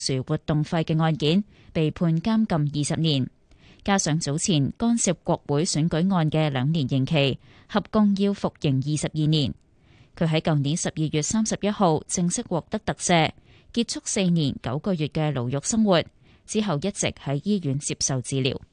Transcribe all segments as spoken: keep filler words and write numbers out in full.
殊活動費嘅案件，被判監禁二十年。加上早前干涉國會選舉案嘅兩年刑期，合共要服刑二十二年。佢喺舊年十二月三十一號正式獲得特赦，結束四年九個月嘅牢獄生活，之後一直喺醫院接受治療。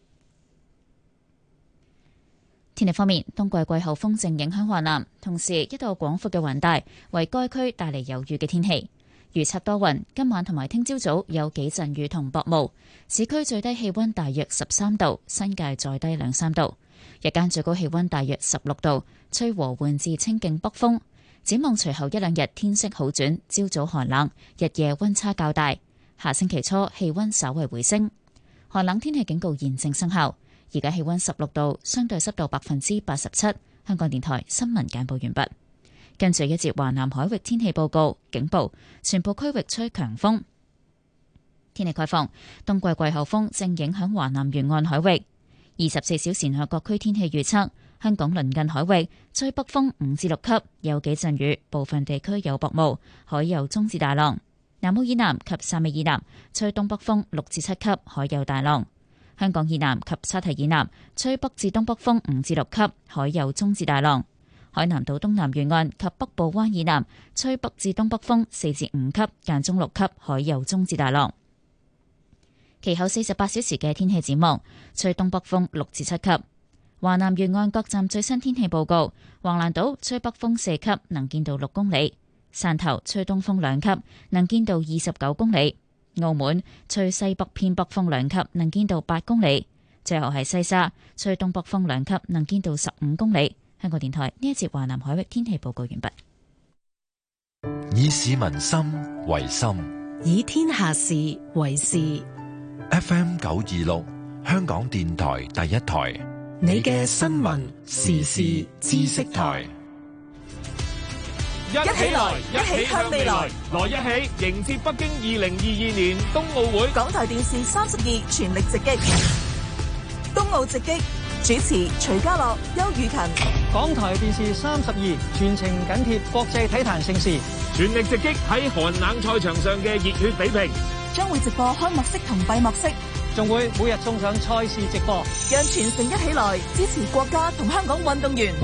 天氣方面，冬季季候風正影響華南，同時一道廣闊嘅雲帶為該區帶嚟有雨嘅天氣。預測多雲，今晚同埋聽朝早有幾陣雨同薄霧。市區最低氣溫大約十三度，新界再低兩三度。日間最高氣溫大約十六度，吹和緩至清勁北風。展望隨後一兩日天色好轉，朝早寒冷，日夜溫差較大。下星期初氣溫稍為回升。寒冷天氣警告現正生效。而家氣溫十六度，相對濕度百分之八十七。香港電台新聞簡報完畢。跟住一節華南海域天氣報告，警報，全部區域吹強風。天氣概況，冬季季候風正影響華南沿岸海域。二十四小時內各區天氣預測：香港鄰近海域吹北風五至六級，有幾陣雨，部分地區有薄霧，海有中至大浪。南澳以南及汕尾以南吹東北風六至七級，海有大浪。香港以南及沙堤以南吹北至東北風五至六級，海有中至大浪。海南島東南沿岸及北部灣以南吹北至東北風四至五級，間中六級，海有中至大浪。其後四十八小時嘅天氣展望，吹東北風六至七級。華南沿岸各站最新天氣報告：橫瀾島吹北風四級，能見度六公里；汕頭吹東風兩級，能見度二十九公里；澳門吹西北偏北風兩級，能見度八公里。最後係西沙吹東北風兩級，能見度十五公里。香港電台呢一節華南海域天氣報告完畢。 以市民心為心， 以天下事為事。 F M 九二六，香港電台第一台， 你嘅新聞時事知識台。 一起來，一起向未來，來一起迎接北京二零二二年冬奧會。 港台電視三十二全力直擊，冬奧直擊。主持徐家樂、邱雨勤。 港台電視三十二全程緊貼國際體壇盛事， 全力直擊喺寒冷賽場上嘅熱血比拼， 將會直播開幕式同閉幕式， 仲會每日送上賽事直播， 讓全城一起來支持國家同香港運動員。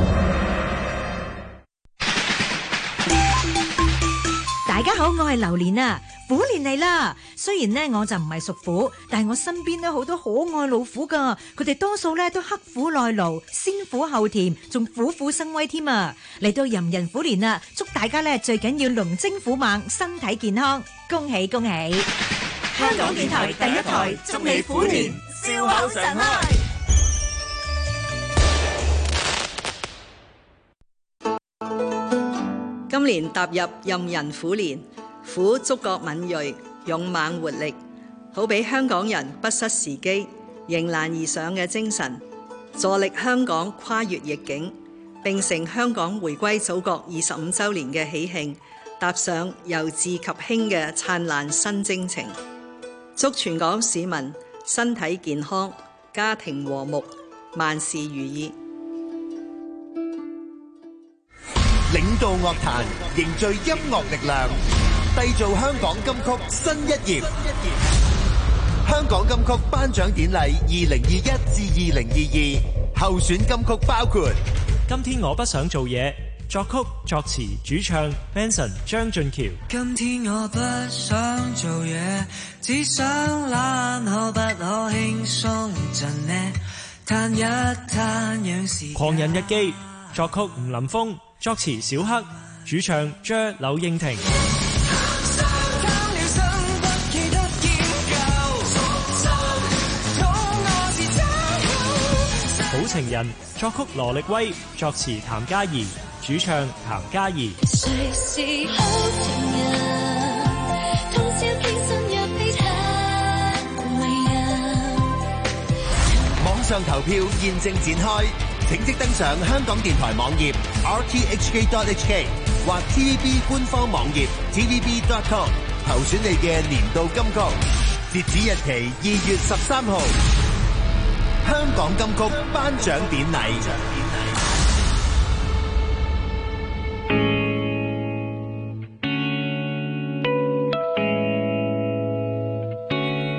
大家好，我係榴蓮啊，虎年嚟啦！雖然呢我就唔係屬虎，但係我身邊呢好多可愛老虎噶，佢哋多數呢都刻苦耐勞，先苦後甜，仲虎虎生威添啊！嚟到壬寅虎年啦，祝大家呢最緊要龍精虎猛，身體健康，恭喜恭喜！ 香港電台第一台，祝你虎年笑口常開。 今年踏入壬寅虎年，虎觸覺敏銳，勇猛活力，好俾香港人不失時機，迎難而上嘅精神，助力香港跨越逆境，並成香港回歸祖國二十五週年嘅喜慶，踏上由治及興嘅燦爛新征程。祝全港市民身體健康，家庭和睦，萬事如意。 領導樂壇，凝聚音樂力量，締造香港金曲新一頁。香港金曲頒獎典禮二零二一至二零二二候選金曲包括《 今天我不想做嘢》，作曲作詞主唱 Benson 張俊橋。 今天我不想做嘢，只想懶，可不可輕鬆陣呢？嘆一嘆讓時間。 狂人日記，作曲吳林峰，作詞小黑，主唱 Jer 柳應廷。好情人，作曲羅力威，作詞譚嘉儀，主唱譚嘉儀。 誰是好情人？通宵傾心若比他為人。 網上投票現正展開，請即登上香港電台網頁 r t h k dot h k 或 T V B 官方網頁 t v b dot com 投選你嘅年度金曲，截止日期二月十三號。香港金曲頒獎典禮。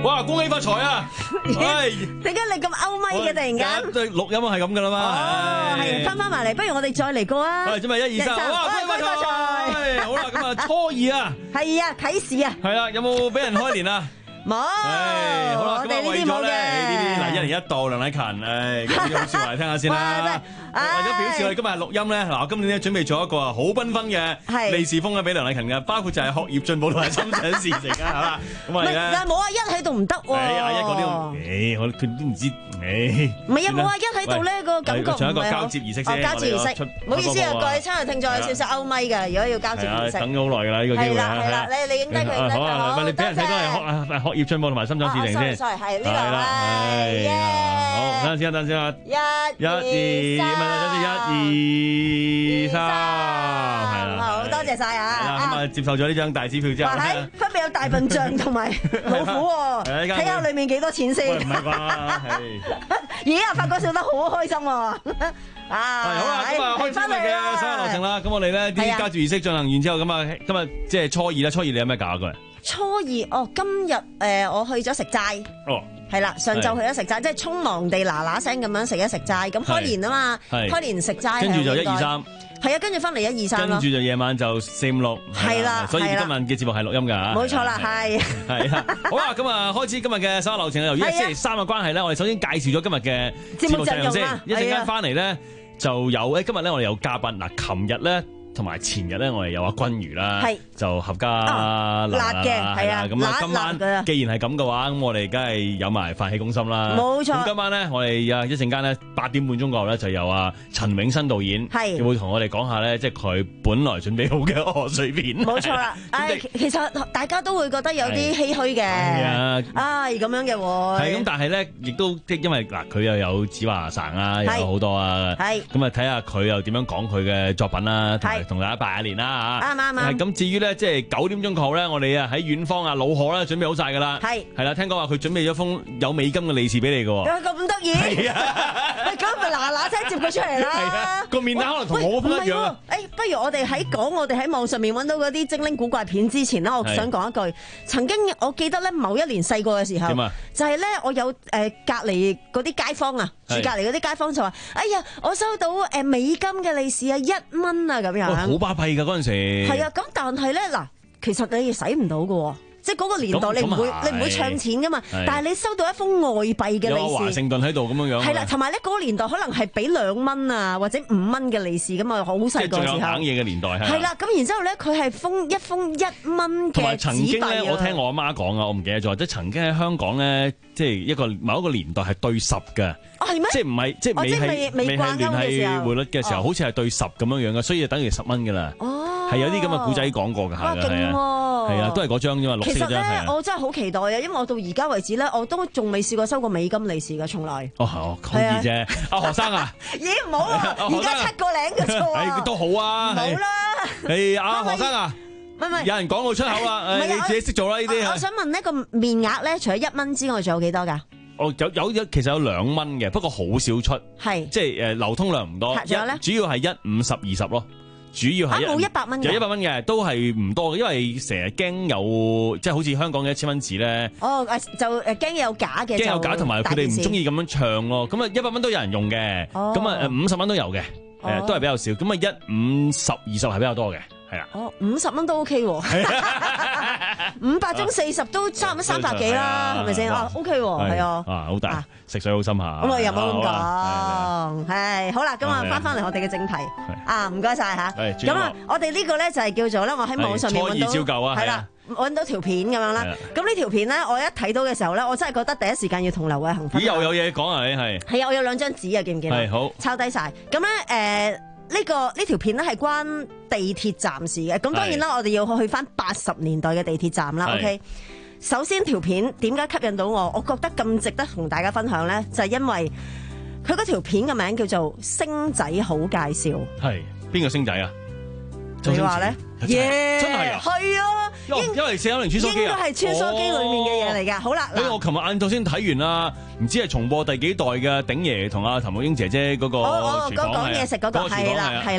哇！恭喜發財啊！唉， 點解你咁歐咪嘅突然間？ 對錄音係咁噶啦嘛。 哦，係翻翻埋嚟，不如我哋再嚟過啊！ 係，準備一二三，哇！恭喜發財！好啦，咁啊，初二啊， 係啊，啟示啊， 係啦，有冇俾人開年啊？ 冇， 好啦，咁啊為咗咧呢啲嗱一年一度梁禮勤，誒講啲好笑話嚟聽下先啦。為咗表示我哋今日錄音咧，嗱我今年咧準備咗一個好繽紛嘅利是封咧俾梁禮勤嘅，包括就係學業進步同埋心想事成啊，係嘛？咁啊咧， 但係冇阿一喺度唔得喎。 阿一嗰啲，誒我佢都唔知，誒唔係啊，冇阿一喺度咧個感覺唔係好。仲有一個交接儀式先，交接儀式，唔好意思啊，各位親愛聽眾有少少歐咪㗎，如果要交接儀式， 等咗好耐㗎啦呢個機會。 係啦係啦，你你影低佢影低佢，好， 你俾人睇到係學學業進步同埋心想事成先。 sorry sorry，係呢個係， 好，等陣先，等陣先啊， 一、 一、二，唔係，等陣一、二、三，係啦， 好多謝晒啊！ 咁啊，接受咗呢張大支票之後咧， 分別有大笨象同埋老虎喎，睇下裏面幾多錢先。唔係啩？ 咦啊，發哥笑得好開心喎！啊， 好啦，咁啊，開始今日嘅生日流程啦。咁我哋咧啲交接儀式進行完之後，咁啊，今日即係初二啦。初二你有咩搞嘅？ 初二哦，今日誒我去咗食齋。哦。係啦，上晝去咗食齋，即係匆忙地嗱嗱聲咁樣食一食齋。咁開年啊嘛，開年食齋。 跟住就一二三。 係啊，跟住翻嚟一二三咯。 跟住就夜晚就四五六。係啦，所以今日嘅節目係錄音㗎嚇。 冇錯啦，係。係啊，好啦，咁啊開始今日嘅生活流程。由於星期三嘅關係咧，我哋首先介紹咗今日嘅節目內容先。一陣間翻嚟咧就有誒，今日咧我哋有嘉賓嗱，琴日咧。同埋前日咧，我哋有阿君如啦，就合家辣嘅，係啊， 咁啊，今晚既然係咁嘅話，咁我哋梗係有埋飯氣攻心啦。 冇錯。 咁今晚咧，我哋啊一陣間咧八點半鐘過後咧，就有阿陳永新導演，係會同我哋講下咧，即係佢本來準備好嘅賀歲片。 冇錯啦，誒，其實大家都會覺得有啲唏噓嘅，係啊，啊咁樣嘅喎。係咁，但係咧，亦都即係因為嗱，佢又有子華神啊，又有好多啊，係咁啊，睇下佢又點樣講佢嘅作品啦，係。同大家拜下年啦嚇，啱啱啱。咁至於咧，即係九點鐘後咧，我哋啊喺遠方啊老何咧準備好晒㗎啦。係係啦，聽講話佢準備咗封有美金嘅利是俾你㗎喎。 咁得意？係啊，喂，咁咪嗱嗱聲接佢出嚟啦。係啊， 個面蛋可能同我一樣啊。 誒，不如我哋喺講我哋喺網上面揾到嗰啲精靈古怪片之前咧，我想講一句。曾經我記得咧，某一年細個嘅時候，就係咧我有誒隔離嗰啲街坊啊，住隔離嗰啲街坊就話：哎呀，我收到誒美金嘅利是啊，一蚊啊咁樣。 好巴閉㗎嗰陣時。 係啊，咁但係咧嗱，其實你使唔到㗎，即係嗰個年代你唔會你唔會唱錢㗎嘛。但係你收到一封外幣嘅利是， 有華盛頓喺度咁樣樣。係啦，同埋咧嗰個年代可能係俾兩蚊啊或者五蚊嘅利是咁啊，好細個時候。即係仲有硬嘢嘅年代係。 係啦，咁然之後咧，佢係封一封一蚊嘅紙幣。同埋曾經咧，我聽我阿媽講啊，我唔記得咗，即係曾經喺香港咧，即係一個某一個年代係對十嘅。 哦，係咩？ 即係唔係即係未係未係聯繫匯率嘅時候，好似係對十咁樣樣嘅，所以就等於十蚊㗎啦。哦。係有啲咁嘅古仔講過㗎，係啊，係啊，都係嗰張啫嘛，綠色張。其實咧， 我真係好期待啊，因為我到而家為止咧，我都仲未試過收過美金利是㗎，從來。 哦，好易啫，阿何生啊！ 咦，唔好啊，而家七個零嘅錯啊！ 都好啊， 好啦。 係阿何生啊，唔係有人講到出口啦，誒，你自己識做啦呢啲。 我想問呢個面額咧，除咗一蚊之外，仲有幾多㗎？ 哦，有有其實有兩蚊嘅，不過好少出，係即係誒流通量唔多。仲有咧，主要係一五十二十咯。主要係冇一百蚊嘅， 有一百蚊嘅，都係唔多嘅，因為成日驚有即係好似香港嘅一千蚊紙咧。 哦，就誒驚有假嘅， 驚有假，同埋佢哋唔中意咁樣唱咯。咁啊，一百蚊都有人用嘅，咁啊誒五十蚊都有嘅，誒都係比較少。咁啊一五十二十係比較多嘅，係啊。 哦，五十蚊都 OK 喎，五百中四十都差唔多三百幾啦，係咪先？啊 OK 喎，係啊。 啊好大，食水好深下。 咁我又冇咁講，係好啦，咁啊翻翻嚟我哋嘅正題啊，唔該晒吓。咁啊，我哋呢個咧就係叫做咧，我喺網上面揾到，係啦，揾到條片咁樣啦。咁呢條片咧，我一睇到嘅時候咧，我真係覺得第一時間要同劉偉恒分享。 咦，又有嘢講啊？你係係啊，我有兩張紙啊，記唔記得？ 係好抄低晒。咁咧誒。呢、這個呢條片咧係關地鐵站事嘅，咁當然啦，我哋要去翻八十年代嘅地鐵站啦。OK，首先條片點解吸引到我？我覺得咁值得同大家分享咧，就係、是、因為佢嗰條片嘅名叫做《星仔好介紹》。 係邊個星仔啊？ 你話咧？耶！ 真係啊！ 係啊！ 因為四九零穿梭機應該係穿梭機裏面嘅嘢嚟㗎。好啦， 嗱，我琴日晏晝先睇完啦，唔知係重播第幾代嘅鼎爺同阿譚玉英姐姐嗰個廚房講嘢食嗰個係啦，係啦。咁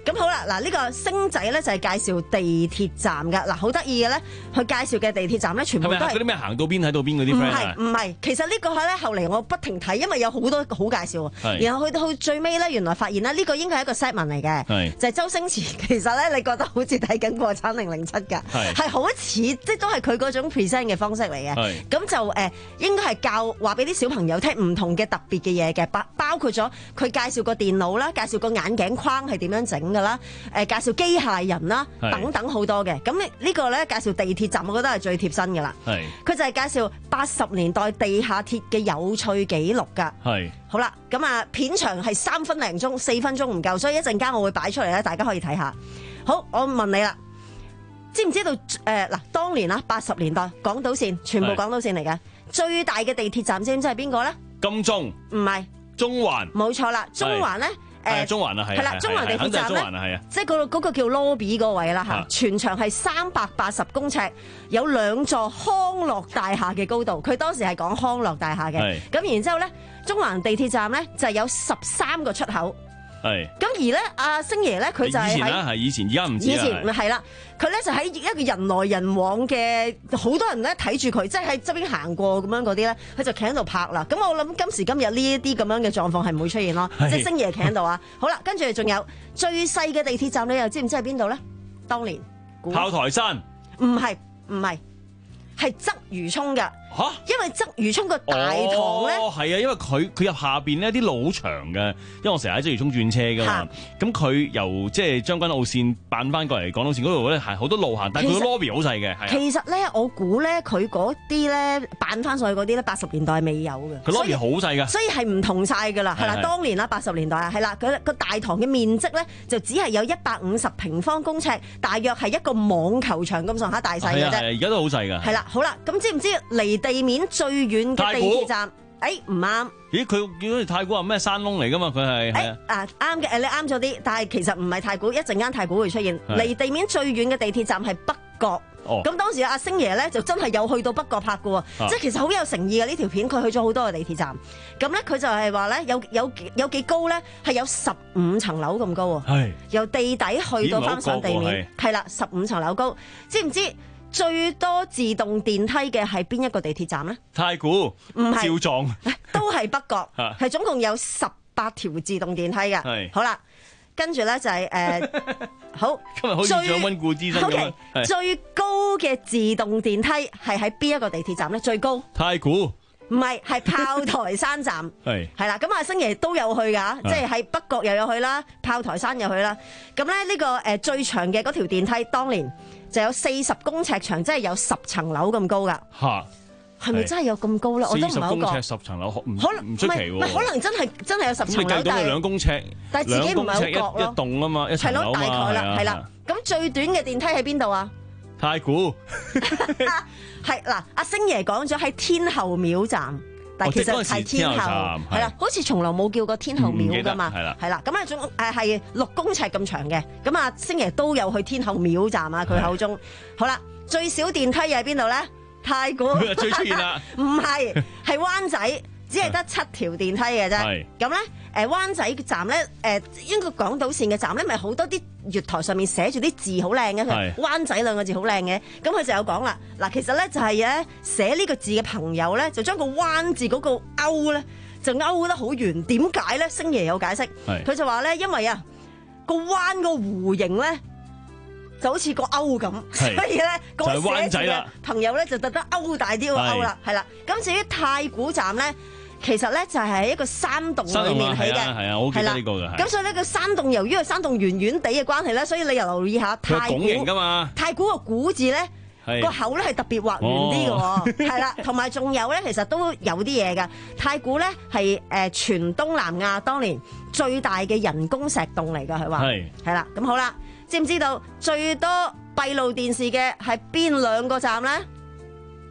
咁好啦，嗱呢個星仔咧就係介紹地鐵站㗎。嗱好得意嘅咧，佢介紹嘅地鐵站咧全部都係嗰啲咩行到邊睇到邊嗰啲 friend 啊？ 唔係唔係，其實呢個咧後嚟我不停睇，因為有好多好介紹。然後去到去最尾咧，原來發現咧呢個應該係一個 set 文嚟嘅，就係周星馳。其實咧，你覺得好似睇緊國產零零七㗎，係好似即係都係佢嗰種 present 嘅方式嚟嘅。咁就誒、呃、應該係教話俾啲小朋友聽唔同嘅特別嘅嘢嘅，包包括咗佢介紹個電腦啦，介紹個眼鏡框係點樣整㗎啦，誒介紹機械人啦等等好多嘅。咁呢個咧介紹地鐵站，我覺得係最貼身㗎啦。佢就係介紹八十年代地下鐵嘅有趣紀錄㗎。係好啦，咁啊片長係三分零鐘，四分鐘唔夠，所以一陣間我會擺出嚟咧，大家可以睇下。好，我問你啦，知唔知道誒嗱、呃？當年啦，八十年代港島線全部港島線嚟嘅，最大嘅地鐵站知唔知係邊個咧？ 金鐘唔係中環， 冇錯啦，中環咧。 誒中環啊，係係啦，中環地鐵站咧，即係嗰個嗰個叫 lobby 嗰位啦嚇，全長係三百八十公尺，有兩座康樂大廈嘅高度。佢當時係講康樂大廈嘅，咁然之後咧，中環地鐵站咧就係有十三個出口。係，咁而咧，阿星爺咧，佢就係以前啦，係以前，而家唔知啦。 以前係啦，佢咧就喺一個人來人往嘅，好多人咧睇住佢，即係喺側邊行過咁樣嗰啲咧，佢就企喺度拍啦。咁我諗今時今日呢一啲咁樣嘅狀況係唔會出現咯，即係星爺企喺度啊。好啦，跟住仲有最細嘅地鐵站，你又知唔知喺邊度咧？當年炮台山， 唔係唔係，係鰂魚涌㗎。嚇！因為鰂魚涌個大堂咧， 哦，係啊，因為佢佢入下邊呢啲路好長嘅，因為我成日喺鰂魚涌轉車噶嘛，咁佢由即係將軍澳線扮翻過嚟港島線嗰度咧，係好多路行，但係佢個 lobby 好細嘅。 其實咧，我估咧，佢嗰啲咧扮翻上去嗰啲咧，八十年代未有嘅。 佢 lobby 好細㗎， 所以係唔同晒㗎啦，係啦，當年啦，八十年代啊，係啦，佢個大堂嘅面積咧就只係有一百五十平方公尺，大約係一個網球場咁上下大細嘅啫。 而家都好細㗎。 係啦，好啦，咁知唔知離地面最遠嘅地鐵站？誒唔啱。 咦，佢叫好似太古話咩山窿嚟㗎嘛？佢係係啊啱嘅，誒你啱咗啲，但係其實唔係太古，一陣間太古會出現。離地面最遠嘅地鐵站係北角。哦，咁當時阿星爺咧就真係有去到北角拍嘅喎，啊、即係其實好有誠意嘅呢條片，佢去咗好多個地鐵站。咁咧佢就係話咧有有有幾高咧，係有十五層樓咁高喎。係由地底去到翻上地面，係啦，十五層樓高。知唔知最多自動電梯嘅係邊一個地鐵站咧？ 太古唔係兆壯， 都係北角，係總共有十八條自動電梯嘅。係好啦。跟住咧就係、是、誒、呃、好， 今日好似想溫故知新咁。 Okay, 最高嘅自動電梯係喺邊一個地鐵站咧？最高太古唔係，係炮台山站。係係啦，咁阿星爺都有去㗎，即係喺北角又有去啦，炮台山又去啦。咁咧呢個誒、呃、最長嘅嗰條電梯，當年就有四十公尺長，即係有十層樓咁高㗎。嚇！係咪真係有咁高咧？我都唔係好覺。四十公尺十層樓，唔唔出奇喎。唔係可能真係真係有十層樓， 你計到佢兩公尺， 但係自己唔係好覺咯。 一棟啊嘛，一層樓嘛。係咯，大概啦，係啦。咁最短嘅電梯喺邊度啊？太古。係嗱，阿星爺講咗喺天后廟站，但係其實係天后係啦，好似從來冇叫過天后廟㗎嘛。係啦，係啦。咁啊，總誒係六公尺咁長嘅。咁啊，星爺都有去天后廟站啊，佢口中。好啦，最少電梯又喺邊度咧？太古最出現啦， 唔係，係灣仔，只係得七條電梯嘅啫。咁咧，誒灣仔站咧，誒應該港島線嘅站咧，咪好多啲月台上面寫住啲字好靚嘅，佢灣仔兩個字好靚嘅。咁佢就有講啦，嗱，其實咧就係咧寫呢個字嘅朋友咧，就將個灣字嗰個勾咧，就勾得好圓。點解咧？星爺有解釋，佢就話咧，因為啊個灣個弧形咧，就好似個勾咁，所以咧個寫字嘅朋友咧就特登勾大啲個勾啦，係啦。咁至於太古站咧，其實咧就係喺一個山洞裏面起嘅，係啊，我記得呢個嘅。咁所以呢個山洞由於個山洞圓圓地嘅關係咧，所以你又留意下太古。拱形㗎嘛？太古個古字咧個口咧係特別畫圓啲嘅，係啦。同埋仲有咧，其實都有啲嘢㗎。太古咧係誒全東南亞當年最大嘅人工石洞嚟㗎，佢話係係啦。咁好啦。知唔知道最多閉路電視嘅係邊兩個站咧？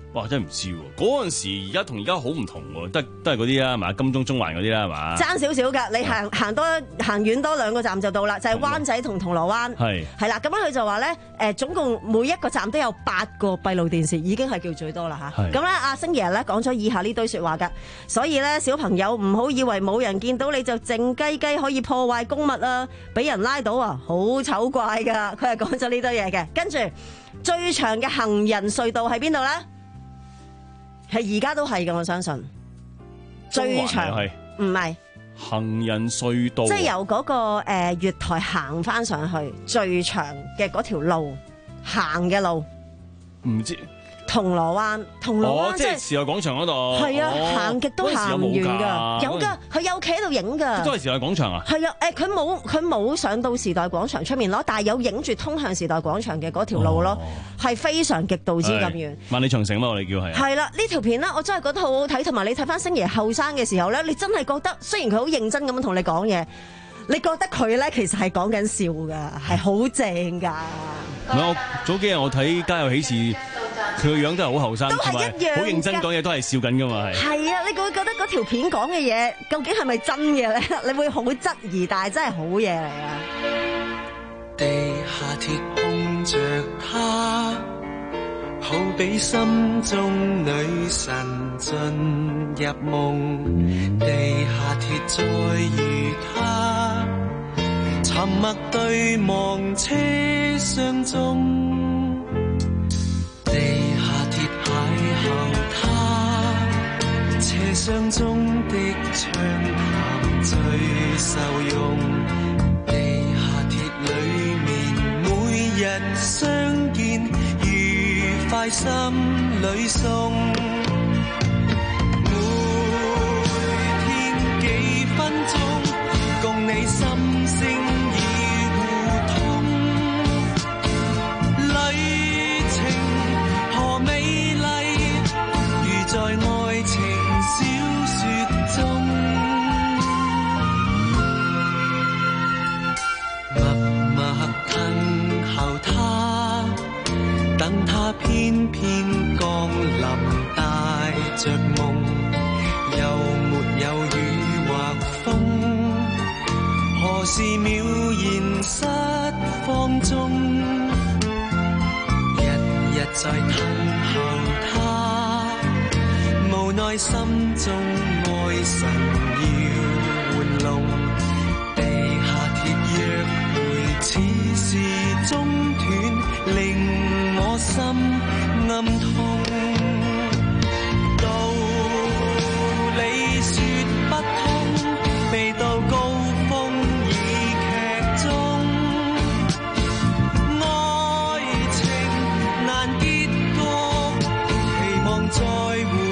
哇！真係唔知喎，嗰陣時而家同而家好唔同喎，都都係嗰啲啦，係嘛？金鐘、中環嗰啲啦，係嘛？ 爭少少㗎，你行行多行遠多兩個站就到啦，就係、是、灣仔同銅鑼灣。係係啦，咁樣佢就話咧，誒總共每一個站都有八個閉路電視，已經係叫最多啦嚇。咁咧，阿星爺咧講咗以下呢堆説話㗎，所以咧小朋友唔好以為冇人見到你就靜雞雞可以破壞公物啊，俾人拉到啊，好醜怪㗎。佢係講咗呢堆嘢嘅，跟住最長嘅行人隧道喺邊度咧？係而家都係嘅，我相信最長唔係行人隧道， 即係由嗰個誒月台行翻上去最長嘅嗰條路行嘅路， 唔知銅鑼灣，銅鑼灣即係時代廣場嗰度， 係啊，行極都行唔完㗎，有㗎，佢有企喺度影㗎， 都係時代廣場啊， 係啊，誒佢冇佢冇上到時代廣場出面咯，但係有影住通向時代廣場嘅嗰條路咯，係非常極度之咁遠， 萬里長城嘛，我哋叫係。 係啦，呢條片咧，我真係覺得好好睇，同埋你睇翻星爺後生嘅時候咧，你真係覺得雖然佢好認真咁樣同你講嘢，你覺得佢咧其實係講緊笑㗎，係好正㗎。 唔係我早幾日我睇《家有喜事》。佢個樣都係好後生，同埋好認真講嘢，都係笑緊噶嘛，係。係啊，你會覺得嗰條片講嘅嘢究竟係咪真嘅咧？你會好質疑，但係真係好嘢嚟啊！ 地下鐵碰着她，好比心中女神進入夢。地下鐵再遇她，沉默對望車廂中。地下鐵邂逅他，車廂中的暢談最受用。地下鐵裡面每日相見，愉快心裏送。每天幾分鐘，共你心聲。在愛情小說中，默默等候他，等他偏偏降臨，帶着夢，又沒有雨或風，何時渺然失放縱，日日在等候他。無奈心中愛神要玩弄，地下鐵約會似是中斷，令我心暗痛。道理說不通，未到高峰已劇終，愛情難結局，期望再會。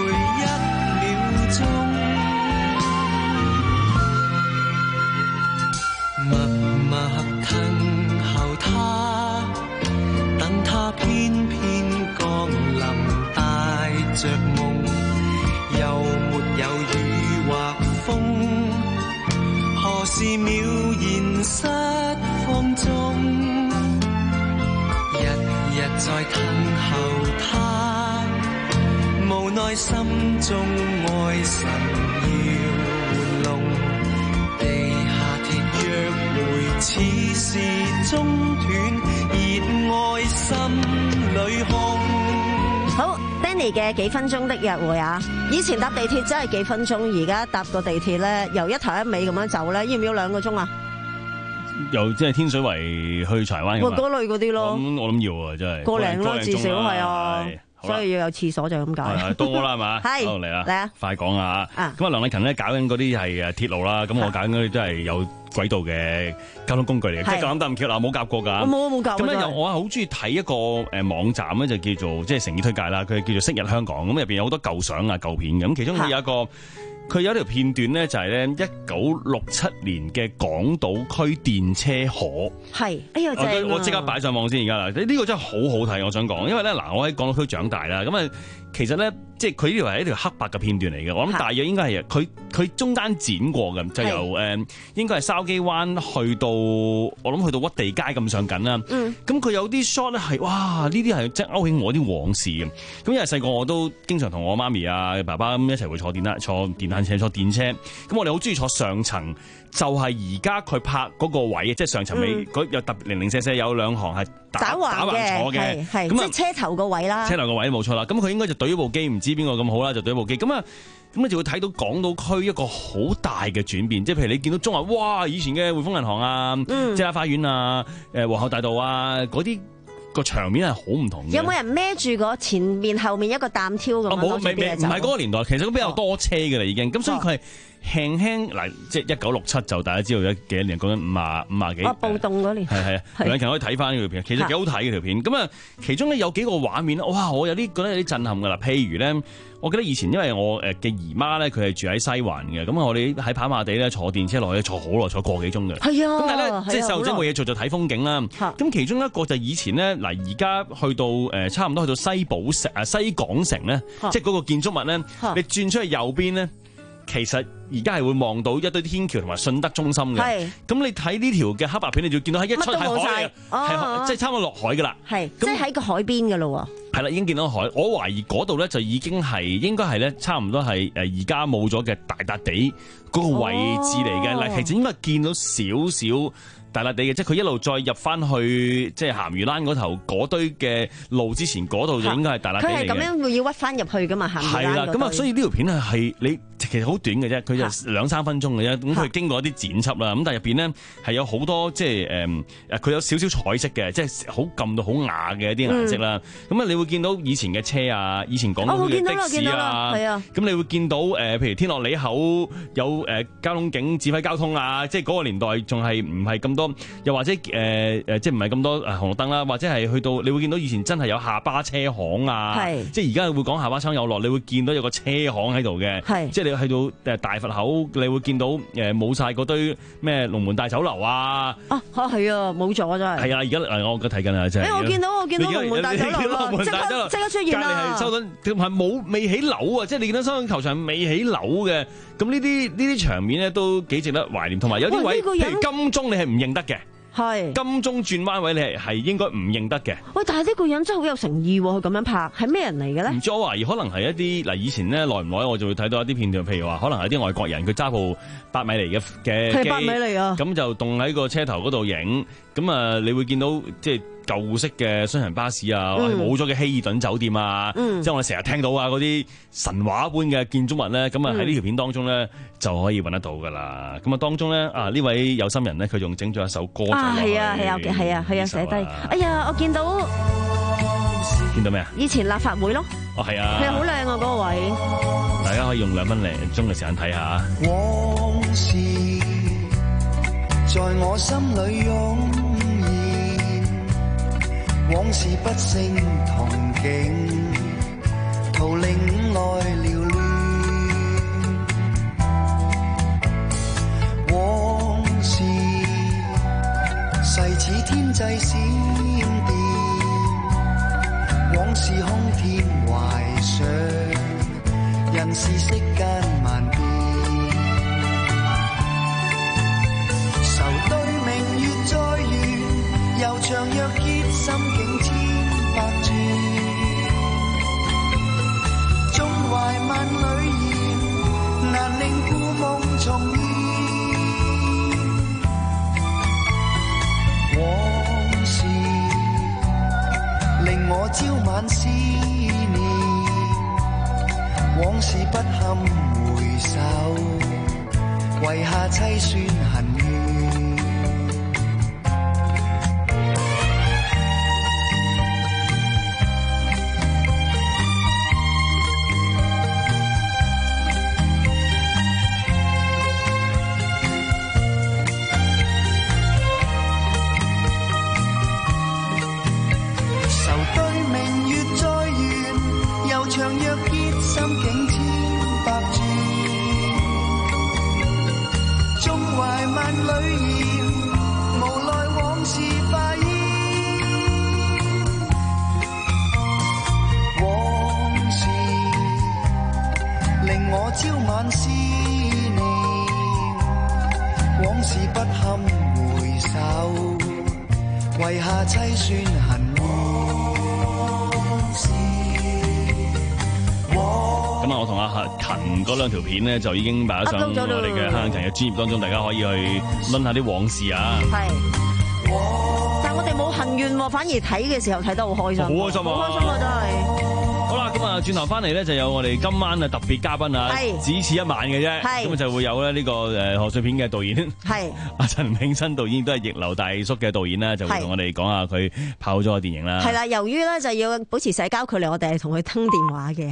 默默等候他，等他偏偏降臨，帶着夢，又沒有雨或風，何時渺然失放縱，日日在等候他，無奈心中愛神要玩弄，地下鐵約會似是中斷，熱愛心裏空。 好 Danny 嘅幾分鐘的約會啊！以前搭地鐵真係幾分鐘，而家搭個地鐵咧，由一頭一尾咁樣走咧，要唔要兩個鐘啊？ 由即係天水圍去柴灣咁啊？ 嗰類嗰啲咯。咁我諗要啊，真係個零咯，至少係啊。所以要有廁所就咁解。 到我啦，係嘛？ 係， 嚟啦， 嚟啊！ 快講啊！咁啊，梁麗勤咧搞緊嗰啲係誒鐵路啦，咁我搞緊嗰啲都係有軌道嘅交通工具嚟嘅，即係咁啱得咁巧啦，冇夾過㗎。 我冇冇夾過。 咁咧，我係好中意睇一個誒網站咧，就叫做即係誠意推介啦，佢叫做昔日香港，咁入邊有好多舊相啊、舊片嘅，咁其中佢有一個。佢有一條片段咧，就係咧一九六七年嘅港島區電車河。係，哎呀正啊！我即刻擺上網先而家啦，呢、呢個真係好好睇，我想講，因為咧嗱，我喺港島區長大啦，咁啊，其實咧即係佢呢條係一條黑白嘅片段嚟嘅，我諗大約應該係佢佢中間剪過嘅，就由誒應該係筲箕灣去到我諗去到屈地街咁上緊啦。咁佢有啲 shot 咧係哇，呢啲係即係勾起我啲往事嘅。咁因為細個我都經常同我媽咪啊、爸爸咁一齊會坐電單、坐電單車、坐電車。咁我哋好中意坐上層，就係而家佢拍嗰個位，即係上層尾嗰有特別零零舍舍有兩行係打打橫坐嘅， 係即係車頭個位啦。 車頭個位冇錯啦。咁佢應該就懟咗部機，唔知邊個咁好啦，就懟咗部機。咁啊，咁你就會睇到港島區一個好大嘅轉變。即係譬如你見到中環，哇！以前嘅匯豐銀行啊、遮打花園啊、誒皇后大道啊嗰啲。個場面係好唔同嘅。有冇人孭住個前面後面一個擔挑咁？冇，未未唔係嗰個年代，其實都比較多車嘅啦已經。咁、哦、所以佢係輕輕嗱，即係一九六七就大家知道有幾多年，講緊五啊五啊幾。哦，暴動嗰年。係係啊，梁詠琪可以睇翻呢條片，其實幾好睇嘅條片。咁啊，其中咧有幾個畫面哇！我有啲覺得有啲震撼㗎啦。譬如咧，我記得以前因為我誒嘅姨媽咧，佢係住喺西環嘅，咁我哋喺跑馬地咧坐電車落去坐好耐，坐個幾鐘嘅。係啊。咁但係咧，即係細路仔冇嘢做就睇風景啦。咁其中一個就以前咧嗱，而家去到誒差唔多去到西寶城啊西港城咧，即係嗰個建築物咧，你轉出去右邊咧。其實而家係會望到一堆天橋同埋信德中心嘅，咁你睇呢條嘅黑白片，你就見到係一出係海嘅，係即係差唔多落海噶啦，係即係喺個海邊噶咯喎，係啦，已經見到海。我懷疑嗰度咧就已經係應該係咧差唔多係誒而家冇咗嘅大笪地嗰個位置嚟嘅，嗱、哦、其實應該見到少少。大笪地嘅，即係佢一路再入翻去，即係鹹魚欄嗰頭嗰堆嘅路之前嗰度就應該係大笪地嚟嘅。佢係咁樣會要屈翻入去噶嘛？鹹魚欄嗰度。係啦，咁啊，所以呢條片係係你其實好短嘅啫，佢就兩三分鐘嘅啫。咁佢經過一啲剪輯啦，咁但係入邊咧係有好多即係誒誒，佢有少少彩色嘅，即係好撳到好雅嘅一啲顏色啦。咁啊，你會見到以前嘅車啊，以前港島嘅的士啊，係啊。咁你會見到誒，譬如天樂里口有誒交通警指揮交通啊，即係嗰個年代仲係唔係咁多。又或者誒誒、呃，即係唔係咁多誒紅綠燈啦，或者係去到你會見到以前真係有下巴車行啊，即係而家會講下巴槍有落，你會見到有個車行喺度嘅，即係你去到誒大佛口，你會見到誒冇晒嗰堆咩龍門大酒樓啊，啊嚇係啊冇咗真係，係啊而家誒我而家睇緊啊真係，誒我見到我見到龍門大酒樓即刻即刻出現啦，係收緊係冇未起樓啊，即係你見到收緊球場未起樓嘅，咁呢啲呢啲場面咧都幾值得懷念，同埋有啲位譬如金鐘你係唔認得嘅。係金鐘轉彎位，你係係應該唔認得嘅。喂，但係呢個人真係好有誠意喎，佢咁樣拍係咩人嚟嘅咧？唔知我懷疑可能係一啲嗱，以前咧耐唔耐我就會睇到一啲片段，譬如話可能係啲外國人佢揸部八米嚟嘅嘅機，係八米嚟啊，咁就棟喺個車頭嗰度影，咁啊你會見到即係舊式嘅雙層巴士啊，冇咗嘅希爾頓酒店啊，嗯、即係我哋成日聽到啊嗰啲神話般嘅建築物咧，咁啊喺呢條片當中咧就可以揾得到噶啦。咁啊當中咧啊呢位有心人咧，佢仲整咗一首歌。啊，係啊，係啊，係啊，係啊，寫低。哎呀，我見到見到咩啊？以前立法會咯。哦，係啊。係啊，好靚啊，嗰個位。大家可以用兩分零鐘嘅時間睇下。往事在我心裏湧現，往事不勝同境，途嶺內寥亂。往事細似天際閃電，往事空天懷想，人事世間萬變。愁對明月再圓，悠長若結，心境千百轉。縱懷萬里言，難令故夢重現。往事令我朝晚思念，往事不堪回首，遺下凄酸恨怨。朝晚思念， 往事不堪回首，遺下凄酸恨咁啊，我同阿勤嗰兩條片咧，就已經擺咗上我哋嘅香港勤嘅專頁當中，大家可以去攆下啲往事啊。 係，但係我哋冇恨怨喎，反而睇嘅時候睇得好開心，好開心啊！ 好開心啊，真係。 好啦，咁啊，轉頭翻嚟咧，就有我哋今晚嘅特別嘉賓啊，只此一晚嘅啫，咁啊就會有咧呢個誒賀歲片嘅導演，係阿陳詠燊導演，都係逆流大叔嘅導演啦，就會同我哋講下佢拍好咗個電影啦。係啦， 由於咧就要保持社交距離，我哋係同佢通電話嘅。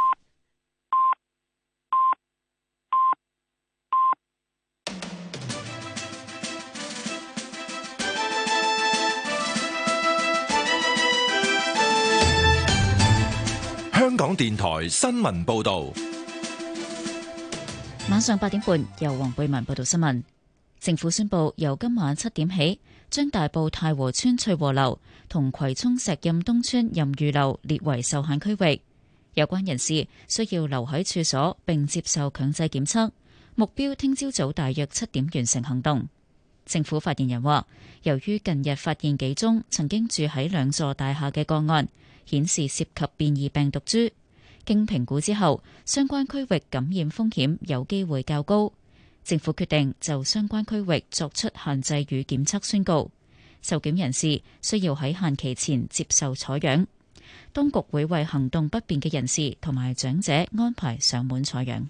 香港電台新聞報道， 晚上八點半由黃貝文報道新聞。政府宣布，由今晚七點起，將大埔太和村翠和樓同葵涌石蔭東村任裕樓列為受限區域。有關人士需要留喺處所並接受強制檢測，目標聽朝早大約七點完成行動。政府發言人話，由於近日發現幾宗曾經住喺兩座大廈嘅個案，顯示涉及變異病毒株，經評估之後，相關區域感染風險有機會較高。政府決定就相關區域作出限制與檢測宣告，受檢人士需要喺限期前接受採樣。當局會為行動不便嘅人士同埋長者安排上門採樣。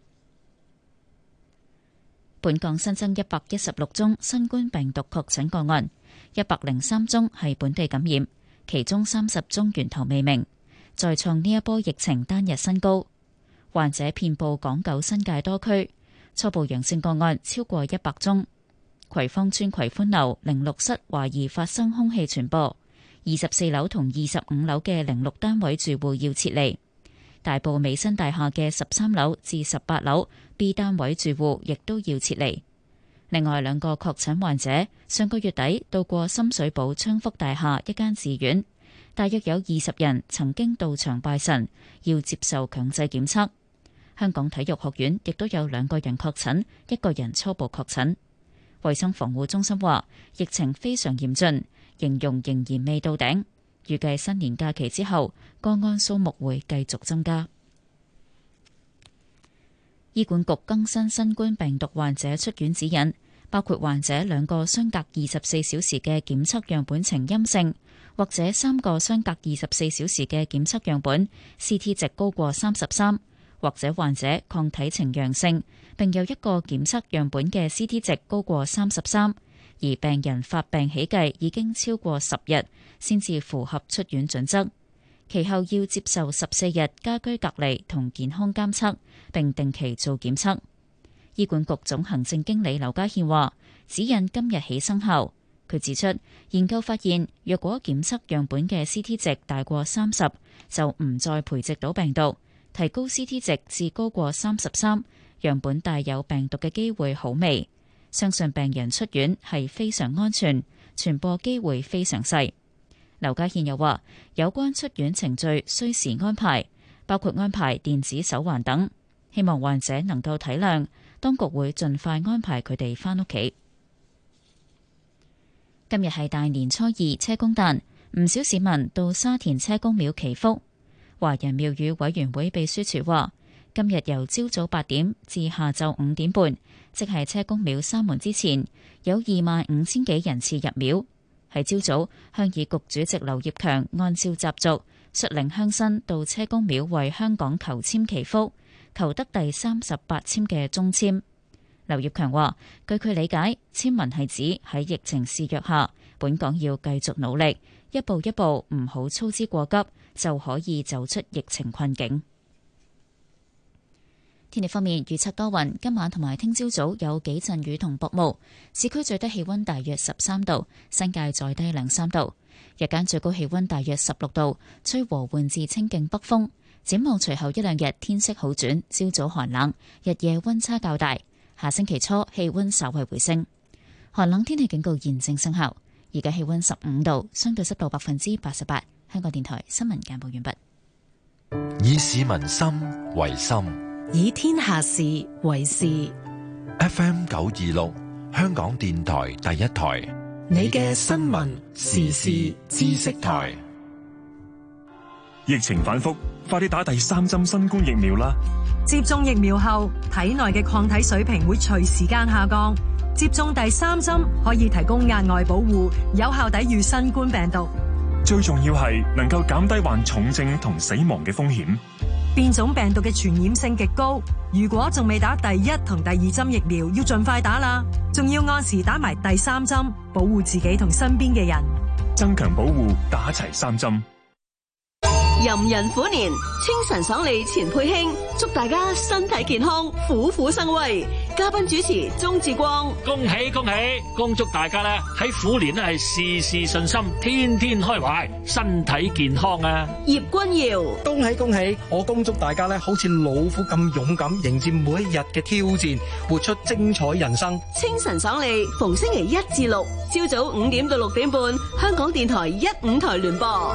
本港新增一百一十六宗新冠病毒確診個案，一百零三宗係本地感染，其中三十宗源頭未明，再創呢一波疫情單日新高。患者遍佈港九新界多區，初步陽性個案超過一百宗。葵芳邨葵歡樓零六室懷疑發生空氣傳播，二十四樓同二十五樓嘅零六單位住戶要撤離。大埔美新大廈嘅十三樓至十八樓 B 單位住戶亦都要撤離。另外兩個確診患者上個月底到過深水埗昌福大廈一間寺院，大約有二十人曾經到場拜神，要接受強制檢測。香港體育學院亦都有兩個人確診，一個人初步確診。衛生防護中心話疫情非常嚴峻，形容仍然未到頂，預計新年假期之後個案數目會繼續增加。醫管局更新新冠病毒患者出院指引，包括患者兩個相隔二十四小時嘅檢測樣本呈陰性，或者三個相隔二十四小時嘅檢測樣本 C T 值高過三十三，或者患者抗體呈陽性，並有一個檢測樣本嘅 C T 值高過三十三，而病人發病起計已經超過十日，先至符合出院準則。其後要接受十四日家居隔離同健康監測，並定期做檢測。醫管局總行政經理劉家憲話：指引今日起生效。佢指出，研究發現，若果檢測樣本嘅 C T 值大過三十，就唔再培植到病毒；提高 C T 值至高過三十三，樣本帶有病毒嘅機會好微。相信病人出院係非常安全，傳播機會非常細。劉家憲又話，有關出院程序需時安排，包括安排電子手環等，希望患者能夠體諒，當局會盡快安排佢哋返屋企。今日係大年初二，車公誕，唔少市民到沙田車公廟祈福。華人廟宇委員會秘書處話，今日由朝早八點至下晝五點半，即係車公廟閂門之前，有二萬五千幾人次入廟。喺朝早，鄉議局主席劉業強按照習俗，率領鄉紳到車公廟為香港求籤祈福，求得第三十八籤嘅中籤。劉業強話，據佢理解，籤文係指喺疫情肆虐下，本港要繼續努力，一步一步唔好操之過急，就可以走出疫情困境。天氣方面，預測多雲，今晚同埋聽朝早有幾陣雨同薄霧，市區最低氣溫大約十三度，新界再低兩三度。日間最高氣溫大約十六度，吹和緩至清勁北風。展望隨後一兩日天色好轉，朝早寒冷，日夜溫差較大。下星期初氣溫稍為回升，寒冷天氣警告現正生效。而家氣溫十五度，相對濕度百分之八十八。香港電台新聞簡報完畢。 以市民心為心， 以天下事為事。 F M 九二六， 香港電台第一台。 你嘅新聞時事知識台。 疫情反覆，快啲打第三針新冠疫苗啦！ 接種疫苗後，體內嘅抗體水平會隨時間下降。接種第三針可以提供額外保護，有效抵禦新冠病毒。 最重要係能夠減低患重症同死亡嘅風險。 變種病毒嘅傳染性極高，如果仲未打第一同第二針疫苗，要盡快打啦。仲要按時打埋第三針，保護自己同身邊嘅人。 增強保護，打齊三針。 壬寅虎年，清晨爽利錢佩卿，祝大家身體健康，虎虎生威。嘉賓主持鍾志光， 恭喜恭喜，恭祝大家咧喺虎年咧係事事順心，天天開懷，身體健康啊！ 葉君堯， 恭喜恭喜，我恭祝大家咧好似老虎咁勇敢，迎接每一日嘅挑戰，活出精彩人生。 清晨爽利，逢星期一至六，朝早五點到六點半，香港電台一五台聯播。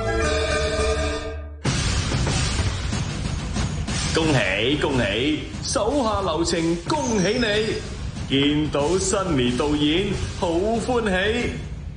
恭喜恭喜，手下留情，恭喜你！見到新年導演，好歡喜。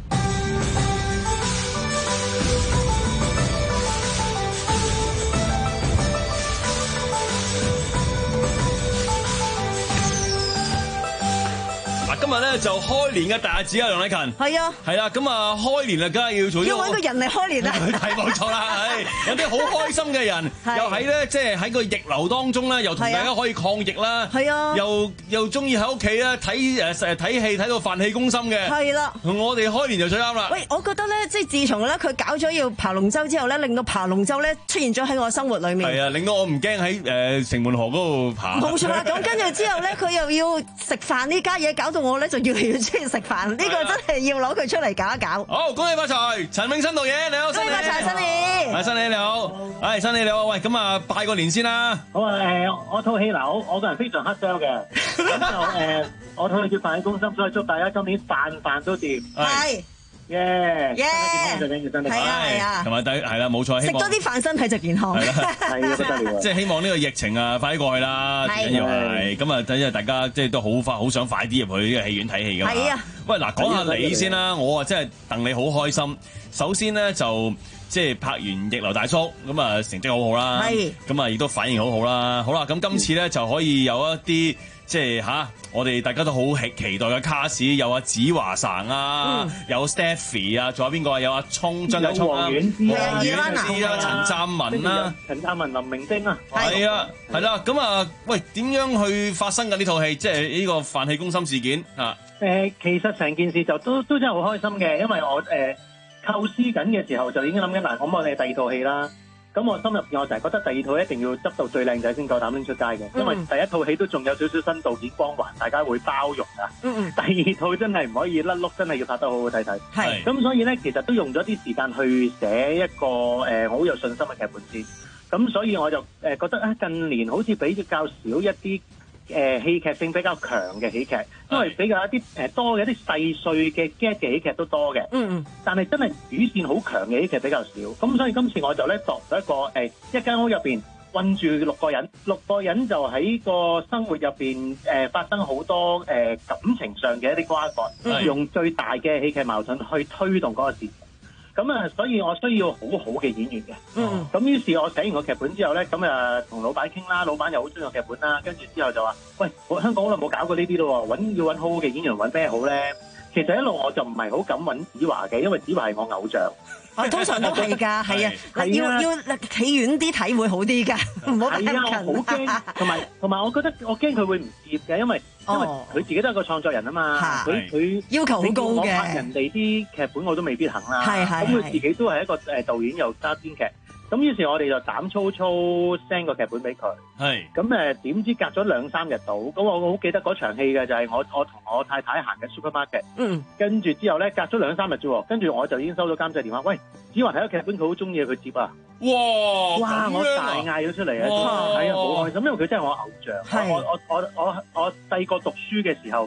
今日咧就開年嘅大日子啊，梁禮勤。 係啊， 係啦，咁啊開年啊，梗係要做。 要揾個人嚟開年啊！ 係冇錯啦，係有啲好開心嘅人，又喺咧即係喺個逆流當中咧，又同大家可以抗疫啦。係啊，又又中意喺屋企咧睇誒睇戲睇到飯氣攻心嘅。係啦，我哋開年就最啱啦。 喂，我覺得咧，即係自從咧佢搞咗要爬龍舟之後咧，令到爬龍舟咧出現咗喺我生活裏面。 係啊，令到我唔驚喺誒城門河嗰度爬。 冇錯啦，咁跟住之後咧，佢又要食飯呢家嘢，搞到我咧就越嚟越中意食飯。呢個真係要攞佢出嚟搞一搞。 好，恭喜發財，陳永新導演你好。 恭喜發財，新年。 係新年你好，係新年你好。喂，咁啊拜個年先啦。 好啊，誒，我套戲嗱，我我個人非常黑 sell 嘅，咁就誒，我套戲叫《飯氣攻心》，所以祝大家今年飯飯都掂。係。耶！耶！身體健康最緊要，身體健康。係啊係啊。同埋第係啦，冇錯。 食多啲飯，身體就健康。 係啦，係啊，不得了。 即係希望呢個疫情啊，快啲過去啦。最緊要係咁啊，因為大家即係都好快，好想快啲入去呢個戲院睇戲㗎嘛。係啊。喂，嗱，講下你先啦，我啊真係戥你好開心。首先咧就即係拍完《逆流大叔》，咁啊成績好好啦。係。咁啊亦都反應好好啦。好啦，咁今次咧就可以有一啲。即係吓，我哋大家都好期期待嘅卡士，有阿子華神啊，嗯、有 Stephy 啊，仲有邊個啊？有阿聰張繼聰啊，黃遠之啊，陳湛文啦， 陳湛文、林明晶啊， 係啊，係啦，咁啊，喂，點樣去發生嘅呢套戲？即係呢個飯氣攻心事件啊？ 誒、呃，其實成件事就都都真係好開心嘅，因為我誒、呃、構思緊嘅時候就已經諗緊嗱，咁我哋第二套戲啦。咁我心入邊我就係覺得第二套一定要執到最靚仔先夠膽拎出街嘅，因為第一套戲都仲有少少新導演光環，大家會包容啊。嗯嗯。第二套真係唔可以甩碌，真係要拍得好好睇睇。係。咁所以咧，其實都用咗啲時間去寫一個誒好有信心嘅劇本先。咁所以我就誒覺得啊，近年好似比較少一啲誒戲劇性比較強嘅喜劇，因為比較一啲誒多嘅一啲細碎嘅 get 嘅喜劇都多嘅。嗯嗯。但係真係主線好強嘅喜劇比較少。咁所以今次我就咧度咗一個誒一間屋入邊困住六個人，六個人就喺個生活入邊誒發生好多誒感情上嘅一啲瓜葛，嗯、用最大嘅戲劇矛盾去推動嗰個事情。咁啊，所以我需要好好嘅演員嘅。嗯。咁於是，我寫完個劇本之後咧，咁啊同老闆傾啦，老闆又好中意個劇本啦，跟住之後就話：喂，我香港好耐冇搞過呢啲咯，揾要揾好好嘅演員，揾咩好咧？其實一路我就唔係好敢揾子華嘅，因為子華係我偶像。 我通常都係㗎，係啊，要要企遠啲睇會好啲㗎，唔好咁近。係啊，我好驚，同埋同埋，我覺得我驚佢會唔接嘅，因為因為佢自己都係個創作人啊嘛，佢佢要求好高嘅。我拍人哋啲劇本我都未必肯啦，係係。咁佢自己都係一個誒導演又加編劇。咁於是，我哋就膽粗粗 send 個劇本俾佢。係。咁誒點知隔咗兩三日到，咁我好記得嗰場戲嘅就係我我同我太太行嘅 supermarket。嗯。跟住之後咧，隔咗兩三日啫喎，跟住我就已經收到監製電話，喂，子華睇咗劇本，佢好中意佢接啊！哇！哇！我大嗌咗出嚟啊！係啊，好開心，因為佢真係我偶像。係。我我我我我細個讀書嘅時候，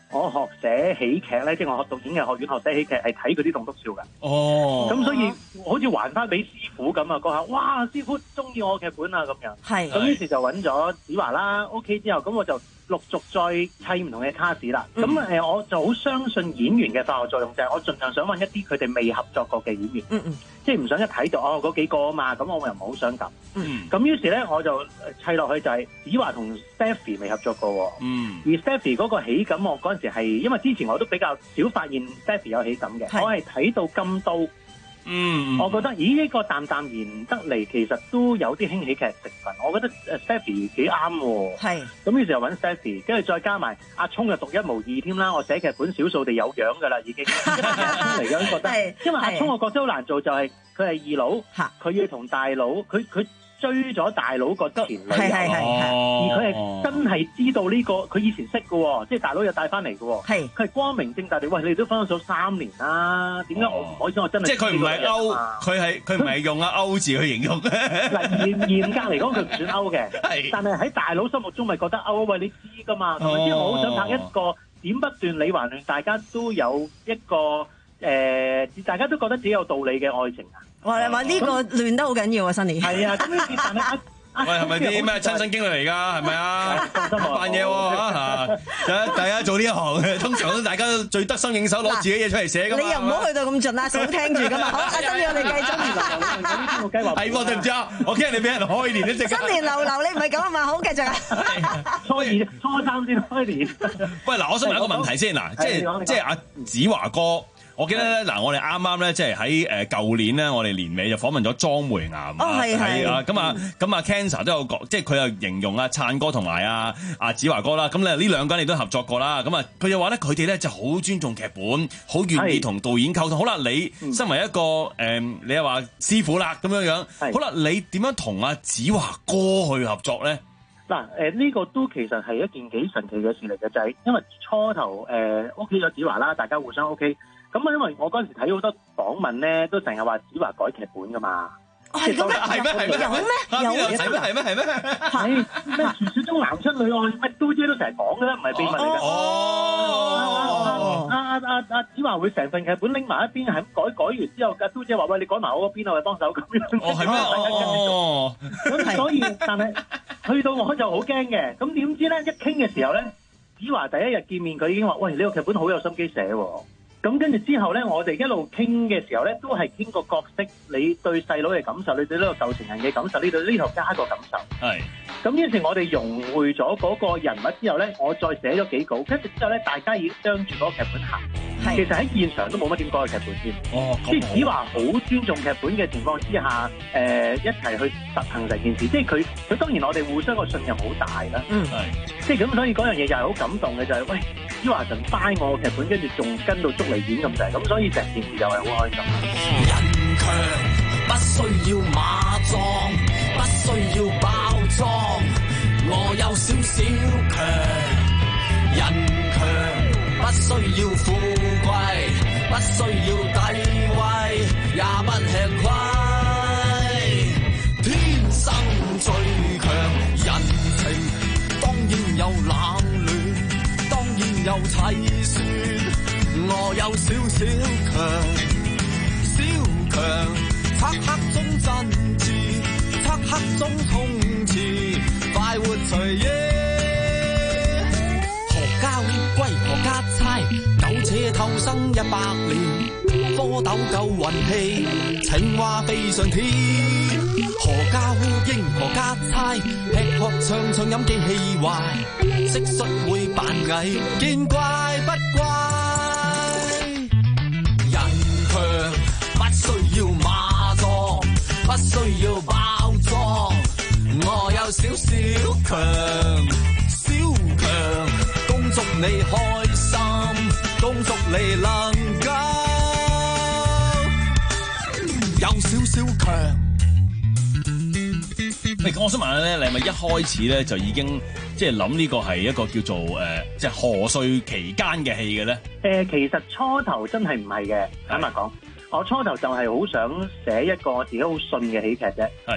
我學寫喜劇咧，即係我學導演嘅學院學寫喜劇，係睇佢啲棟篤笑㗎。 哦， 咁所以好似還翻俾師傅咁啊！嗰下，哇！師傅中意我劇本啊，咁樣。 係。 咁於是就揾咗子華啦 ，OK 之後，咁我就陸續再砌唔同嘅卡士啦。咁誒、嗯，我就好相信演員嘅化學作用，就係、是、我盡量想揾一啲佢哋未合作過嘅演員。嗯嗯。即係唔想一睇到哦嗰幾個啊嘛，咁我又唔好想咁。嗯。咁於是咧，我就砌落去就係子華同 Stephy 未合作過。嗯。而 Stephy 嗰個喜感，我嗰陣時係因為之前我都比較少發現 Stephy 有喜感嘅，我係睇到金刀。嗯，我覺得咦呢、這個淡淡然得嚟，其實都有啲輕喜劇成分。我覺得誒 Stephy 幾啱喎。係。咁於是就揾 Stephy，跟住再加埋阿聰就獨一無二添啦。我寫劇本少數地有樣㗎啦，已經。嚟嘅都覺得，因為阿聰個角色好難做，就係佢係二佬，佢要同大佬，佢佢。追咗大佬個前女友，而佢係真係知道呢、這個，佢以前識嘅喎，即係大佬又帶翻嚟嘅喎。係，佢係光明正大地，喂，你哋都分咗手三年啦，點解我唔可以？我真係即係佢唔係勾，佢係佢唔係用阿勾字去形容嘅。 嗱，嚴嚴格嚟講，佢唔算勾嘅，但係喺大佬心目中咪覺得勾，喂，你知㗎嘛？同埋即係我好想拍一個剪不斷理還亂，大家都有一個誒、呃，大家都覺得自己有道理嘅愛情啊！ 哇！你話呢個亂得好緊要啊，Sunny。 係啊，咁呢啲但係阿喂係咪啲咩親身經歷嚟㗎？係咪啊？扮嘢喎嚇！大家做呢一行，通常都大家都最得心應手，攞自己嘢出嚟寫㗎嘛。 你又唔好去到咁盡啦，想聽住㗎嘛。好，阿 Sunny 我哋繼續。 係喎，對唔住啊，我驚你俾人開年都即刻。 新年流流，你唔係咁啊嘛？好，繼續啊。 初二、初三先開年。 喂嗱，我想問一個問題先嗱，即係即係阿子華哥。我記得咧，嗱，我哋啱啱咧，即係喺誒舊年咧，我哋年尾就訪問咗莊梅岩啊，係啊，咁啊，咁啊，Cancer 都有講，即係佢又形容阿燦哥同埋阿阿子華哥啦，咁咧呢兩個人亦都合作過啦，咁啊，佢就話咧，佢哋咧就好尊重劇本，好願意同導演溝通。好啦，你身為一個誒、嗯，你又話師傅啦咁樣樣，好啦，你點樣同阿子華哥去合作咧？ 嗱，誒呢個都其實係一件幾神奇嘅事嚟嘅，就係、是、因為初頭誒 OK 咗子華啦，大家互相 OK。咁啊，因為我嗰陣時睇好多訪問咧，都成日話子華改劇本噶嘛。 係咩？係咩？係咩？有咩？有咩？ 係咩？係咩？係咩？ 係咩？傳説中男親女愛，乜都姐都成日講嘅啦，唔係秘密嚟嘅。哦。阿阿阿阿子華會成份劇本拎埋一邊，係咁改改完之後，阿都姐話：喂，你改埋我嗰邊啊，喂，幫手咁樣。 哦，係咩？哦。 咁所以，但係去到我就好驚嘅。咁點知咧？一傾嘅時候咧，子華第一日見面，佢已經話：喂，你個劇本好有心機寫喎。咁跟住之後咧，我哋一路傾嘅時候咧，都係傾個角色，你對細佬嘅感受，你對呢個舊情人嘅感受，你對呢度加個感受。係。咁於是，我哋融匯咗嗰個人物之後咧，我再寫咗幾稿，跟住之後咧，大家已經將住嗰個劇本行。其實喺現場都冇乜點改劇本先。哦。即係子華好尊重劇本嘅情況之下，誒、呃、一齊去實行成件事。即係佢佢當然我哋互相個信任好大啦。嗯。係。即係咁，所以嗰樣嘢就係好感動嘅，就係、是、喂。子華神掰我劇本，跟住仲跟到捉嚟演咁滯，咁所以成件事就係好開心。 人強不需要馬壯，不需要包裝，我有少少強。人強不需要富貴，不需要地位，也不吃虧。天生最強，人情當然有冷暖。有齊算，我有少少強，小強，漆黑中真摯，漆黑中衝刺，快活隨意。何家歸何家猜，苟且偷生一百年，蝌蚪夠運氣，青蛙飛上天。何家烏蠅何家猜，吃喝唱唱飲機氣壞，蟋蟀會扮蟻，見怪不怪。人強不需要馬壯，不需要包裝，我有少少強，小強，恭祝你開心，恭祝你能夠有少少強。 喂，我想問下咧，你係咪一開始咧就已經即係諗呢個係一個叫做誒、呃，即係賀歲期間嘅戲嘅咧？誒、 呃，其實初頭真係唔係嘅，坦白講，我初頭就係好想寫一個自己好信嘅喜劇啫。係。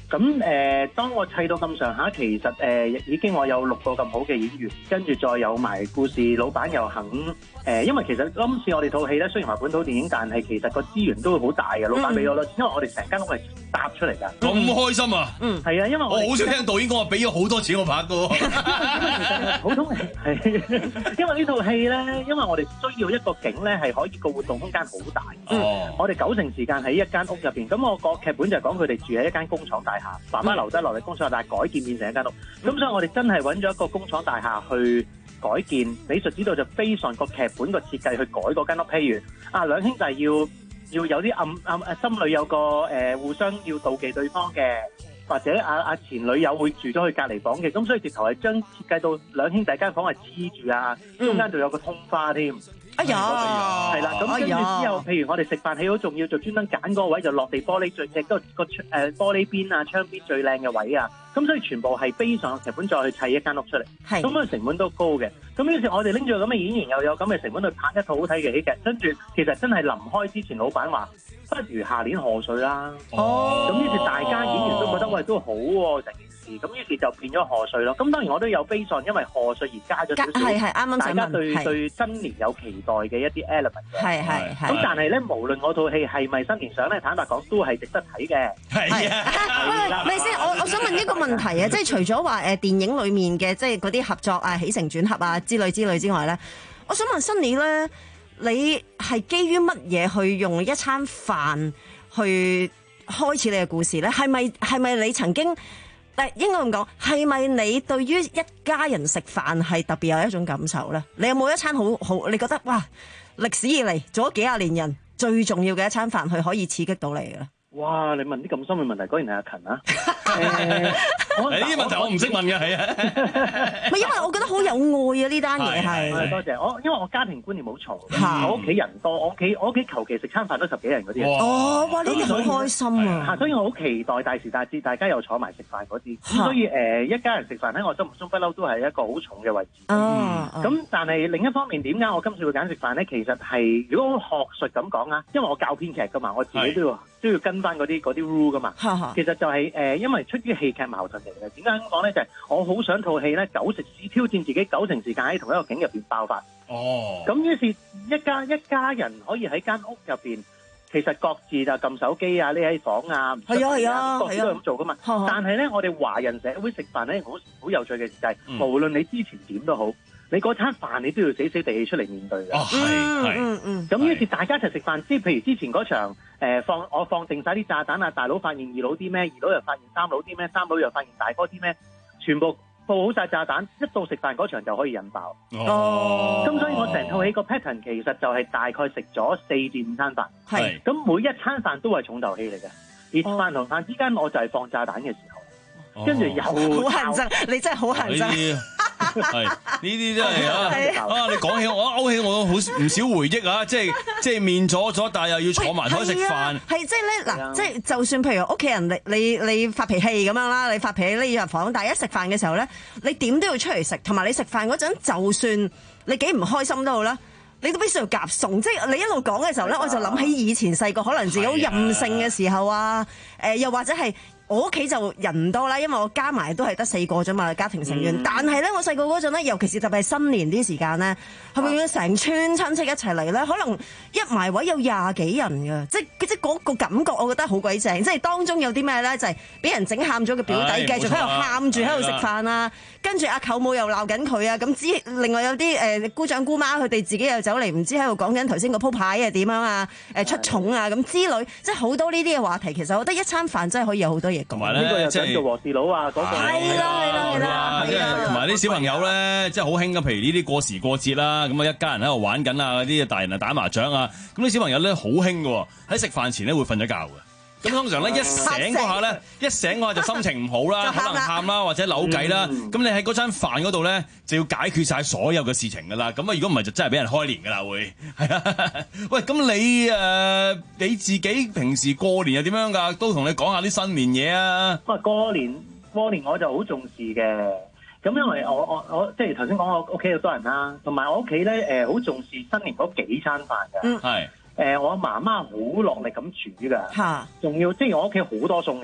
咁誒、呃，當我砌到咁上下，其實誒、呃、已經我有六個咁好嘅演員，跟住再有埋故事，老闆又肯誒、呃，因為其實今次我哋套戲咧，雖然話本土電影，但係其實個資源都會好大嘅，老闆俾咗咯，因為我哋成間屋係搭出嚟㗎。 咁、嗯、開心啊！ 嗯，係啊，因為我我好少聽導演講話俾咗好多錢我拍嘅。 其實普通係因為呢套戲咧，因為我哋需要一個景咧係可以個活動空間好大。哦，我哋九成時間喺一間屋入邊，咁我個劇本就係講佢哋住喺一間工廠大廈，爸爸留低落嚟工廠大廈改建變成一間屋。咁所以我哋真係揾咗一個工廠大廈去改建，美術指導就非常個劇本個設計去改嗰間屋。譬如啊，兩兄弟要要有啲暗暗誒，心裏有個誒、呃、互相要妒忌對方嘅，或者阿阿、啊、前女友會住咗去隔離房嘅，咁所以直頭係將設計到兩兄弟間房係黐住啊，中間仲有個通花添。哎呀，係啦，咁跟住之後，譬如我哋食飯戲好重要，就專登揀嗰個位就落地玻璃最，即係嗰個誒玻璃邊啊、窗邊最靚嘅位啊，咁所以全部係非常劇本再去砌一間屋出嚟，咁個成本都高嘅。咁於是，我哋拎住咁嘅演員又有咁嘅成本去拍一套好睇嘅喜劇，跟住其實真係臨開之前，老闆話不如下年賀歲啦。哦，咁於是大家演員都覺得喂都好喎、啊，成件事。咁於是就變咗賀歲咯。咁當然我都有悲喪，因為賀歲而加咗少少。係係啱啱大家對對新年有期待嘅一啲 element。係係係。咁但係咧，無論我套戲係咪新年上咧，坦白講都係值得睇嘅。係啊。 喂，咪先，我我想問一個問題啊，即係除咗話誒電影裡面嘅即係嗰啲合作啊、起承轉合啊之類之類之外咧，我想問新年咧，你係基於乜嘢去用一餐飯去開始你嘅故事咧？係咪係咪你曾經？誒應該咁講，係咪你對於一家人食飯係特別有一種感受咧？你有冇一餐好好？你覺得哇，歷史以嚟做咗幾廿年人最重要嘅一餐飯，佢可以刺激到你嘅咧？ 哇！你問啲咁深嘅問題，果然係阿勤啊！誒， 呢啲問題我唔識問嘅，係啊。 唔係因為我覺得好有愛啊！呢單嘢係。 多謝我，因為我家庭觀念好重，我屋企人多，我屋企我屋企求其食餐飯都十幾人嗰啲。 哦，哇！呢啲好開心啊！ 嚇，所以我好期待大時大節大家又坐埋食飯嗰啲。咁所以誒，一家人食飯喺我心目中不嬲都係一個好重嘅位置。嗯。咁但係另一方面，點解我今次會揀食飯咧？其實係如果學術咁講啊，因為我教編劇㗎嘛，我自己都要都要跟翻嗰啲嗰啲 rule 噶嘛，其實就係、是、誒、呃，因為出於戲劇矛盾嚟嘅。點解咁講咧？就係、是、我好想套戲咧，九成試挑戰自己九成時間喺同一個景入邊爆發。哦，咁於是一家一家人可以喺間屋入邊，其實各自就撳手機啊，匿喺房啊，係啊係啊，各自都係咁做噶嘛。但係咧，我哋華人社會食飯咧，好好有趣嘅就係、是，嗯、無論你之前點都好。你嗰餐飯你都要死死地氣出嚟面對嘅。哦，係係嗯嗯。咁於是大家一齊食飯，即係譬如之前嗰場、呃、放我放定晒啲炸彈啊，大佬發現二佬啲咩，二佬又發現三佬啲咩，三佬又發現大哥啲咩，全部佈好晒炸彈，一到食飯嗰場就可以引爆。哦。咁所以我成套戲個 pattern 其實就係大概食咗四至五餐飯。係。咁每一餐飯都係重頭戲嚟嘅，而飯同飯之間我就係放炸彈嘅時候，跟住又好恨憎，你真係好恨憎。 係呢啲真係啊！啊，你講起我勾起我好唔少回憶啊！即係即係面咗咗，但係又要坐埋台食飯。 係即係咧嗱，即係就算譬如屋企人你你你發脾氣咁樣啦，你發脾氣匿入房，但係一食飯嘅時候咧，你點都要出嚟食，同埋你食飯嗰陣，就算你幾唔開心都好啦，你都必須要夾餸。即係你一路講嘅時候咧，我就諗起以前細個可能自己好任性嘅時候啊，誒又或者係。我屋企就人唔多啦，因為我加埋都係得四個啫嘛，家庭成員。嗯、但係咧，我細個嗰陣咧，尤其是特別係新年啲時間咧，係咪要成村親戚一齊嚟咧？可能一埋位有廿幾人㗎，即係即係嗰個感覺，我覺得好鬼正。即係當中有啲咩咧，就係、是、俾人整喊咗嘅表弟，哎、繼續喺度喊住喺度食飯啊。跟住阿舅母又鬧緊佢啊。咁之另外有啲誒、呃、姑丈姑媽佢哋自己又走嚟，唔知喺度講緊頭先個鋪牌係點樣啊？誒出寵啊咁之類，即係好多呢啲嘅話題。其實我覺得一餐飯真係可以有好多嘢講。 同埋咧，即係做和事佬啊，嗰個係啦係啦係啦， 即係同埋啲小朋友咧，即係好興㗎。譬如呢啲過時過節啦，咁啊一家人喺度玩緊啊，啲大人啊打麻雀啊，咁啲小朋友咧好興㗎，喺食飯前咧會瞓咗覺嘅。咁通常咧一醒嗰下咧，一醒嗰下就心情唔好啦，可能喊啦或者扭計啦。咁、嗯、你喺嗰餐飯嗰度咧就要解決晒所有嘅事情㗎啦。咁啊如果唔係就真係俾人開年㗎啦會。係啊，喂，咁你誒、呃、你自己平時過年係點樣㗎？都同你講下啲新年嘢啊。 喂，過年過年我就好重視嘅。咁因為我我我即係頭先講我屋企有多人啦，同埋我屋企咧誒好重視新年嗰幾餐飯㗎。嗯，係。誒、呃，我媽媽好落力咁煮㗎，仲要即係我屋企好多餸嘅，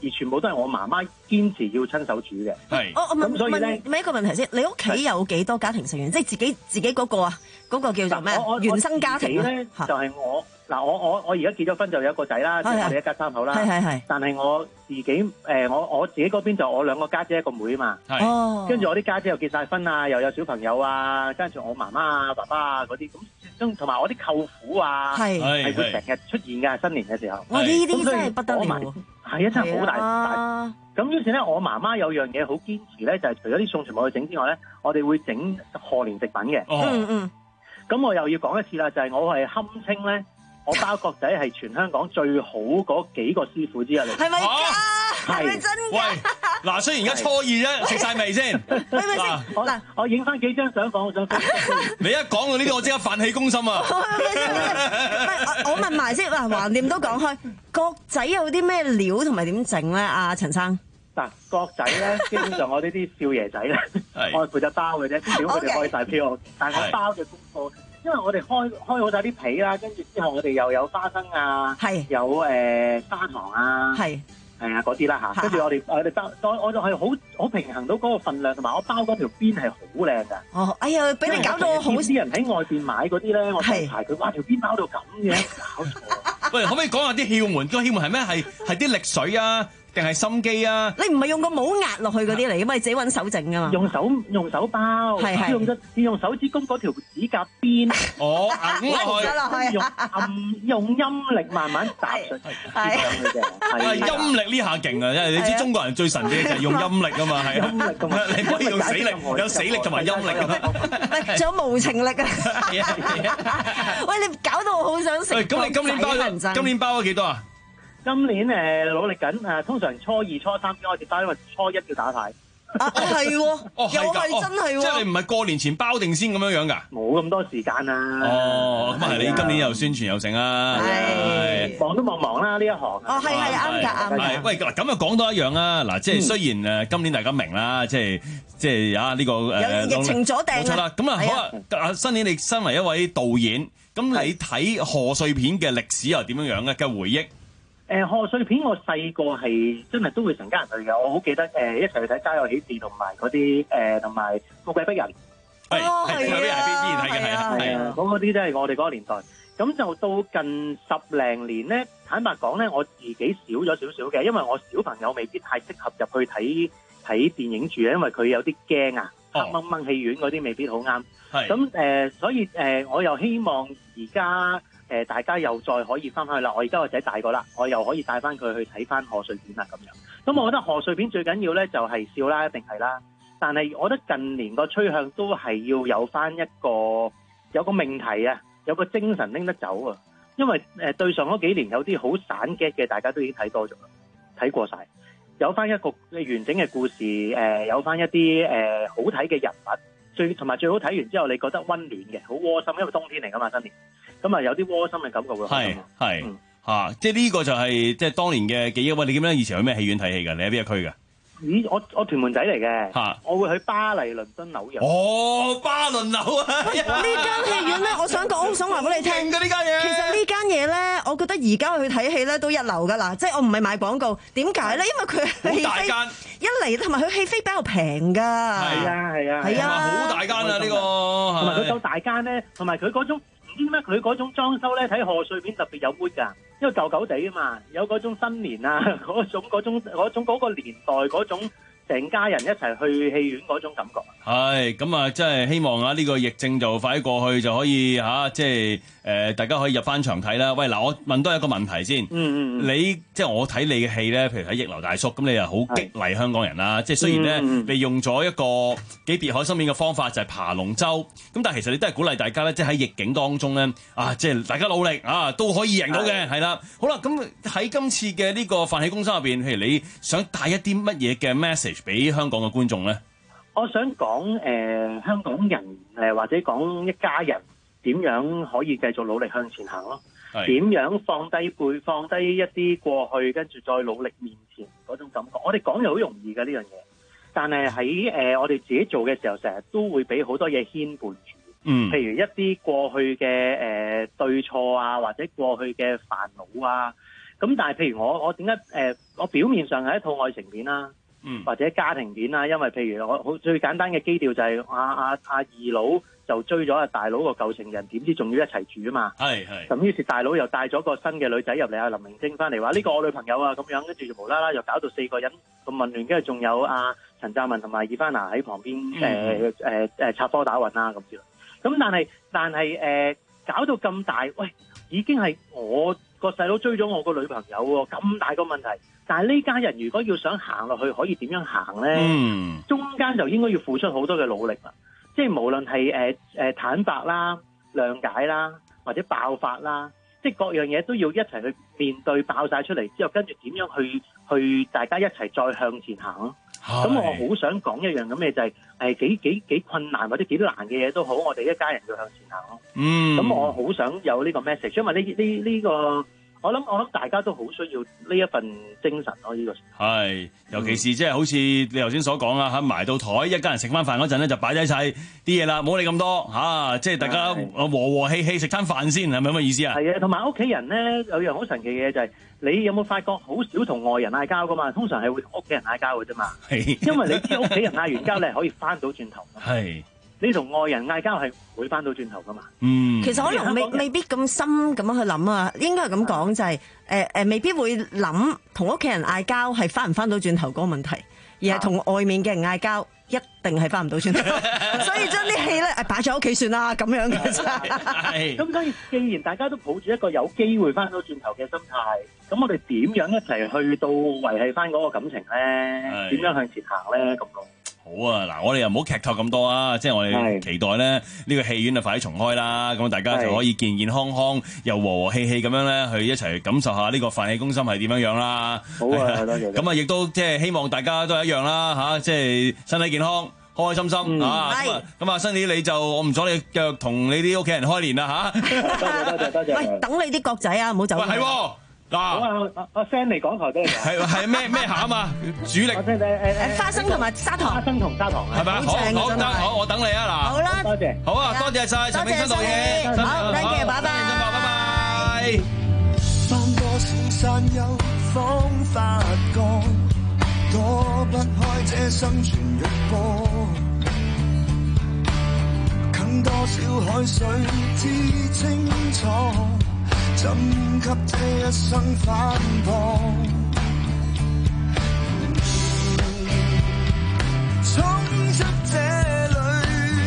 而全部都係我媽媽堅持要親手煮嘅。 係。 我我問咁所以咧問問一個問題先，你屋企有幾多家庭成員？即係自己自己嗰個啊，嗰個叫做咩我我？ 原生家庭啊咧就係我嗱，我我我而家結咗婚就有一個仔啦，即係我哋一家三口啦。 係係係。 但係我自己誒，我我自己嗰邊就我兩個家姐一個妹啊嘛。 係。 哦。 跟住我啲家姐又結晒婚啊，又有小朋友啊，跟住我媽媽啊、爸爸啊嗰啲咁，同埋我啲舅父啊， 係係會成日出現㗎，新年嘅時候。 哇！呢啲真係不得了。 係啊，真係好大大。咁於是咧，我媽媽有樣嘢好堅持咧，就係除咗啲餸全部去整之外咧，我哋會整賀年食品嘅。 嗯嗯。 咁我又要講一次啦，就係我係堪稱咧，我包角仔係全香港最好嗰幾個師傅之一嚟。 係咪㗎？係咪真㗎？ 喂，嗱，雖然而家初二啫，食晒未先？ 係咪先？ 我嗱，我影翻幾張相放我張相。 你一講到呢個，我即刻飯氣攻心啊！ 我問埋先，嗱，橫掂都講開，角仔有啲咩料同埋點整咧？阿陳生。 嗱，角仔咧，基本上我呢啲少爺仔咧，我係負責包嘅啫，啲料佢哋開晒票，但係我包嘅功課，因為我哋開開好晒啲皮啦，跟住之後我哋又有花生啊，有誒砂糖啊，係係啊嗰啲啦嚇，跟住我哋我哋包，我我就係好好平衡到嗰個份量，同埋我包嗰條邊係好靚㗎。 哦，哎呀，俾你搞到我好啲人喺外邊買嗰啲咧，我睇排佢話條邊包到咁嘅，搞錯。 喂，可唔可以講下啲竅門？個竅門係咩？係係啲力水啊？定係心機啊！ 你唔係用個帽壓落去嗰啲嚟嘅嘛？你自己揾手整噶嘛？ 用手用手包， 係係用咗用手指公嗰條指甲邊， 哦，揞落去， 用暗用陰力慢慢打上去，係係陰力呢下勁啊！因為你知中國人最神秘就係用陰力啊嘛，係啊，你可以用死力，有死力同埋陰力咁。 仲有無情力啊！喂，你搞到我好想食。 喂，咁你今年包咗今年包咗幾多啊？ 今年誒努力緊誒，通常初二、初三先開始包，因為初一要打牌。 啊，係喎， 哦， 又係真係喎。 即係你唔係過年前包定先咁樣樣㗎？ 冇咁多時間啊。 哦，咁啊係你今年又宣傳又成啊。 係。忙都忙忙啦呢一行。 哦，係係啱㗎啱㗎。 喂，嗱咁又講多一樣啦。嗱，即係雖然誒今年大家明啦，即係即係啊呢個誒。 有疫情阻定。 冇錯啦。咁啊好啊，啊新年你身為一位導演，咁你睇賀歲片嘅歷史又點樣樣咧嘅回憶？ 誒賀歲片我細個係真係都會成家人去嘅，我好記得誒一齊去睇《家有喜事》同埋嗰啲誒同埋《富貴逼人》。 係係係必然睇嘅係啊係啊， 嗰啲都係我哋嗰個年代。咁就到近十零年咧，坦白講咧，我自己少咗少少嘅，因為我小朋友未必太適合入去睇睇電影住，因為佢有啲驚啊，黑掹掹戲院嗰啲未必好啱。係咁誒，所以誒，我又希望而家。誒，大家又再可以翻返去啦！我而家個仔大個啦，我又可以帶翻佢去睇翻賀歲片啦咁樣。咁我覺得賀歲片最緊要咧就係笑啦，一定係啦。但係我覺得近年個趨向都係要有翻一個有個命題啊，有個精神拎得走啊。因為誒對上嗰幾年有啲好散嘅嘅，大家都已經睇多咗啦，睇過晒。有翻一個完整嘅故事，誒有翻一啲誒好睇嘅人物，最同埋最好睇完之後，你覺得温暖嘅，好窩心，因為冬天嚟噶嘛新年。咁啊，有啲窩心嘅感覺會係係嚇，即係呢個就係即係當年嘅記憶。喂，你點樣以前去咩戲院睇戲㗎？你喺邊一區㗎？ 咦，我我屯門仔嚟嘅嚇， 我會去巴黎、倫敦、紐約。 哦，巴倫紐啊！ 呢間戲院咧，我想講，我好想話俾你聽嘅呢間嘢。 其實呢間嘢咧，我覺得而家去睇戲咧都一流㗎啦。即係我唔係賣廣告，點解咧？因為佢戲飛一嚟，同埋佢戲飛比較平㗎。係啊係啊係啊， 好大間啊呢個， 同埋佢夠大間咧，同埋佢嗰種。唔知咩？佢嗰種裝修咧，睇賀歲片特別有 mood 㗎，因為舊舊地啊嘛，有嗰種新年啊，嗰種嗰種嗰種嗰個年代嗰種成家人一齊去戲院嗰種感覺。 係咁啊，即係希望啊，呢個疫症就快啲過去，就可以嚇，即係誒，大家可以入翻場睇啦。喂，嗱，我問多一個問題先。嗯嗯你即係我睇你嘅戲咧，譬如睇《逆流大叔》，咁你又好激勵香港人啦。即係雖然咧，嗯、你用咗一個幾別海生面嘅方法，就係、是、爬龍舟。咁但係其實你都係鼓勵大家咧，即係喺逆境當中咧，啊，即係大家努力啊，都可以贏到嘅，係啦。好啦，咁喺今次嘅呢個飯氣攻心入邊，譬如你想帶一啲乜嘢嘅 message 俾香港嘅觀眾咧？ 我想講誒、呃、香港人誒、呃、或者講一家人點樣可以繼續努力向前行咯，點樣放低背放低一啲過去，跟住再努力面前嗰種感覺。我哋講又好容易嘅呢樣嘢，但係喺誒我哋自己做嘅時候，成日都會俾好多嘢牽絆住。嗯，譬如一啲過去嘅誒、呃、對錯啊，或者過去嘅煩惱啊。 咁但係譬如我我點解誒我表面上係一套愛情片啦， 嗯， 或者家庭片啦，因為譬如我好最簡單嘅基調就係阿阿阿二佬就追咗阿大佬個舊情人，點知仲要一齊住啊嘛， 係係。 咁於是大佬又帶咗個新嘅女仔入嚟，阿林明禎翻嚟話呢個我女朋友啊咁樣，跟住就無啦啦又搞到四個人咁混亂，跟住仲有阿陳湛文同埋葉番娜喺旁邊誒誒誒插科打諢啦咁之類。咁但係但係誒、呃、搞到咁大，喂已經係我個細佬追咗我個女朋友喎，咁大個問題。但係呢家人如果要想行落去，可以點樣行咧？ 嗯， 中間就應該要付出好多嘅努力啦。即係無論係誒誒坦白啦、諒解啦，或者爆發啦，即係各樣嘢都要一齊去面對，爆晒出嚟之後，跟住點樣去去大家一齊再向前行咯。咁我好想講一樣咁嘅就係、是、誒幾幾幾困難或者幾難嘅嘢都好，我哋一家人要向前行咯。 嗯， 咁我好想有呢個 message，因為呢呢呢個。我諗我諗大家都好需要呢一份精神咯，呢、這個係，尤其是即係好似你頭先所講啦，喺埋到台一家人食翻飯嗰陣咧，就擺低晒啲嘢啦，冇理咁多嚇、啊，即係大家和和氣氣食餐飯先，係咪咁嘅意思啊？係啊，同埋屋企人咧有樣好神奇嘅嘢就係、是，你有冇發覺好少同外人嗌交噶嘛？通常係會同屋企人嗌交嘅啫嘛。係，因為你知屋企人嗌完交，你係可以翻到轉頭。係。你同外人嗌交係唔會翻到轉頭噶嘛？嗯， 其實可能未未必咁深咁樣去諗啊，應該係咁講就係誒誒，未必會諗同屋企人嗌交係翻唔翻到轉頭嗰個問題，而係同外面嘅人嗌交一定係翻唔到轉頭，所以將啲氣咧誒擺咗屋企算啦咁樣嘅啫。 咁所以既然大家都抱住一個有機會翻到轉頭嘅心態，咁我哋點樣一齊去到維繫翻嗰個感情咧？點樣向前行咧？咁咯。 好啊，嗱，我哋又唔好劇透咁多啊，即係我哋期待咧呢個戲院就快啲重開啦，咁大家就可以健健康康又和和氣氣咁樣咧去一齊感受下呢個飯戲攻心係點樣樣啦。好啊，多謝。咁啊，亦都即係希望大家都係一樣啦，吓，即係身體健康，開開心心啊。咁啊，咁啊，新年你就我唔阻你繼續同你啲屋企人開年啦，吓。 多謝多謝多謝。 喂，等你啲角仔啊，唔好走。 係喎。嗱，我我 send 嚟港台俾你。 係係咩咩餡啊？主力誒誒花生同埋砂糖。 花生同砂糖係咪啊？好，好得，好，我等你啊！嗱， 好啦， 多謝。 好啊，多謝晒陳永新導演。 好 ，thank you，拜拜。 拜拜。 翻多少山丘，仿發光，躲不開這生存弱波。更多少海水知清楚。怎給這一生反駁？衝出這裏，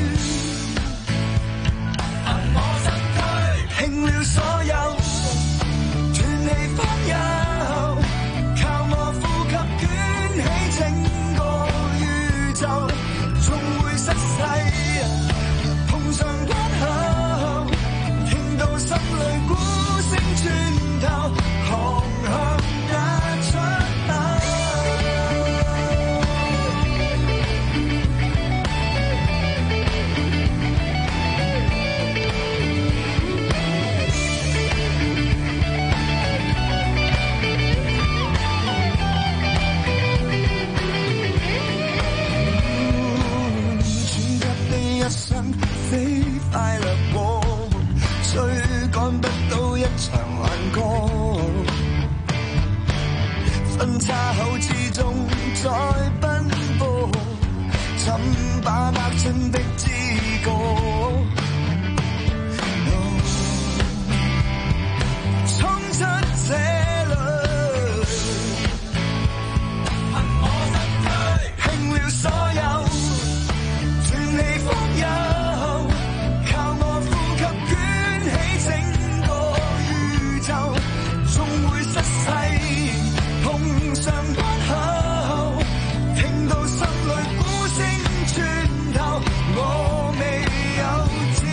憑我身軀，拼了所有，斷氣方休，靠我呼吸捲起整個宇宙，終會失勢，碰上關口，聽到心裏鼓轉頭航向那出口。轉入你一生非快樂過，追趕不到一場幻覺，分岔口之中再奔波，怎把握真的知覺？衝出這裏，憑我身軀，拼了所有，斷氣方休。碰上關口，聽到心裏鼓聲穿透，我未有。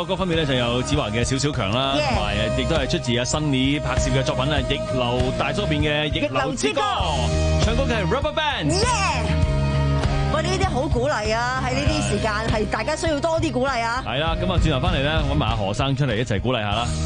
歌方面咧就有子華嘅小小強啦，同埋亦都係出自阿 Sunny 拍攝嘅作品啊，逆流大作變嘅逆流之歌，唱歌嘅係 Rubberband。 喂，呢啲好鼓勵啊！喺呢啲時間係大家需要多啲鼓勵啊！ 係啦，咁啊轉頭翻嚟咧，揾埋阿何生出嚟一齊鼓勵下啦。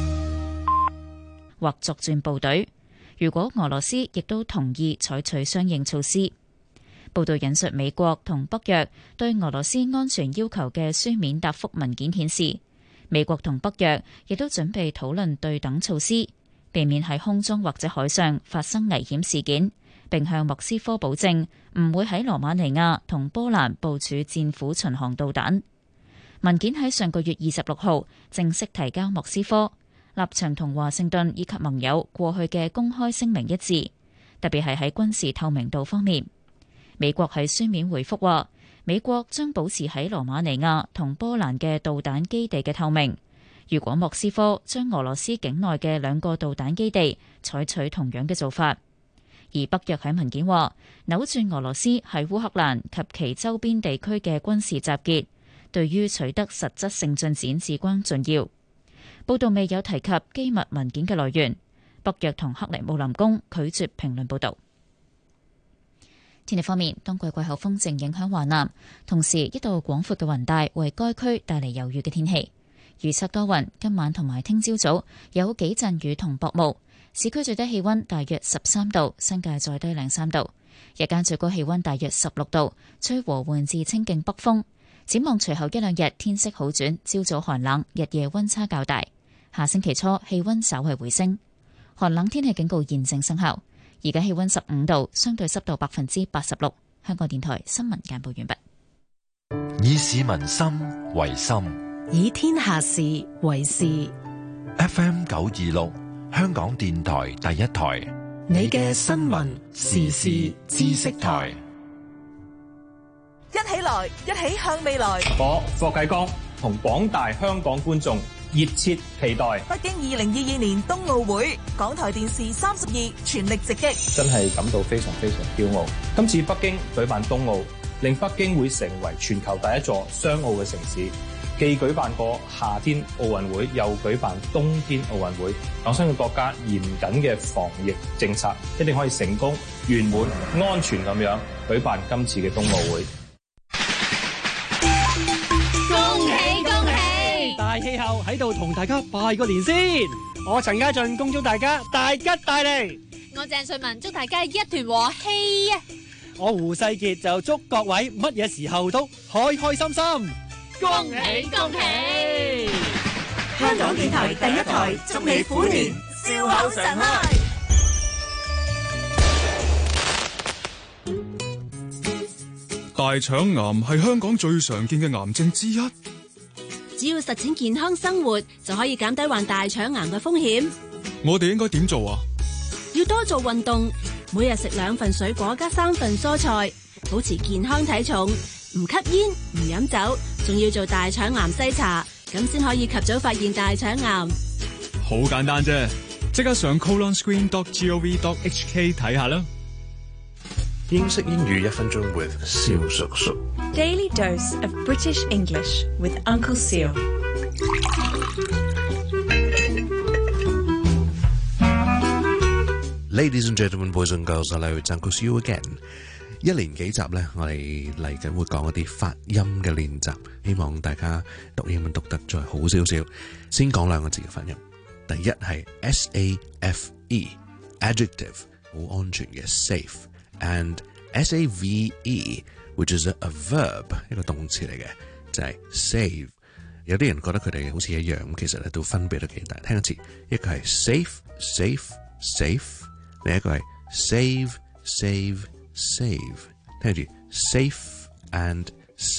或作戰部隊，如果俄羅斯亦都同意採取相應措施。報道引述美國同北約對俄羅斯安全要求嘅書面答覆文件顯示，美國同北約亦都準備討論對等措施，避免喺空中或者海上發生危險事件，並向莫斯科保證唔會喺羅馬尼亞同波蘭部署戰斧巡航導彈。文件喺上個月二十六號正式提交莫斯科，立場同華盛頓以及盟友過去嘅公開聲明一致，特別係喺軍事透明度方面。美國喺書面回覆話，美國將保持喺羅馬尼亞同波蘭嘅導彈基地嘅透明。如果莫斯科將俄羅斯境內嘅兩個導彈基地採取同樣嘅做法，而北約喺文件話，扭轉俄羅斯喺烏克蘭及其周邊地區嘅軍事集結，對於取得實質性進展至關重要。報道未有提及機密文件嘅來源。北約同克里姆林宮拒絕評論報導。天氣方面，冬季季候風正影響華南，同時一道廣闊嘅雲帶為該區帶嚟柔雨嘅天氣。預測多雲，今晚同埋聽朝早有幾陣雨同薄霧。市區最低氣溫大約十三度，新界再低兩三度。日間最高氣溫大約十六度，吹和緩至清勁北風。展望隨後一兩日天色好轉，朝早寒冷，日夜溫差較大。下星期初氣溫稍為回升，寒冷天氣警告現正生效。而家氣溫十五度，相對濕度百分之八十六。香港電台新聞簡報完畢。 以市民心為心， 以天下事為事。 F M 九二六，香港電台第一台， 你嘅新聞時事知識台。 一起來，一起向未來。 我霍啟剛同廣大香港觀眾熱切期待北京二零二二年冬奧會，港台電視三十二全力直擊， 真係感到非常非常驕傲。今次北京舉辦冬奧，令北京會成為全球第一座雙奧嘅城市。既舉辦過夏天奧運會，又舉辦冬天奧運會，我相信國家嚴謹嘅防疫政策一定可以成功、圓滿、安全咁樣舉辦今次嘅冬奧會。 恭喜恭喜！大氣候喺度同大家拜個年先。我陳家俊恭祝大家大吉大利。 我鄭瑞文祝大家一團和氣啊！ 我胡世傑就祝各位乜嘢時候都開開心心。 恭喜恭喜！ 香港電台第一台，祝你虎年笑口常開。 大腸癌係香港最常見嘅癌症之一。 只要實踐健康生活，就可以減低患大腸癌嘅風險。 我哋應該點做啊？ 要多做運動，每日食兩份水果加三份蔬菜，保持健康體重，唔吸煙唔飲酒，仲要做大腸癌篩查，咁先可以及早發現大腸癌。 好簡單啫，即刻上 colon screen dot gov dot hk 睇下啦。 英式英語一分鐘 with 蕭叔叔。 Daily dose of British English with Uncle Seal。 Ladies and gentlemen, boys and girls, hello, it's Uncle Seal again。一連幾集咧，我哋嚟緊會講一啲發音嘅練習，希望大家讀英文讀得再好少少。先講兩個字嘅發音，第一係 S A F E，adjective 好安全嘅 safe。And S A V E, which is a, a verb， 一個動詞嚟嘅，就係、是、save。有啲人覺得佢哋好似一樣，其實咧都分別都幾大。聽一次，一個係 safe safe safe， 另一個係 save save save。聽住 safe and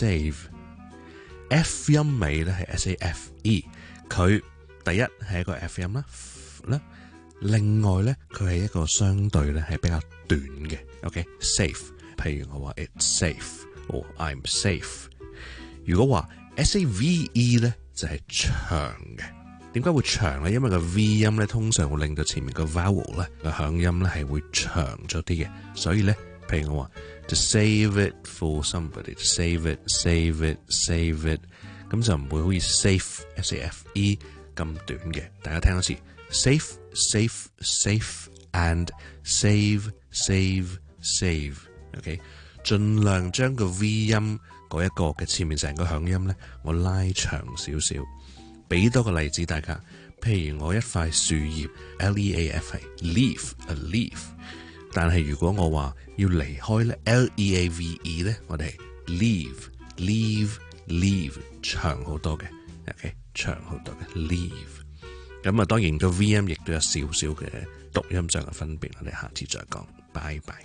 save。F 音尾咧係 S A F E， 佢第一係一個 F 音啦，啦。另外咧，佢係一個相對咧係比較短嘅 ，OK，safe。譬如我話 it's safe，或 I'm safe。如果話 S A V E 咧就係長嘅，點解會長咧？因為個 V 音咧通常會令到前面個 vowel 咧個響音咧係會長咗啲嘅，所以咧，譬如我話 to save it for somebody，to save it，save it，save it， 咁就唔會好似 safe S A F E 咁短嘅。大家聽多次 safe safe safe and save save save。OK， 盡量將個 V 音嗰一個嘅前面成個響音咧，我拉長少少。俾多個例子大家，譬如我一塊樹葉 L E A F 係 leaf a leaf， 但係如果我話要離開咧 L E A V E 咧，我哋係 leave leave leave 長好多嘅 ，OK 長好多嘅 leave。咁啊，當然個 V 音亦都有少少嘅讀音上嘅分別，我哋下次再講。拜拜。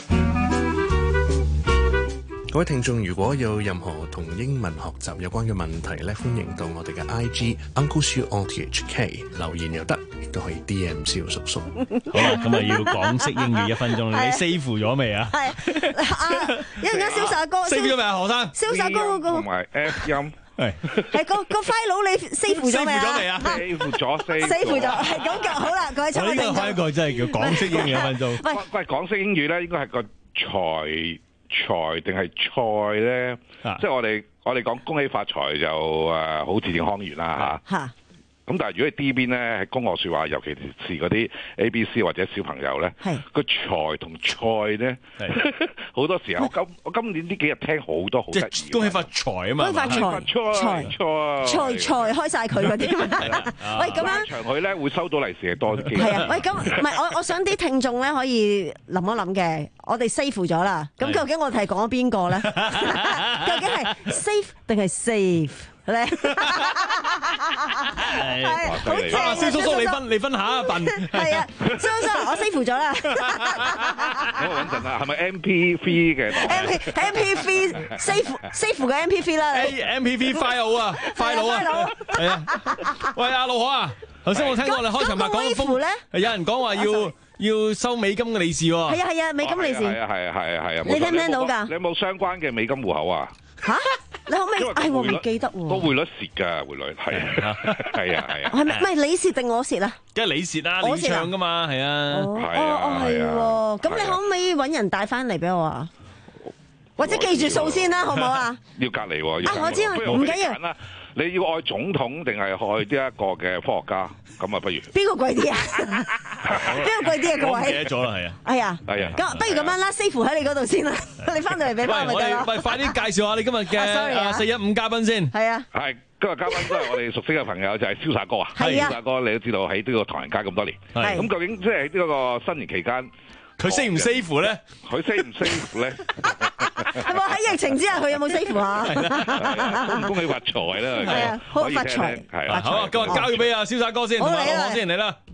各位聽眾，如果有任何同英文學習有關嘅問題咧，歡迎到我哋嘅 I G Uncle Siu O T H K 留言又得，亦都可以 D M 蕭叔叔。 好啦，咁啊要講識英語一分鐘，你 save 咗未啊？ 係啊，一陣間瀟灑哥 save 咗未啊，何生？ 瀟灑哥嗰個同埋 F 音係係個個 file 你 save 咗未啊 ？save 咗 save save 咗係咁嘅，好啦，各位親愛聽眾， 開一個真係叫講識英語一分鐘。 喂喂，講識英語咧，應該係個財。財定係菜咧，啊、即係我哋我哋講恭喜發財就誒好字正腔圓啦嚇。咁但係如果係 D 邊咧，係公學説話，尤其是嗰啲 A B C 或者小朋友咧，個財同菜咧，好多時候我今我今年呢幾日聽好多好得意， 即係恭喜發財啊嘛， 恭喜發財，財財財開晒佢嗰啲。喂，咁樣長佢咧會收到利是係多啲機會。 係啊，喂，咁唔係我我想啲聽眾咧可以諗一諗嘅，我哋 save 咗啦。咁究竟我哋係講咗邊個咧？究竟係 safe 定係 save？咧，係好正啊！ 蕭叔叔，你分你分下一份。 係啊，蕭叔叔，我 save 咗啦。 咁我穩陣啦，係咪 M P three 嘅 ？M P M P three save save 嘅 M P three 啦。 M P three file 啊，file 啊，係啊。喂，阿老何啊，頭先我聽過你開場白講風咧，有人講話要要收美金嘅利是喎。 係啊係啊，美金利是。 係啊係啊係啊係啊。 你聽唔聽到㗎？ 你有冇相關嘅美金戶口啊？ 嚇！你可唔可以？哎，我唔記得喎。 個匯率蝕㗎，匯率係啊，係啊，係啊。 係咪？唔係你蝕定我蝕啊？ 梗係你蝕啦，你唱㗎嘛，係啊。 哦哦係喎，咁你可唔可以揾人帶翻嚟俾我啊？或者記住數先啦，好唔好啊？ 要隔離喎。 啊，我知，唔緊要。 你要愛總統定係愛呢一個嘅科學家？咁啊，不如邊個貴啲啊？邊個貴啲啊？各位， 我記得咗啦，係啊， 係啊， 係啊。 咁不如咁樣啦 ，save 喺你嗰度先啦。你翻到嚟俾翻咪得咯。 喂，快啲介紹下你今日嘅四一五嘉賓先。 係啊， 係今日嘉賓都係我哋熟悉嘅朋友，就係瀟灑哥啊。 係啊， 瀟灑哥你都知道喺呢個唐人街咁多年。係。咁究竟即係呢個新年期間， 佢 save 唔 save 咧？ 佢 save 唔 save 咧？ 係喎，喺疫情之下，佢有冇 save 啊？ 恭恭喜發財啦！ 係啊，好發財， 係啊。 好啊，今日交咗俾阿瀟灑哥先，同埋老何先嚟啦。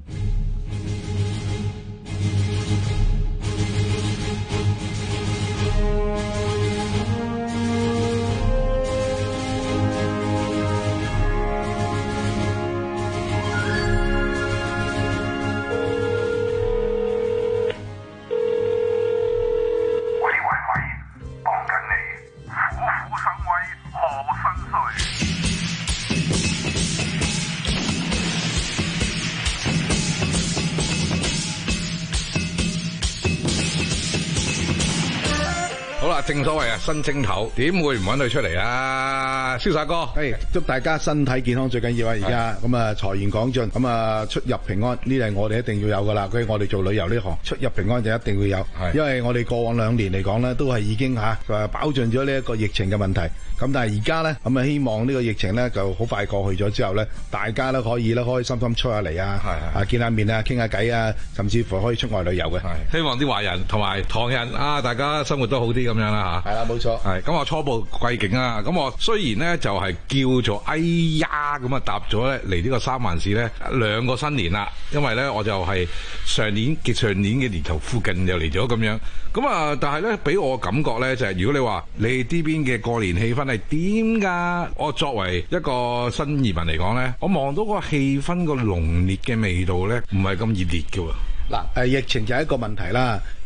好啦，正所謂啊，新正頭點會唔揾佢出嚟啊？瀟灑哥， 誒，祝大家身體健康最緊要啊！而家咁啊，財源廣進，咁啊，出入平安，呢啲係我哋一定要有噶啦。所以我哋做旅遊呢行，出入平安就一定會有。係，因為我哋過往兩年嚟講咧，都係已經嚇誒飽盡咗呢一個疫情嘅問題。咁但係而家咧，咁啊希望呢個疫情咧就好快過去咗之後咧，大家都可以咧開開心心出下嚟啊，啊見下面啊，傾下偈啊，甚至乎可以出外旅遊嘅。 係，希望啲華人同埋唐人啊，大家生活都好啲咁樣啦嚇。 係啦，冇錯。 係，咁我初步貴境啊，咁我雖然咧就係叫做哎呀咁啊搭咗咧嚟呢個三藩市咧兩個新年啦，因為咧我就係上年嘅上年嘅年頭附近又嚟咗咁樣。咁啊，但係咧俾我感覺咧就係，如果你話你呢邊嘅過年氣氛係點噶？我作為一個新移民嚟講咧，我望到個氣氛個濃烈嘅味道咧，唔係咁熱烈嘅喎。 嗱，誒疫情就係一個問題啦。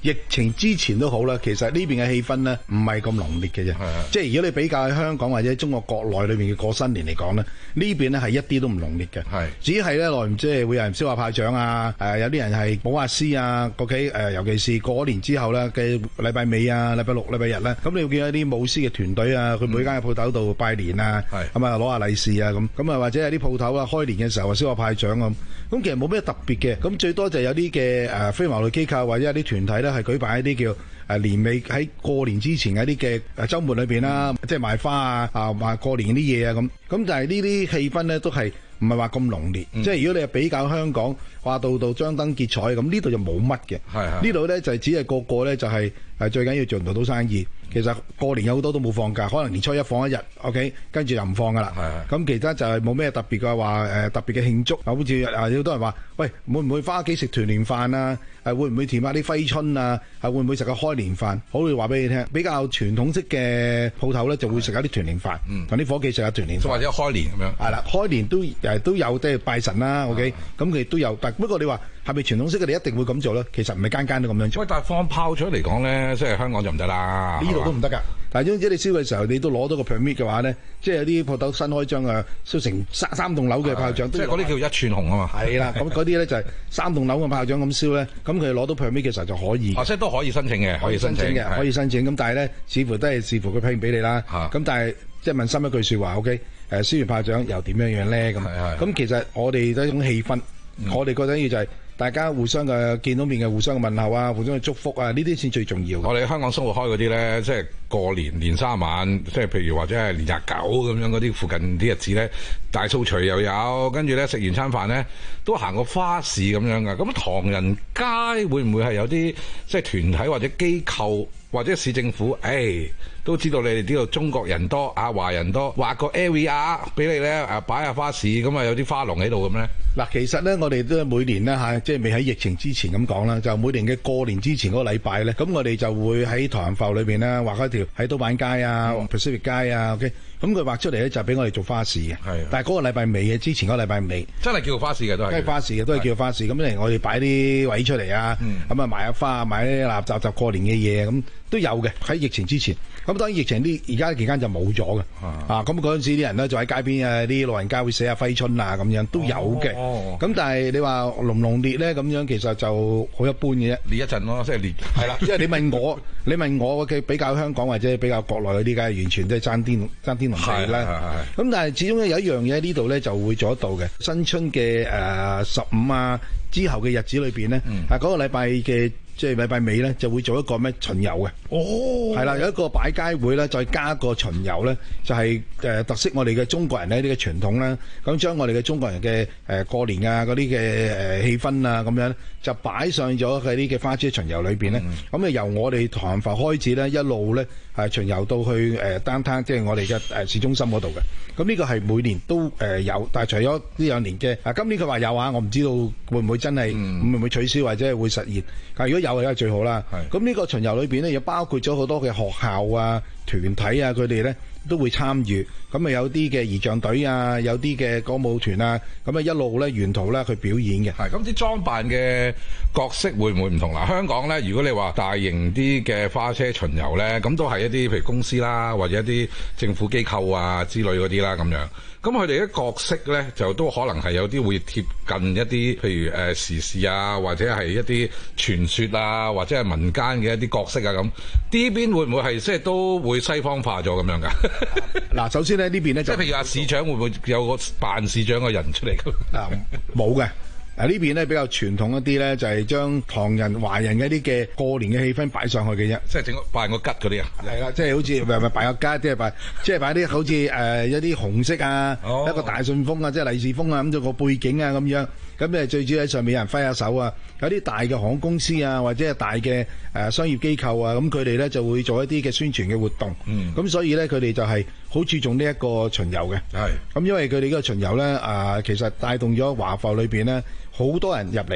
疫情之前都好啦，其實呢邊嘅氣氛咧唔係咁濃烈嘅啫。即係如果你比較喺香港或者中國國內裏邊嘅過新年嚟講咧，呢邊咧係一啲都唔濃烈嘅。係只係咧耐唔即係會有人燒下炮仗啊，誒、呃、有啲人係舞下獅啊，屋企誒尤其是過年之後咧嘅禮拜尾啊、禮拜六、禮拜日咧，咁你會見到啲舞獅嘅團隊啊，佢每間嘅鋪頭度拜年啊，咁啊攞下利是啊咁，咁啊或者有啲鋪頭啊開年嘅時候啊燒下炮仗咁，咁其實冇咩特別嘅，咁最多就有啲嘅誒非牟利機構或者有啲團體咧係舉辦一啲叫誒年尾喺過年之前嘅一啲嘅誒週末裏邊啦，即係賣花啊啊賣過年啲嘢啊咁，咁但係呢啲氣氛咧都係唔係話咁濃烈，嗯、即係如果你係比較香港話到到張燈結彩咁，呢度就冇乜嘅，呢度咧就只係個個咧就係誒最緊要做唔做到生意。其實過年有好多都冇放假，可能年初一放一日 ，OK， 跟住就唔放噶啦。咁其他就係冇咩特別嘅話誒特別嘅慶祝，好似啊有好多人話，喂會唔會翻屋企食團年飯啊？誒會唔會填下啲揮春啊？係會唔會食個開年飯？好似話俾你聽，比較傳統式嘅鋪頭咧就會食下啲團年飯，同啲伙計食下團年飯，或者開年咁樣。係啦，開年都誒都有即係拜神啦 ，OK， 咁佢都有，但不過你話係咪傳統式嘅？你一定會咁做咧？其實唔係間間都咁樣做。喂，但係放炮仗嚟講咧，即係香港就唔得啦。呢度都唔得㗎。但係總之你燒嘅時候，你都攞到個 permit 嘅話咧，即係有啲鋪頭新開張啊，燒成三三棟樓嘅炮仗，即係嗰啲叫一串紅啊嘛。係啦，咁嗰啲咧就係三棟樓嘅炮仗咁燒咧，咁佢攞到 permit 嘅時候就可以。哦，即係都可以申請嘅，可以申請嘅，可以申請。咁但係咧，似乎都係視乎佢批唔俾你啦。咁但係即係問心一句説話 ，OK？誒，燒完炮仗又點樣樣咧？咁咁其實我哋都係一種氣氛，我哋覺得要就係。大家互相嘅見到面嘅互相嘅問候啊，互相嘅祝福啊，呢啲先最重要。我哋香港生活開嗰啲咧，即係過年年三晚，即係譬如或者係年廿九咁樣嗰啲附近啲日子咧，大掃除又有，跟住咧食完餐飯咧都行個花市咁樣噶。咁唐人街會唔會係有啲即係團體或者機構或者市政府？誒、哎，都知道你哋呢度中國人多啊，華人多，畫個 area 俾你咧，啊擺下花市，咁啊有啲花籠喺度咁咧。嗱，其實咧我哋都每年咧嚇，即係未喺疫情之前咁講啦，就每年嘅過年之前嗰個禮拜咧，咁我哋就會喺唐人埠裏邊咧畫開條喺刀板街啊、Pacific 街啊 ，OK，咁佢畫出嚟咧就俾我哋做花市嘅。係，但係嗰個禮拜尾嘅，之前嗰個禮拜尾真係叫花市嘅都係。梗係花市嘅，都係叫花市。咁嚟我哋擺啲位出嚟啊，咁啊賣下花，買啲垃圾雜過年嘅嘢咁都有嘅。喺疫情之前，咁當然疫情呢而家期間就冇咗嘅。啊，咁嗰陣時啲人咧就喺街邊啊，啲老人家會寫下揮春啊咁樣都有嘅。哦，咁但係你話濃唔濃烈咧咁樣，其實就好一般嘅啫。烈一陣咯，即係烈。係啦，即係你問我，你問我嘅比較香港或者比較國內嗰啲，梗係完全都係爭天爭天同地啦。咁但係始終有一樣嘢喺呢度咧就會做得到嘅。新春嘅誒十五啊之後嘅日子裏邊咧，啊嗰個禮拜嘅。即係禮拜尾咧，就會做一個咩巡遊嘅。哦，係啦，有一個擺街會咧，再加一個巡遊咧，就係、是、誒、呃、特色我哋嘅中國人呢啲嘅傳統啦。咁將我哋嘅中國人嘅誒、呃、過年啊嗰啲嘅誒氣氛啊咁樣，就擺上咗喺啲嘅花車巡遊裏邊咧。咁、嗯、啊由我哋唐人埠開始咧，一路咧係巡遊到去誒 downtown，即係我哋嘅誒市中心嗰度嘅。咁呢個係每年都誒有，但係除咗呢兩年嘅，啊今年佢話有啊，我唔知道會唔會真係、嗯、會唔會取消或者係會實現。但係如果有嘅，梗係最好啦。咁呢個巡遊裏邊咧，又包括咗好多嘅學校啊、團體啊，佢哋咧都會參與。咁啊有啲嘅儀仗隊啊，有啲嘅歌舞團啊，咁啊一路咧沿途咧去表演嘅。係咁啲裝扮嘅角色會唔會唔同啦？香港咧，如果你話大型啲嘅花車巡遊咧，咁都係一啲譬如公司啦，或者一啲政府機構啊之類嗰啲啦咁樣。咁佢哋啲角色咧，就都可能係有啲會貼近一啲，譬如誒、呃、時事啊，或者係一啲傳說啊，或者係民間嘅一啲角色啊咁。呢邊會唔會係即係都會西方化咗咁樣㗎？嗱，首先咧呢邊咧就即係譬如話市長會唔會有個扮市長嘅人出嚟㗎？嗱，冇嘅。啊呢邊咧比較傳統一啲咧，就係將唐人華人嘅一啲嘅過年嘅氣氛擺上去嘅啫，即係整個扮個吉嗰啲啊，係啦，即係好似唔係唔係扮個吉，即係扮即係擺啲好似誒一啲紅色啊，哦、一個大信封啊，即係利是封啊，咁做個背景啊咁樣，咁誒最主要喺上面有人揮下手啊，有啲大嘅航空公司啊，或者係大嘅誒商業機構啊，咁佢哋咧就會做一啲嘅宣傳嘅活動，咁、嗯、所以咧佢哋就係好注重呢一個巡遊嘅，係，咁因為佢哋呢個巡遊咧啊，其實帶動咗華埠裏邊咧。好多人入嚟，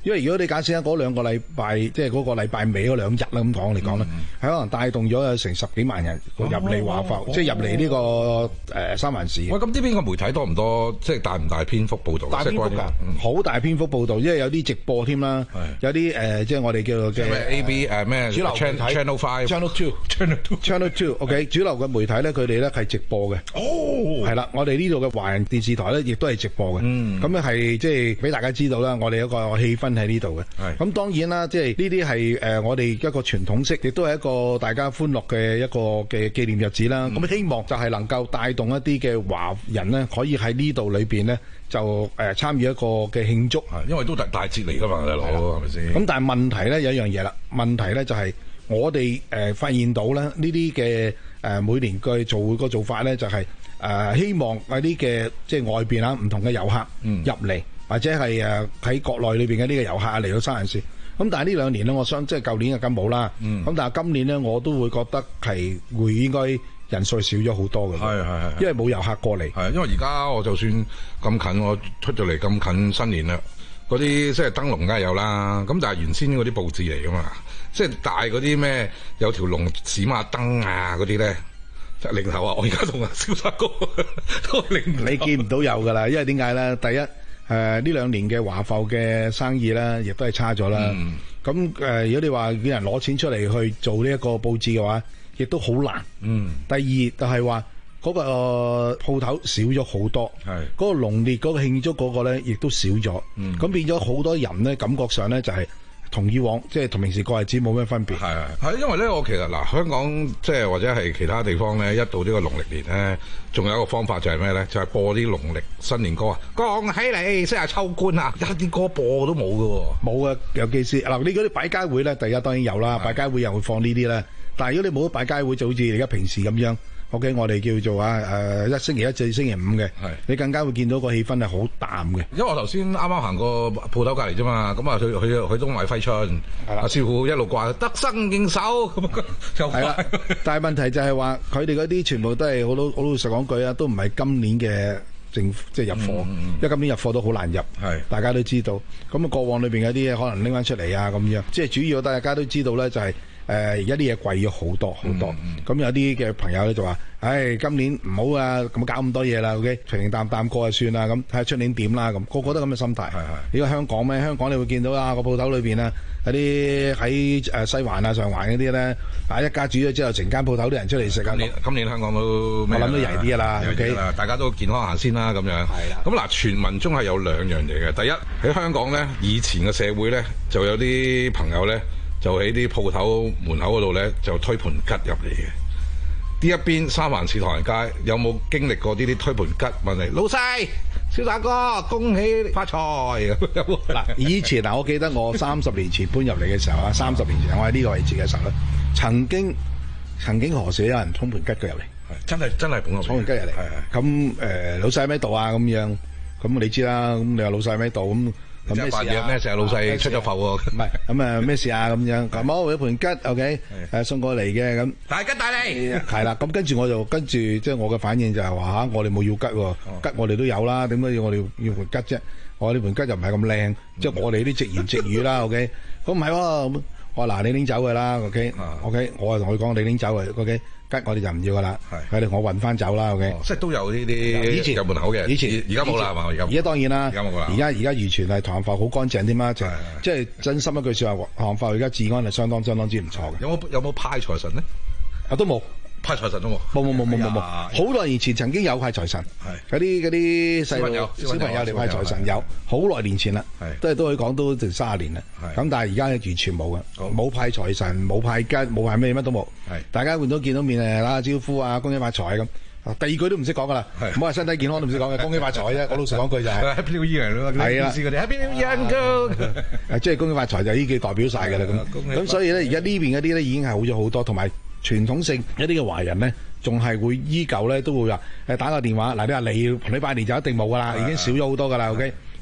因為如果你假設嗰兩個禮拜，即係嗰個禮拜尾嗰兩日啦咁講嚟講咧，係可能帶動咗有成十幾萬人入嚟華埠，即係入嚟呢個誒三藩市。 喂，咁呢邊個媒體多唔多？即係大唔大篇幅報導？ 大篇幅㗎，好大篇幅報導，因為有啲直播添啦，有啲誒即係我哋叫做嘅 A B 誒咩主流媒體 Channel Five、 Channel Two、Channel Two、Channel Two，OK， 主流嘅媒體咧，佢哋咧係直播嘅。 哦， 係啦，我哋呢度嘅華人電視台咧，亦都係直播嘅。嗯，咁咧係即係俾大家知道啦，我哋有個氣氛喺呢度嘅。係，咁當然啦，即係呢啲係誒我哋一個傳統式，亦都係一個大家歡樂嘅一個嘅紀念日子啦。咁、嗯、希望就係能夠帶動一啲嘅華人咧，可以喺呢度裏邊咧就誒參與一個嘅慶祝。 係，因為都大大節嚟㗎嘛，大佬係咪先？ 咁但係問題咧有一樣嘢啦，問題咧就係我哋誒發現到咧呢啲嘅誒每年嘅做個做法咧就係、是。誒、呃、希望嗰啲嘅即係外邊啊唔同嘅遊客入嚟、嗯，或者係誒喺國內裏邊嘅呢個遊客嚟到三藩市。咁但係呢兩年咧，我想即係舊年嘅咁冇啦。咁、嗯、但係今年咧，我都會覺得係會應該人數少咗好多嘅。係係係，因為冇遊客過嚟。 係因為而家我就算咁近，我出咗嚟咁近新年啦，嗰啲即係燈籠梗係有啦。咁但係原先嗰啲佈置嚟㗎嘛，即係大嗰啲咩有條龍閃下燈啊嗰啲咧。零頭啊！我而家同阿蕭生哥都零頭， 你見唔到有噶啦，因為點解咧？第一，誒呢兩年嘅華埠嘅生意咧，亦都係差咗啦。咁、嗯、誒、呃，如果你話叫人攞錢出嚟去做呢一個佈置嘅話，亦都好難。嗯。第二就係話嗰個鋪頭少咗好多，係嗰、嗰個濃烈嗰個慶祝嗰個咧，亦都少咗。嗯。咁變咗好多人咧，感覺上咧就係、是。同以往即係同平時過日子冇咩分別。 係係，因為咧，我其實嗱，香港即係或者係其他地方咧，一到呢個農曆年咧，仲有一個方法就係咩咧？就係、是、播啲農曆新年歌啊！恭喜你，識下秋官啊！一啲歌播都冇㗎喎。冇啊， 尤其是嗱，你嗰啲擺街會咧，第一當然有啦，擺街會又會放呢啲咧。但係如果你冇得擺街會，就好似而家平時咁樣。OK， 我哋叫做啊誒一星期一至星期五嘅，你更加會見到個氣氛係好淡嘅。 因為我頭先啱啱行過鋪頭隔離啫嘛，咁啊佢佢佢都賣揮春，阿師傅一路掛得生應手咁就係啦。 但係問題就係話佢哋嗰啲全部都係好老好老實講句啊，都唔係今年嘅政府即係入貨，嗯嗯、因為今年入貨都好難入，大家都知道。咁啊過往裏邊嗰啲嘢可能拎翻出嚟啊咁樣，即係主要大家都知道咧就係、是。誒而家啲嘢貴咗好多好多，咁、嗯、有啲嘅朋友咧就話，唉、哎，今年唔好啊，咁搞咁多嘢啦 ，OK， 平平淡淡過就算啦，咁睇下出年點啦，咁個個都咁嘅心態。係係。如果香港咩？香港你會見到啊個鋪頭裏邊啊，有啲喺誒西環啊、上環嗰啲咧，啊一家煮咗之後，成間鋪頭啲人出嚟食啊。今年今年香港都我諗都曳啲啦 ，OK， 大家都健康行先啦，咁樣。係啦。咁嗱，傳聞中係有兩樣嘢嘅，第一喺香港咧，以前嘅社會咧，就有啲朋友咧。就喺啲鋪頭門口嗰度咧，就推盤吉入嚟嘅。呢一邊三藩市唐人街有冇經歷過呢啲推盤吉？問你老細、蕭大哥，恭喜發財！ 嗱，以前嗱，我記得我三十年前搬入嚟嘅時候啊，三十年前我喺呢個位置嘅時候咧，曾經曾經何時有人推盤吉佢入嚟？ 真係真係捧推盤吉入嚟。係係。咁誒，老細喺咩度啊？咁樣，咁你知啦。咁你話老細喺咩度咁？咁咩事啊？ 咩事啊？老細出咗埠喎？ 唔係咁啊？咩事啊？咁樣咁我一盤吉 ，OK，誒送過嚟嘅咁。 大吉大利。 係啦，咁跟住我就跟住即係我嘅反應就係話嚇，我哋冇要吉喎，吉我哋都有啦，點解要我哋要盤吉啫？我呢盤吉又唔係咁靚，即係我哋啲直言直語啦，OK。咁唔係喎，我話嗱你拎走佢啦 ，OK，OK， 我係同佢講你拎走佢 ，OK。吉我哋就唔要噶啦，佢哋我運翻走啦 ，OK。 即係都有呢啲以前有門口嘅， 以前而家冇啦係嘛？ 而家當然啦， 而家冇啦。 而家而家完全係唐人埠好乾淨添嘛，就即係真心一句説話，唐人埠而家治安係相當相當之唔錯嘅。 有冇有冇派財神咧？ 啊，都冇派財神都冇， 冇冇冇冇冇冇。好耐以前曾經有派財神，嗰啲嗰啲細路小朋友嚟派財神有，好耐年前啦，都係都可以講都成三十年啦。咁但係而家完全冇嘅，冇派財神，冇派吉，冇派咩乜都冇。大家換到見到面誒打下招呼啊，恭喜發財咁。第二句都唔識講噶啦，唔好話身體健康都唔識講嘅，恭喜發財啫。我老實講句就係 Happy New Year 咯， 係啦 ，Happy New Year， 即係恭喜發財就呢句代表晒㗎啦咁。咁所以咧，而家呢邊嗰啲咧已經係好咗好多，同埋傳統性一啲嘅華人咧，仲係會依舊咧都會話誒打個電話嗱，你話你同你拜年就一定冇㗎啦，已經少咗好多㗎啦。OK，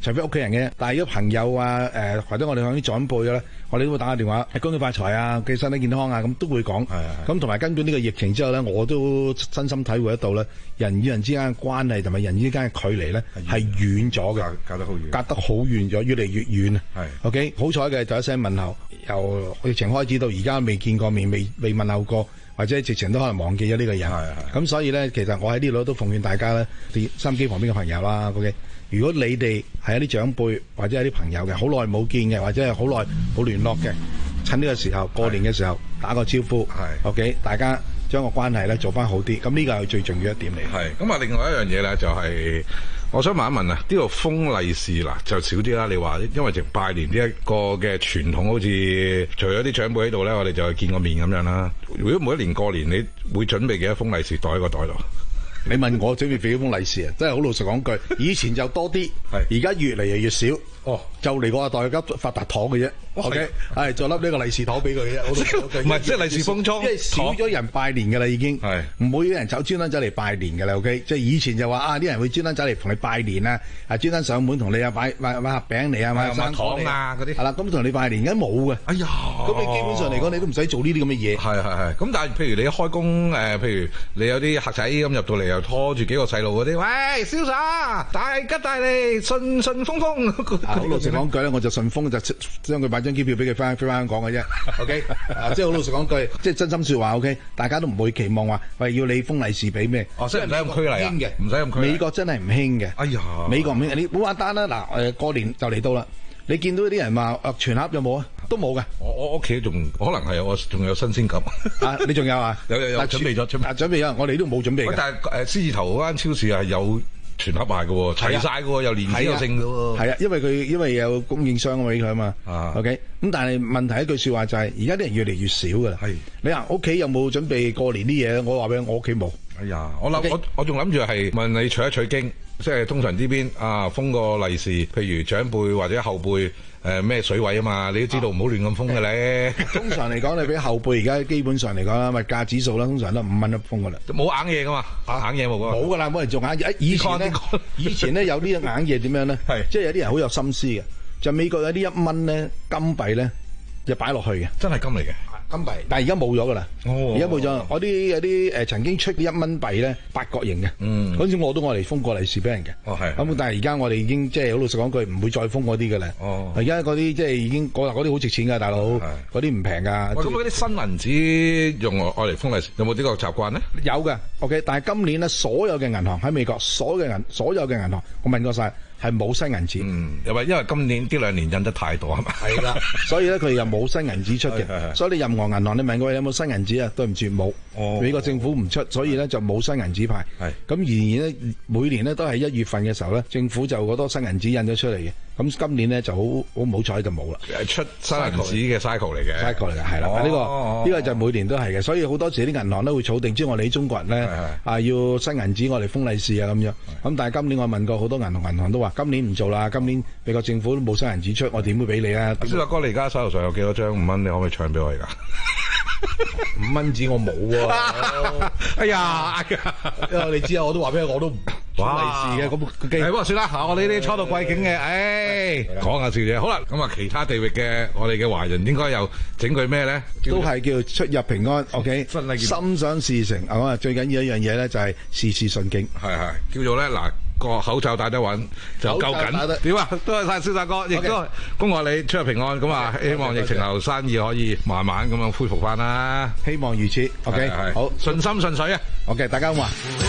除非屋企人嘅。但係如果朋友啊誒、呃、或者我哋向啲長輩嘅咧，我哋都會打個電話，恭喜發財啊，嘅身體健康啊，咁都會講。咁同埋根據呢個疫情之後咧，我都真心體會得到咧，人與人之間嘅關係同埋人之間嘅距離咧係遠咗嘅，隔得好遠，隔得好遠咗，越嚟越遠啊。係 OK， 好彩嘅就一聲問候，由疫情開始到而家未見過面，未未問候過。或者直情都可能忘記咗呢個人，咁所以咧，其實我喺呢度都奉勸大家咧，啲收音機旁邊嘅朋友啦 ，OK， 如果你哋係一啲長輩或者係啲朋友嘅，好耐冇見嘅，或者係好耐冇聯絡嘅，趁呢個時候過年嘅時候打個招呼 ，OK， 大家將個關係咧做翻好啲，咁呢個係最重要一點嚟。 係咁啊，另外一樣嘢咧就係、是。我想問一問啊，呢度封利是嗱就少啲啦。你話因為直拜年呢一個嘅傳統，好似除咗啲長輩喺度咧，我哋就見個面咁樣啦。如果每一年過年，你會準備幾多封利是袋喺個袋度？ 你問我準備幾多封利是啊？真係好老實講句，以前就多啲，而家越嚟越越少。哦，就嚟個阿代家發達糖嘅啫。O K， 係再粒呢個利是糖俾佢嘅啫。 唔係，即係利是封裝， 因為少咗人拜年㗎啦，已經係唔會有人走專登走嚟拜年㗎啦。O K， 即係以前就話啊，啲人會專登走嚟同你拜年啊，啊專登上門同你啊買買買盒餅嚟啊，買生果啊嗰啲。係啦，咁同你拜年而家冇嘅。哎呀，咁你基本上嚟講，你都唔使做呢啲咁嘅嘢。係係係。咁但係譬如你開工誒，譬如你有啲客仔咁入到嚟，又拖住幾個細路嗰啲，喂，瀟灑，大吉大利，順順風風。好老實講句咧，我就順豐就將佢買張機票俾佢翻飛翻香港嘅啫。OK， 即係好老實講句，即係真心説話。OK， 大家都唔會期望話喂要你封利是俾咩？哦，即係唔使咁拘禮啊，唔使咁拘禮。美國真係唔興嘅。哎呀，美國唔興。你好簡單啦，嗱誒過年就嚟到啦，你見到啲人話誒全盒有冇啊？都冇嘅。我我屋企仲可能係我仲有新鮮感。啊，你仲有啊？有有有準備咗，準備準備咗，我哋都冇準備嘅。但係誒獅子頭嗰間超市係有。全盒賣嘅喎，齊晒嘅喎，又連子又剩嘅喎。係啊，因為佢因為有供應商俾佢啊嘛。啊 OK， 咁但係問題一句説話就係、是，而家啲人越嚟越少嘅啦。係，你話屋企有冇準備過年啲嘢？我話俾你，我屋企冇。哎呀，我諗、okay? 我我仲諗住係問你取一取經，即係通常呢邊啊封個利是，譬如長輩或者後輩。誒咩、呃、水位啊嘛，你都知道唔好亂咁封嘅咧。通常嚟講，你俾後輩而家基本上嚟講啦，物價指數啦，通常都五蚊一封嘅啦。冇硬嘢噶嘛，硬嘢冇㗎。冇㗎啦，冇人做硬嘢。以前咧，以前咧有啲硬嘢點樣咧？係即係有啲人好有心思嘅，就美國有啲一蚊咧金幣咧，就擺落去嘅，真係金嚟嘅。金幣，但係而家冇咗噶啦，而家冇咗。我啲有啲誒曾經出嘅一蚊幣咧，八角形嘅，嗯，嗰陣時我都我嚟封過利是俾人嘅，哦係。咁但係而家我哋已經即係好老實講句，唔會再封嗰啲嘅啦。哦，而家嗰啲即係已經嗰嗰啲好值錢㗎，大佬，嗰啲唔平㗎。咁嗰啲新銀紙用我嚟封利是，有冇呢個習慣咧？有嘅 ，OK。但係今年咧，所有嘅銀行喺美國，所有嘅銀，所有嘅銀行，我問過晒。係冇新銀紙，嗯，又話因為今年呢兩年印得太多係嘛？係啦，所以咧佢又冇新銀紙出嘅，所以你任何銀行你問佢有冇新銀紙啊？對唔住冇，哦，美國政府唔出，所以咧就冇新銀紙派。係咁，然而咧每年咧都係一月份嘅時候咧，政府就好多新銀紙印咗出嚟嘅。咁今年咧就好好唔好彩就冇啦。出新銀紙嘅 cycle 嚟嘅 cycle 嚟嘅係啦，呢、哦這個呢、哦、個就每年都係嘅，所以好多時啲銀行都會儲定，即係我哋啲中國人咧啊要新銀紙我嚟封利是啊咁樣。咁但係今年我問過好多銀行，銀行都話今年唔做啦，今年美國政府都冇新銀紙出，我點會俾你啊？蕭達哥，你而家手頭上有幾多張五蚊？你可唔可以唱俾我而家？五蚊紙我冇喎、啊。哎呀，因為你知啊，我都話俾你，我都唔封利是嘅。咁係不過算啦，嚇我呢啲初到貴境嘅，唉，講下笑啫。好啦，咁啊，其他地域嘅我哋嘅華人應該又整句咩咧？都係叫出入平安。OK， 心想事成。咁啊，最緊要一樣嘢咧就係事事順境。係係，叫做咧嗱。個口罩戴得穩就夠緊，點啊？多謝晒蕭達哥，亦都恭賀你出入平安。咁啊，希望疫情後生意可以慢慢咁樣恢復翻啦。希望如此。OK， 好，順心順水啊。OK， 大家好嘛。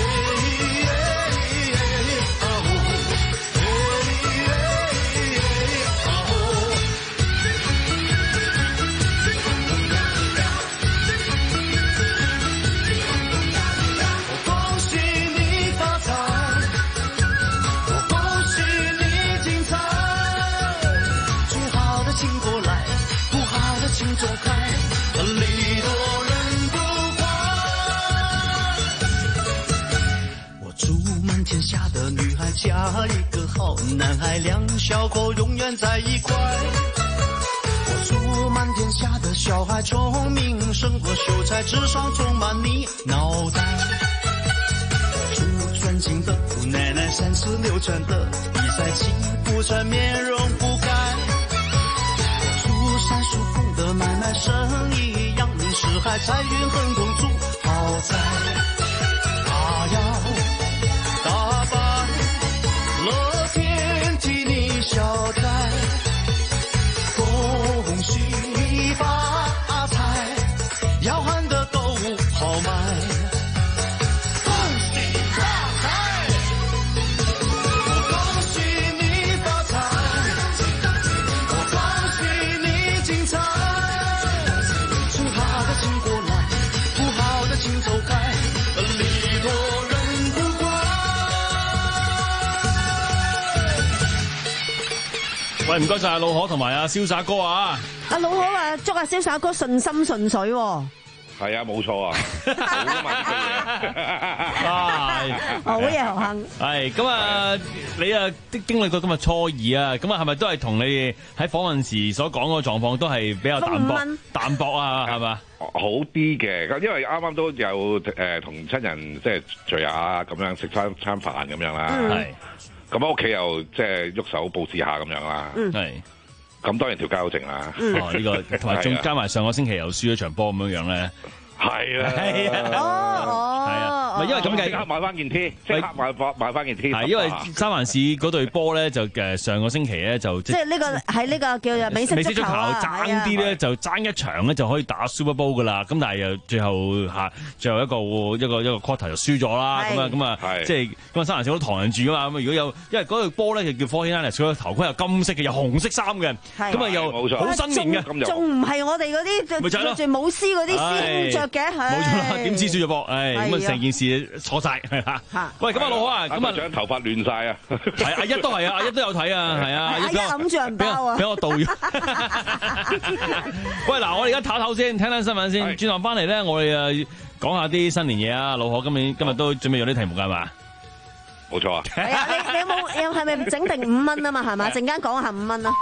嫁一個好男孩，兩小口永遠在一塊。我祝滿天下的小孩聰明，勝過秀才，智商充滿你腦袋。祝尊敬的姑奶奶三十六轉的比賽起步傳面容不改，出山數鳳的買賣生意，陽明四海財運亨通住豪宅，他要打敗樂天替你消災，恭喜發財，要喊得都豪邁。 喂，唔該晒阿老可同埋阿瀟灑哥啊！ 阿老可話祝阿瀟灑哥順心順水喎。 係啊，冇錯啊，好多買啲嘅嘢， 好嘢何幸。 係咁啊，你啊經歷過今日初二啊，咁啊係咪都係同你哋喺訪問時所講嗰個狀況都係比較淡薄淡薄啊？係嘛？ 好啲嘅，咁因為啱啱都有誒同親人即係聚下咁樣食餐餐飯咁樣啦。係。咁喺屋企又即係喐手佈置下咁樣啦，係。咁當然條街好靜啦。 哦，呢個同埋仲加埋上個星期又輸咗場波咁樣樣咧。 係啊， 係啊， 哦， 係啊，唔係因為咁計， 即刻買翻件 T，即刻買翻買翻件 T。 係因為三藩市嗰隊波咧就誒上個星期咧就即係呢個喺呢個叫做美式足球啊， 爭啲咧就爭一場咧就可以打 Super Bowl 噶啦。咁但係又最後下最後一個一個一個 quarter 就輸咗啦。咁啊咁啊，即係咁啊三藩市好唐人住啊嘛。咁如果有因為嗰隊波咧就叫 forty-niners，佢個頭盔有金色嘅，有紅色衫嘅，咁啊又好新年嘅， 仲唔係我哋嗰啲着住舞獅嗰啲師兄着嘅？ 冇錯啦，點知輸咗波？誒，咁啊成件事錯晒係啦。喂，咁啊老好啊，咁啊長頭髮亂晒啊！ 係阿一都係啊，阿一都有睇啊，係啊， 阿一揞住人包啊， 俾我導完。喂，嗱，我哋而家唞唞先，聽聽新聞先。轉頭翻嚟咧，我哋誒講下啲新年嘢啊。老何今年今日都準備咗啲題目㗎係嘛？ 冇錯啊。 係啊，你你有冇有係咪整定五蚊啊嘛？係嘛？陣間講下五蚊啊。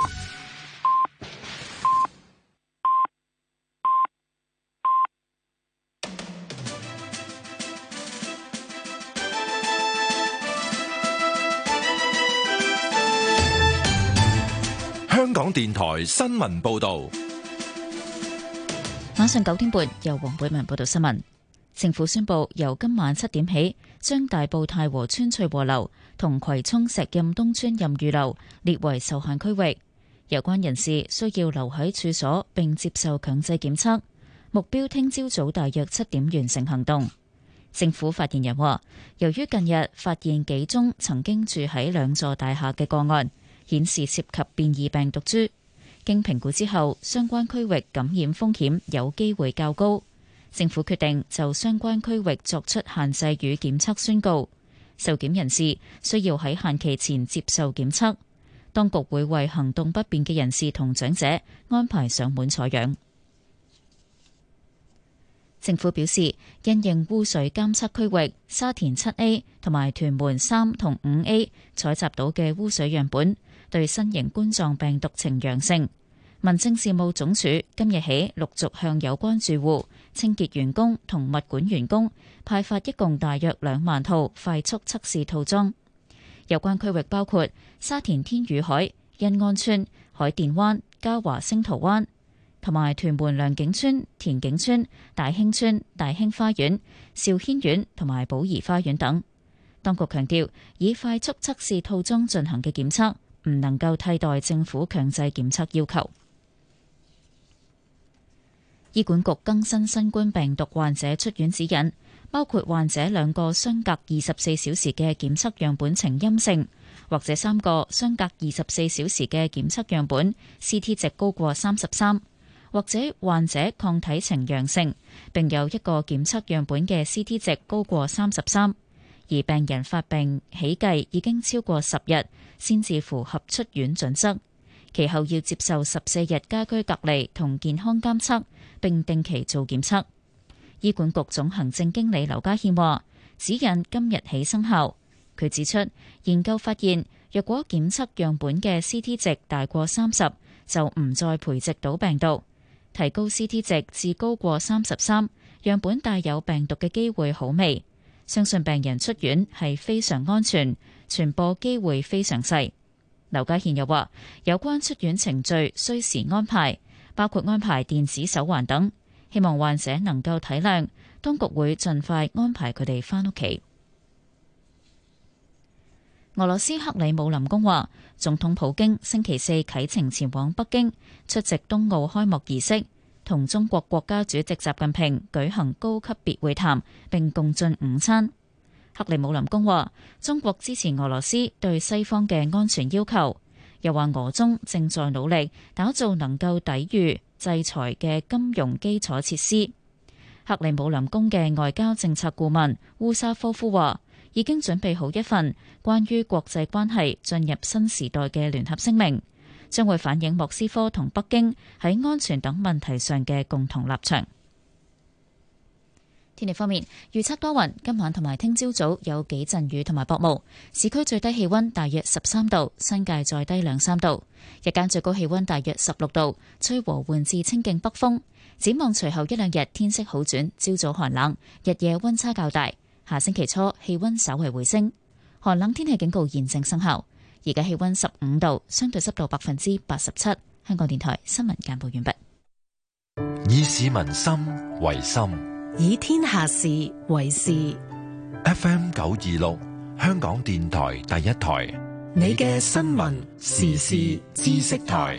香港電台新聞報道， 晚上九點半由黃貝文報道新聞。政府宣布，由今晚七點起，將大埔太和村翠和樓同葵涌石蔭東村蔭裕樓列為受限區域。有關人士需要留喺處所並接受強制檢測，目標聽朝早大約七點完成行動。政府發言人話，由於近日發現幾宗曾經住喺兩座大廈嘅個案，顯示涉及變異病毒株，經評估之後，相關區域感染風險有機會較高。政府決定就相關區域作出限制與檢測宣告，受檢人士需要喺限期前接受檢測。當局會為行動不便嘅人士同長者安排上門採樣。政府表示，因應污水監測區域沙田七 A 同埋屯門三同五 A 採集到嘅污水樣本對新型冠狀病毒呈陽性，民政事務總署今日起陸續向有關住戶、清潔員工同物管員工派發一共大約兩萬套快速測試套裝。有關區域包括沙田天宇海、欣安村、海淀灣、嘉華星桃灣，同埋屯門良景村、田景村、大興村、大興花園、兆軒苑同埋寶怡花園等。當局強調，以快速測試套裝進行嘅檢測唔能夠替代政府強制檢測要求。醫管局更新新冠病毒患者出院指引，包括患者兩個相隔二十四小時嘅檢測樣本呈陰性，或者三個相隔二十四小時嘅檢測樣本 C T 值高過三十三，或者患者抗體呈陽性，並有一個檢測樣本嘅 C T 值高過三十三，而病人發病起計已經超過十日，先至符合出院準則。其後要接受十四日家居隔離同健康監測，並定期做檢測。醫管局總行政經理劉家憲話，指引今日起生效。佢指出，研究發現，若果檢測樣本嘅 C T 值大過三十，就唔再培植到病毒。提高 C T 值至高過三十三，樣本帶有病毒嘅機會好微。相信病人出院係非常安全， 傳播機會非常細。劉家憲又話，有關出院程序需時安排，包括安排電子手環等，希望患者能夠體諒，當局會盡快安排佢哋返屋企。俄羅斯克里姆林宮話，總統普京星期四啟程前往北京出席冬奧開幕儀式，同中國國家主席習近平舉行高級別會談，並共進午餐。克里姆林宮話，中國支持俄羅斯對西方嘅安全要求，又話俄中正在努力打造能夠抵禦制裁嘅金融基礎設施。克里姆林宮嘅外交政策顧問烏沙科夫話，已經準備好一份關於國際關係進入新時代嘅聯合聲明，將會反映莫斯科同北京喺安全等問題上嘅共同立場。天氣方面，預測多雲，今晚同埋聽朝早有幾陣雨同埋薄霧，市區最低氣溫大約十三度，新界再低兩三度，日間最高氣溫大約十六度，吹和緩至清勁北風。展望隨後一兩日天色好轉，朝早寒冷，日夜溫差較大。下星期初氣溫稍為回升，寒冷天氣警告現正生效。而家氣溫十五度，相對濕度百分之八十七。香港電台新聞簡報完畢。 以市民心為心， 以天下事為事。 F M 九二六，香港電台第一台， 你嘅新聞時事知識台。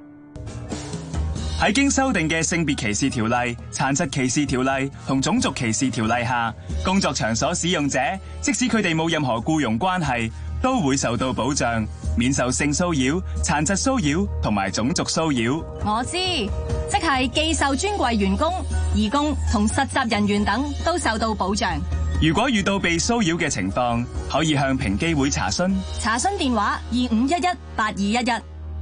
喺經修訂嘅性別歧視條例、殘疾歧視條例同種族歧視條例下，工作場所使用者即使佢哋冇任何僱傭關係，都會受到保障，免受性騷擾、殘疾騷擾同埋種族騷擾。 我知，即係寄售專櫃員工、義工同實習人員等都受到保障。 如果遇到被騷擾嘅情況，可以向平機會查詢。 查詢電話：二五一一八二一一。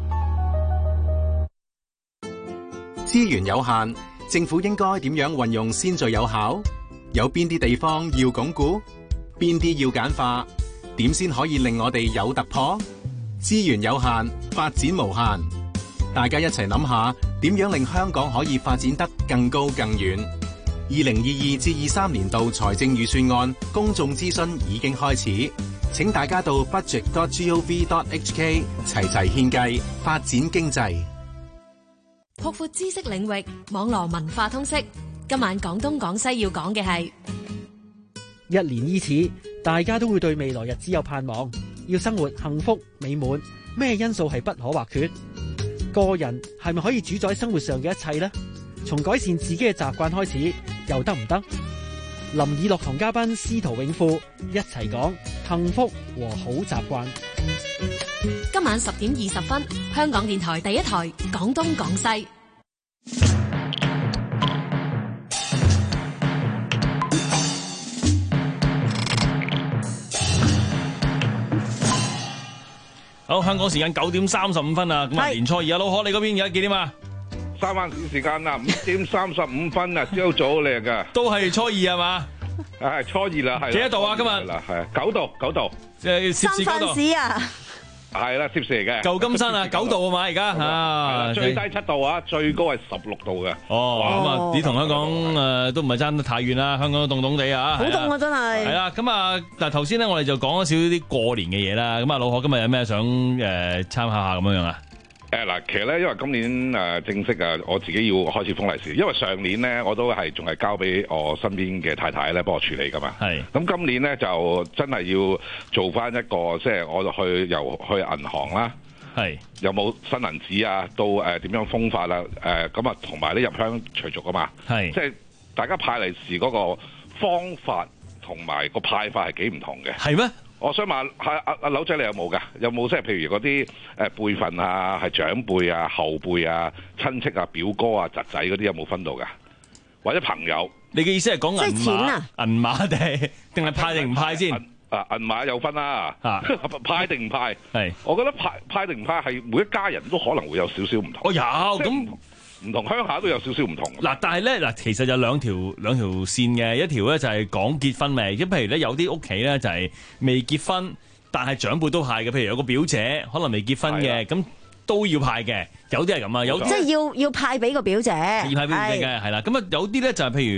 資源有限，政府應該點樣運用先最有效？有邊啲地方要鞏固？邊啲要簡化？點先可以令我哋有突破？資源有限，發展無限。大家一齊諗下，點樣令香港可以發展得更高更遠？二零二二至二三年度財政預算案公眾諮詢已經開始，請大家到 budget dot gov dot hk 齊齊獻計，發展經濟。 擴闊知識領域，網絡文化通識。今晚廣東廣西要講嘅係一年伊始，大家都會對未來日子有盼望，要生活幸福美滿，咩因素係不可或缺？個人係咪可以主宰生活上嘅一切呢？從改善自己嘅習慣開始，又得唔得？林以樂同嘉賓司徒永富一齊講幸福和好習慣。 今晚十點二十分，香港電台第一台廣東廣西。 好，香港時間九點三十五分啊！咁啊，年初二啊，老何你嗰邊而家幾點啊？ 三灣市時間啦，五點三十五分啊，朝早嚟噶， 都係初二係嘛？ 係初二啦，係。 幾多度啊？今日嗱，係九度，九度， 即係攝氏九度。 三藩市啊！ 係啦，攝氏嚟嘅。 舊金山啊，九度啊嘛，而家啊， 最低七度啊，最高係十六度嘅。 哦，咁啊，你同香港誒都唔係爭得太遠啦，香港都凍凍地啊， 好凍啊，真係。係啦，咁啊，嗱頭先咧，我哋就講咗少少啲過年嘅嘢啦。咁啊，老何今日有咩想誒參考下咁樣樣啊？ 誒嗱，其實咧，因為今年誒正式啊，我自己要開始封利是，因為上年咧我都係仲係交俾我身邊嘅太太咧幫我處理噶嘛。係。咁今年咧就真係要做翻一個，即係我去由去銀行啦，係有冇新銀紙啊，到誒點樣封法啦，誒咁啊，同埋啲入鄉隨俗啊嘛。係。即係大家派利是嗰個方法同埋個派法係幾唔同嘅。係咩？我想問下阿阿柳仔，你有冇㗎？有冇即係譬如嗰啲誒輩份啊，係長輩啊、後輩啊、親戚啊、表哥啊、侄仔嗰啲有冇分到㗎？或者朋友？ 你嘅意思係講銀碼？銀碼定係定係派定唔派先？ 啊銀碼有分啦，派定唔派？係，我覺得派派定唔派係每一家人都可能會有少少唔同。 我有咁。 唔同鄉下都有少少唔同。 嗱，但係咧嗱，其實有兩條兩條線嘅，一條咧就係講結婚未，即譬如咧有啲屋企咧就係未結婚，但係長輩都派嘅，譬如有個表姐可能未結婚嘅，咁都要派嘅，有啲係咁啊，有即係要要派俾個表姐， 要派俾表姐嘅係啦，咁啊有啲咧就係譬如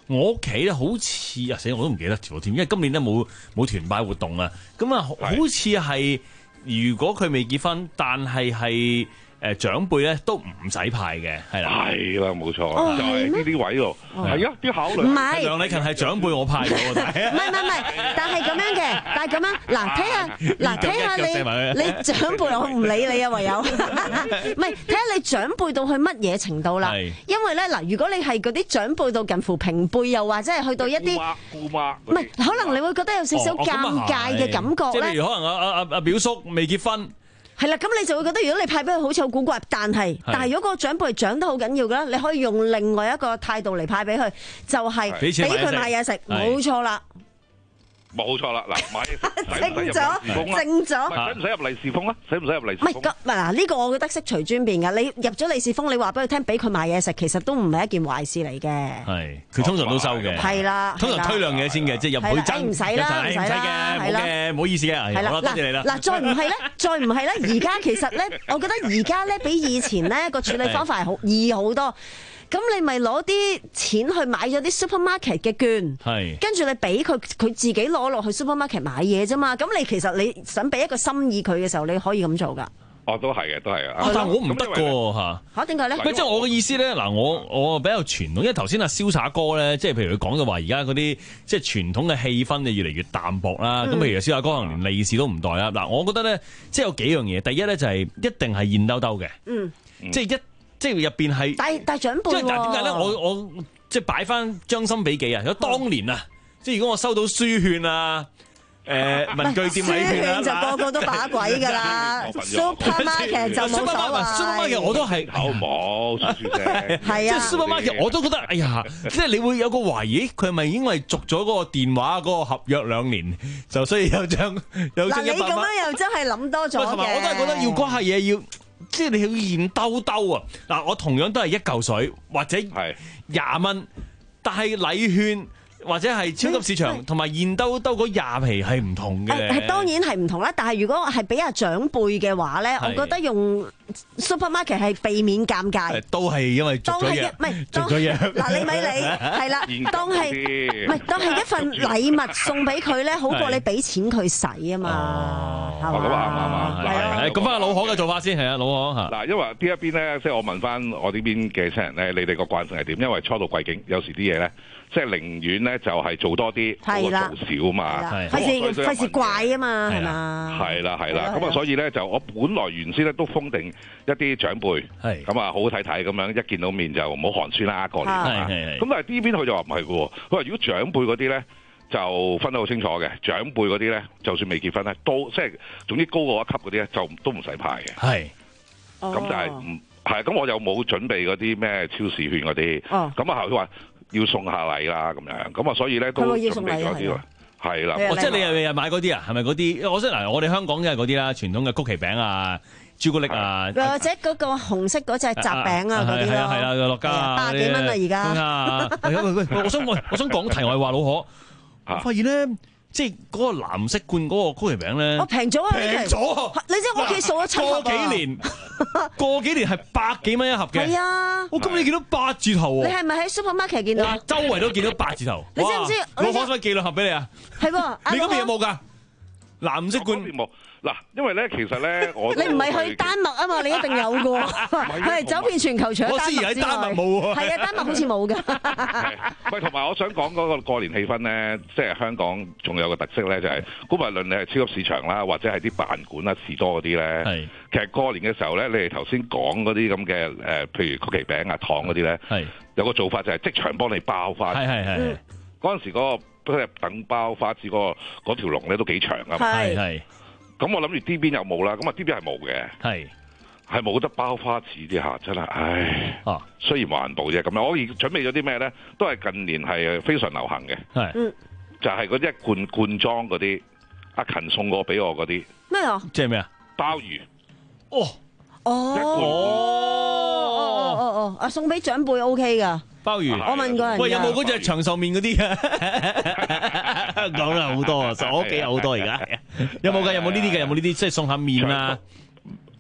我屋企咧好似啊死我都唔記得咗添，因為今年咧冇冇團拜活動啊。咁啊，好似係如果佢未結婚，但係係。誒長輩咧都唔使派嘅，係啦， 係啦，冇錯，就係呢啲位度，係啊，啲考慮。 唔係梁禮勤係長輩，我派咗喎， 唔係唔係唔係，但係咁樣嘅，但係咁樣嗱，睇下嗱，睇下你你長輩，我唔理你啊，唯有，唔係睇下你長輩到去乜嘢程度啦。因為咧嗱，如果你係嗰啲長輩到近乎平輩，又或者係去到一啲姑媽， 唔係，可能你會覺得有少少尷尬嘅感覺咧。 即係譬如可能阿阿阿阿表叔未結婚。 係啦，咁你就會覺得如果你派俾佢好似好古怪，但係但係如果個長輩長得好緊要嘅咧，你可以用另外一個態度嚟派俾佢，就係俾佢買嘢食，冇錯啦。 冇錯啦，嗱，買嘢食正咗，正咗， 使唔使入利是封啊？使唔使入利是封？ 唔係，嗱呢個我覺得悉隨尊便㗎。你入咗利是封，你話俾佢聽，俾佢買嘢食，其實都唔係一件壞事嚟嘅。 係，佢通常都收嘅。係啦，通常推兩嘢先嘅，即係入會爭。 唔使啦，唔使嘅，冇嘅，唔好意思嘅。係啦，多謝你啦。 嗱，再唔係咧，再唔係咧，而家其實咧，我覺得而家咧比以前咧個處理方法係好易好多。咁你咪攞啲錢去買咗啲 supermarket 嘅券，跟住你俾佢，佢自己攞落去 supermarket 買嘢啫嘛。咁你其實你想俾一個心意佢嘅時候，你可以咁做噶。 哦，都係嘅，都係啊。但係我唔得㗎嚇嚇，點解咧？ 即係我嘅意思咧，嗱，我我比較傳統，因為頭先阿瀟灑哥咧，即係譬如佢講到話，而家嗰啲即係傳統嘅氣氛就越嚟越淡薄啦。咁、嗯、譬如瀟灑哥可能連利是都唔袋啦。嗱，我覺得咧，即係有幾樣嘢。第一咧就係一定係現兜兜嘅，嗯，即係一。即係入邊係， 但但長輩喎。 即係點解咧？我我即係擺翻將心比己啊！有當年啊，即係如果我收到書券啊、誒文具店禮券啊， 就個個都把鬼㗎啦。Supermarket 就冇所謂。 Supermarket 我都係好冇書書啫。 係啊， 即係 Supermarket 我都覺得，哎呀，即係你會有個懷疑，佢係咪因為續咗嗰個電話嗰個合約兩年，就所以有張有張一百蚊？ 嗱，你咁樣又真係諗多咗嘅。 同埋我都係覺得要嗰下嘢要。即係你要現兜兜啊！嗱，我同樣都係一嚿水或者廿蚊，但係禮券或者係超級市場同埋現兜兜嗰廿皮係唔同嘅。 係當然係唔同啦，但係如果係俾阿長輩嘅話咧，我覺得用 supermarket 係避免尷尬。 都係因為續咗約， 唔係續咗約。 嗱，你咪理係啦，當係唔係當係一份禮物送俾佢咧，好過你俾錢佢使啊嘛。 咁啊啱啱啱。 係啊， 講翻阿老何嘅做法先，係啊，老何嚇。 嗱，因為呢一邊咧，即係我問翻我呢邊嘅親人咧，你哋個慣性係點？因為初到貴境，有時啲嘢咧，即係寧願咧就係做多啲，好過做少嘛。 費事費事怪啊嘛，係嘛？ 係啦係啦，咁啊所以咧就我本來原先咧都封定一啲長輩，咁啊好好睇睇咁樣，一見到面就唔好寒酸啦，過年啊。咁但係呢邊佢就話唔係嘅喎，佢話如果長輩嗰啲咧。就分得好清楚嘅，長輩嗰啲咧，就算未結婚咧，都即係總之高過一級嗰啲咧，就都唔使派嘅。係，咁就係唔係咁，我又冇準備嗰啲咩超市券嗰啲。哦，咁啊佢話要送下禮啦，咁樣，咁啊所以咧都準備咗啲咯。係啦， 即係你又又買嗰啲啊？係咪嗰啲？我識嗱，我哋香港嘅係嗰啲啦，傳統嘅曲奇餅啊、朱古力啊， 或者嗰個紅色嗰隻雜餅啊嗰啲咯。 係啦，樂家八幾蚊啊而家。 係啊，喂喂，我想我我想講題外話，老何。我發現咧，即係嗰個藍色罐嗰個曲奇餅咧， 我平咗啊！ 平咗， 你知我屋企數咗七盒啊！ 過幾年，過幾年係百幾蚊一盒嘅。 係啊！ 我今日見到八字頭喎。 你係咪喺 supermarket 見到？ 周圍都見到八字頭。 你知唔知？ 我可唔可以寄兩盒俾你啊？ 係喎， 你嗰邊有冇㗎？藍色罐冇。嗱，因為咧，其實咧，我你唔係去丹麥啊嘛，你一定有過，佢係走遍全球除咗丹麥之外。 我知喺丹麥冇喎。 係啊，丹麥好似冇㗎。 喂，同埋我想講嗰個過年氣氛咧，即係香港仲有個特色咧，就係估無論你係超級市場啦，或者係啲辦館啦、士多嗰啲咧，其實過年嘅時候咧，你哋頭先講嗰啲咁嘅誒，譬如曲奇餅啊、糖嗰啲咧，有個做法就係即場幫你包花。係係係。嗰陣時嗰個等包花紙嗰個嗰條龍咧都幾長啊。係係。咁我諗住 D 邊有冇啦，咁啊 D 邊係冇嘅，係係冇得包花紙啲嚇，真係，唉，啊、雖然環保啫，咁樣我而準備咗啲咩咧，都係近年係非常流行嘅，係，就係嗰啲一罐罐裝嗰啲，阿勤送過俾我嗰啲咩啊？ 即係咩啊？ 鮑魚， 哦， 哦，哦哦哦哦，啊送俾長輩 O K 噶。 鮑魚， 我問過人。 喂，有冇嗰隻長壽麵嗰啲嘅？講啦好多啊，我屋企有好多而家。有冇㗎？有冇呢啲嘅？有冇呢啲？即係送下麵啊？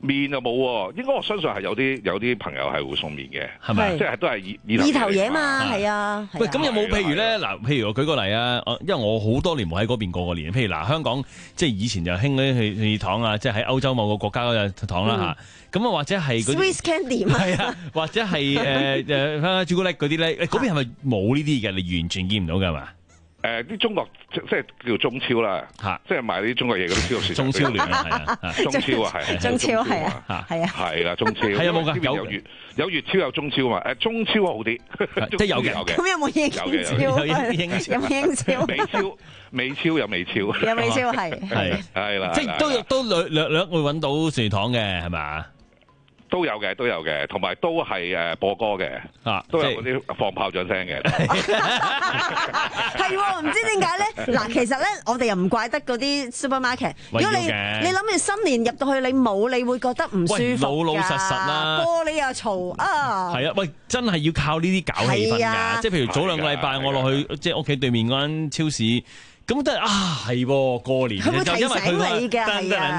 麵就冇喎，應該我相信係有啲有啲朋友係會送麵嘅， 係咪？ 即係都係意意頭嘢嘛，係啊。 喂，咁有冇譬如咧嗱？譬如我舉個例啊，因為我好多年冇喺嗰邊過過年。譬如嗱，香港即係以前就興嗰啲去去糖啊，即係喺歐洲某個國家嗰隻糖啦嚇。咁啊，或者係嗰啲 Swiss candy 係啊，或者係誒誒朱古力嗰啲咧，嗰邊係咪冇呢啲嘅？你完全見唔到㗎嘛？ 誒啲中國即係叫中超啦，嚇，即係賣啲中國嘢嗰啲超市。 中超聯啊，係啊， 中超啊，係。 中超係啊，係啊， 係啦，中超。 係有冇㗎？有有粵有粵超有中超嘛？誒中超好啲， 即係有嘅。 咁有冇英超？ 有英超， 有英超。 美超美超有美超。 有美超係。 係係啦， 即係都都略略略會揾到薯糖嘅係咪？ 都有嘅，都有嘅，同埋都係誒播歌嘅，啊，都有嗰啲放炮仗聲嘅。 係喎，唔知點解咧？嗱，其實咧，我哋又唔怪得嗰啲 supermarket。如果你你諗住新年入到去，你冇，你會覺得唔舒服。 老老實實啦， 玻璃又嘈啊！ 係啊，喂，真係要靠呢啲搞氣氛㗎。即係譬如早兩個禮拜，我落去即係屋企對面嗰間超市。咁都係啊，係喎，過年佢會提醒你嘅，係啊。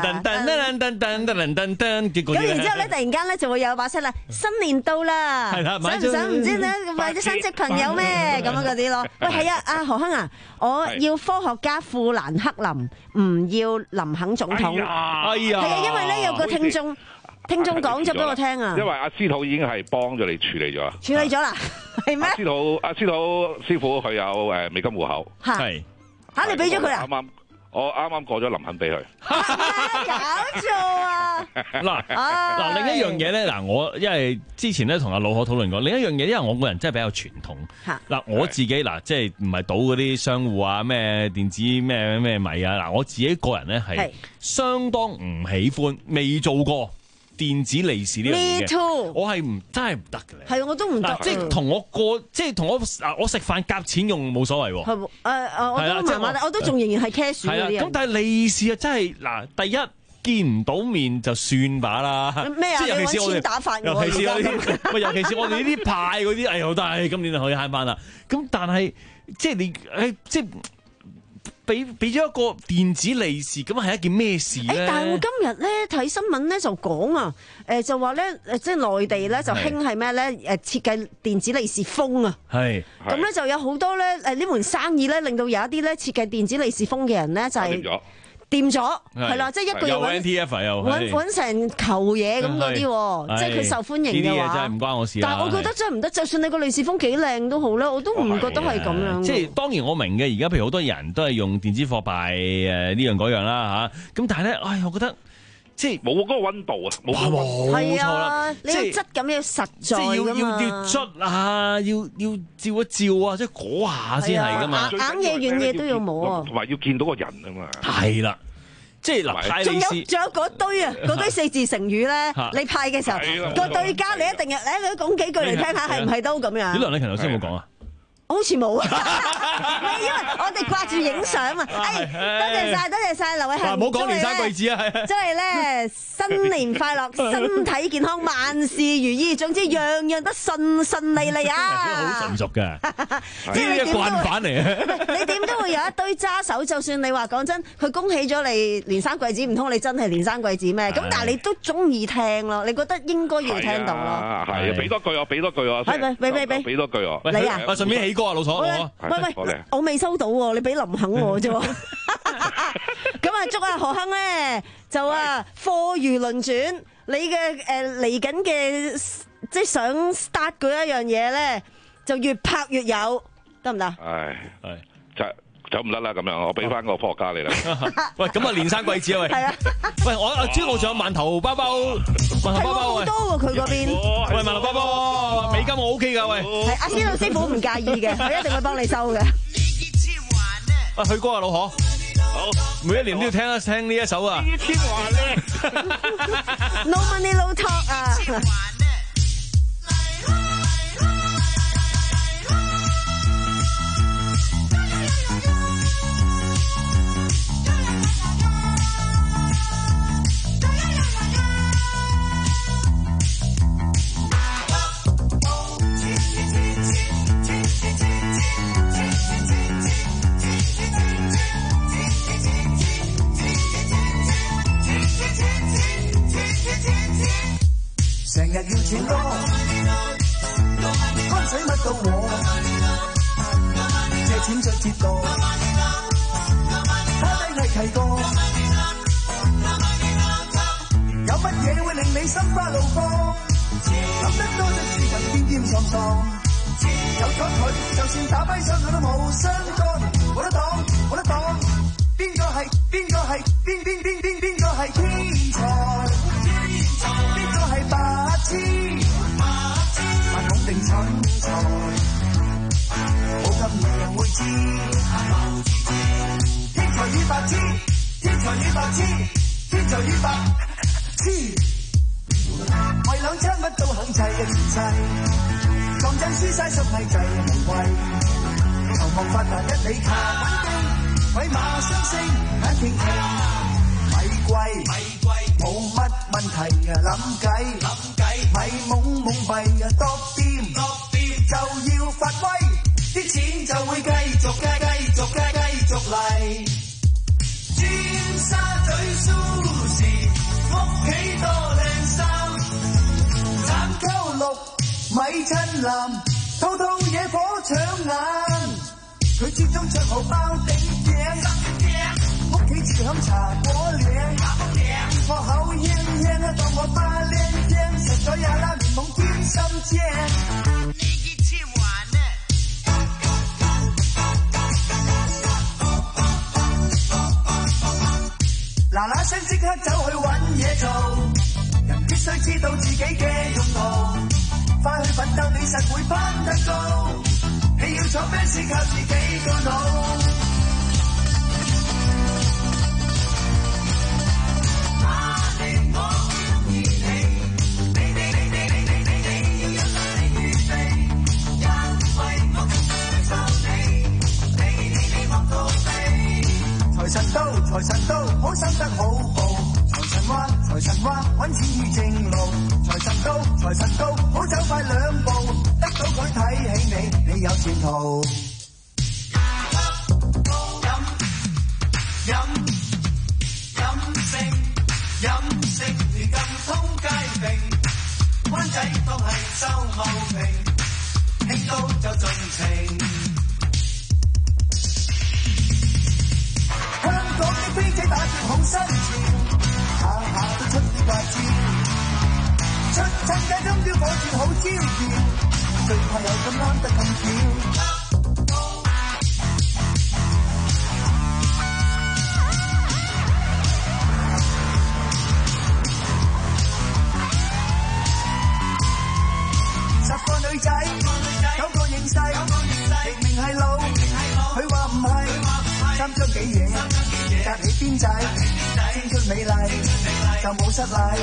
咁然之後咧，突然間咧就會有把聲啦，新年到啦，想唔想唔知咧買啲親戚朋友咩咁樣嗰啲咯？喂，係啊，阿何亨啊，我要科學家富蘭克林，唔要林肯總統。 哎呀， 係啊，因為咧有個聽眾聽眾講咗俾我聽啊。 因為阿司徒已經係幫咗你處理咗。 處理咗啦，係咩？ 阿司徒阿司徒師傅佢有誒美金戶口。 係。嚇！你俾咗佢啦？ 啱啱我啱啱過咗林肯俾佢。 搞錯啊！ 嗱嗱，另一樣嘢咧，嗱我因為之前咧同阿老何討論過，另一樣嘢，因為我個人真係比較傳統。嗱我自己嗱，即係唔係賭嗰啲商戶啊，咩電子咩咩米啊？嗱我自己個人咧係相當唔喜歡，未做過電子利是呢樣嘢嘅，我係唔真係唔得嘅咧。 係，我都唔得。 即係同我過，即係同我我食飯夾錢用冇所謂喎。 係誒誒，我都麻麻地，我都仲仍然係 cash 嗰啲人。 咁但係利是啊，真係嗱，第一見唔到面就算罷啦。 咩啊？ 即係尤其是我哋打發尤其是我哋，喂，尤其是我哋呢啲派嗰啲，哎呀，但係今年就可以慳翻啦。咁但係即係你誒，即係。俾俾咗一個電子利是，咁係一件咩事咧？ 但係我今日咧睇新聞咧就講啊，誒就話咧誒即係內地咧就興係咩咧？誒設計電子利是封啊， 係咁咧就有好多咧誒呢門生意咧令到有一啲咧設計電子利是封嘅人咧就係掂咗，係啦，即係一個月揾揾成球嘢咁嗰啲，即係佢受歡迎嘅話， 真係唔關我事。 但係我覺得真係唔得，就算你個利是封幾靚都好啦，我都唔覺得係咁樣。 即係當然我明嘅，而家譬如好多人都係用電子貨幣誒呢樣嗰樣啦嚇，咁但係咧，唉，我覺得即係冇嗰個溫度啊，冇冇錯啦，你要質感要實在㗎嘛， 即係要要要捽啊，要要照一照啊，即係嗰下先係㗎嘛， 硬嘢軟嘢都要摸啊， 同埋要見到個人啊嘛， 係啦。即係嗱，派利是， 仲有仲有嗰堆啊，嗰堆四字成語咧，你派嘅時候個對家你一定要，誒你講幾句嚟聽下，係唔係都咁樣？ 梁禮勤頭先有冇講啊？ 好似冇啊，唔係因為我哋掛住影相啊！哎，多謝晒，多謝晒，劉偉恒， 唔好講連生貴子啊！係， 真係咧，新年快樂，身體健康，萬事如意，總之樣樣都順順利利啊！ 好純熟嘅，即係你慣犯嚟啊！ 你點都會有一堆揸手，就算你話講真，佢恭喜咗你連生貴子，唔通你真係連生貴子咩？咁但係你都中意聽咯，你覺得應該要聽到咯。 係啊，俾多句我，俾多句我， 係咪？俾俾俾， 俾多句我。 你啊， 順便起。哥啊，老楚， 喂喂喂，我未收到喎，你俾林肯我啫喎。咁啊，祝阿何亨咧就啊貨如輪轉，你嘅誒嚟緊嘅即係想 start 嗰一樣嘢咧，就越拍越有，得唔得？ 係係就走唔甩啦，咁樣我俾翻個科學家你啦。 喂，咁啊連生貴子啊喂。係啊。喂，我阿朱，我仲有饅頭包包，饅頭包包喂。 好多喎，佢嗰邊。 喂，饅頭包包，美金我 OK 噶喂。 係阿司徒師傅唔介意嘅，佢一定會幫你收嘅。 啊，許哥啊，老何。好。每一年都要聽一聽呢一首啊。天華咧。 No money no talk 啊。 心心。有咗佢，就算打跛雙腿都冇相干，冇得擋，冇得擋。邊個係邊個係邊邊邊邊邊個係天才？邊個係白痴？反恐定蠢材，冇咁易人會知。天才與白痴，天才與白痴，天才與白痴。為兩餐乜都肯砌嘅前世，當真輸晒心係制無謂。求望發達一理靠穩定，鬼馬雙星眼傾情，咪貴咪貴冇乜問題啊！諗計諗計咪懵懵閉啊！多掂多掂就要發威，啲錢就會繼續繼繼續繼繼續嚟。尖沙咀蘇士屋企多靚衫，橙溝綠米襯藍，套套嘢火搶眼。佢始終着好包頂頸，屋企住響茶果嶺，貨口輕輕啊，當我花靚正，食咗呀啦檸檬添心正。你嘅千環呢？嗱嗱聲即刻走去揾嘢做，人必須知道自己嘅用途，快去奮鬥你實會攀得高。你要坐咩事靠自己個腦。啊你我要你，你你你你你你你你要有實力預備，因為我更愛就你，你你你學到飛。財神到財神到，好心得好報。財神話財神話，揾錢易正路。財神到財神到，好走快兩步，得到佢睇起你，你有前途。飲飲飲食飲食如咁通街並，灣仔當係周茂平，興到就盡情。香港啲飛仔打劫好新潮，下下都出啲怪招，出親街金雕火箭好招搖，最怕有咁啱得咁巧。十個女仔，九個認勢，明明係路，佢話唔係，三張幾嘢，隔起邊仔，青春美麗就冇失禮。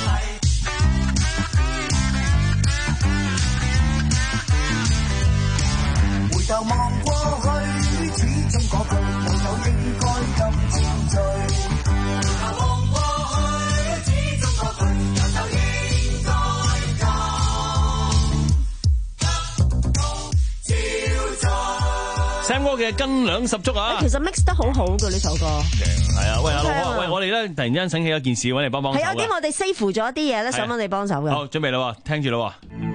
回頭望過去，始終嗰句冇有應該咁陶醉。回頭望過去，始終嗰句有就應該 Sam 哥嘅斤兩十足啊！ 其實 mix 得好好嘅呢首歌， 係啊！喂，阿老喂，我哋咧突然之間醒起一件事，揾你幫幫手。 係啊，啲我哋 save 咗一啲嘢咧，想揾你幫手嘅。 好，準備啦，聽住啦。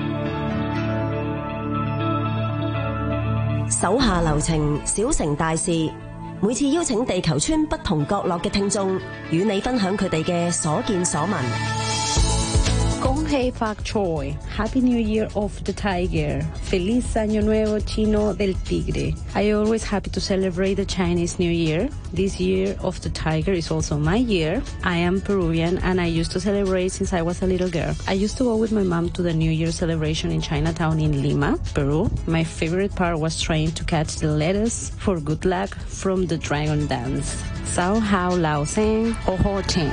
手下留情，小成大事。每次邀請地球村不同角落嘅聽眾，與你分享佢哋嘅所見所聞。 恭喜發財 ！Happy New Year of the Tiger! Feliz Año Nuevo Chino del Tigre! I always happy to celebrate the Chinese New Year. This year of the Tiger is also my year. I am Peruvian and I used to celebrate since I was a little girl. I used to go with my mom to the New Year celebration in Chinatown in Lima, Peru. My favorite part was trying to catch the letters for good luck from the dragon dance. Sao hao lao seng ho ho cheng.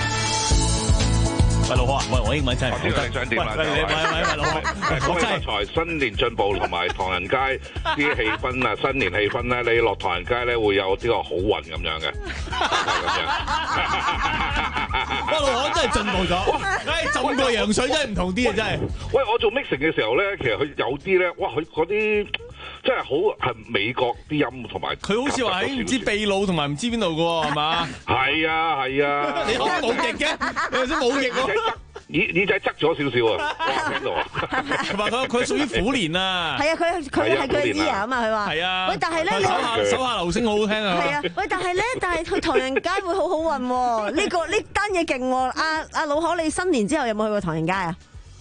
喂，老何啊！喂，我英文真係唔知道你想點啦？ 喂，喂，喂，喂，老何， 恭喜發財，新年進步，同埋唐人街啲氣氛啊，新年氣氛咧，你落唐人街咧會有呢個好運咁樣嘅，係咁樣。 喂，老何真係進步咗，唉，浸過洋水真係唔同啲啊，真係。 喂，我做 mixing 嘅時候咧，其實佢有啲咧，哇，佢嗰啲真係好係美國啲音同埋。 佢好似話喺唔知秘魯同埋唔知邊度嘅喎，係嘛？ 係啊，係啊。 你好冇翼嘅，你頭先冇翼喎。 耳耳仔側咗少少啊！哇，聽到啊！ 同埋佢佢屬於虎年啊！ 係啊，佢佢係佢嘅 ear 啊嘛，佢話。 係啊。 喂，但係咧， 手下手下留聲好好聽啊！ 係啊，喂，但係咧，但係去唐人街會好好運喎。呢個呢單嘢勁喎！阿阿老何，你新年之後有冇去過唐人街啊？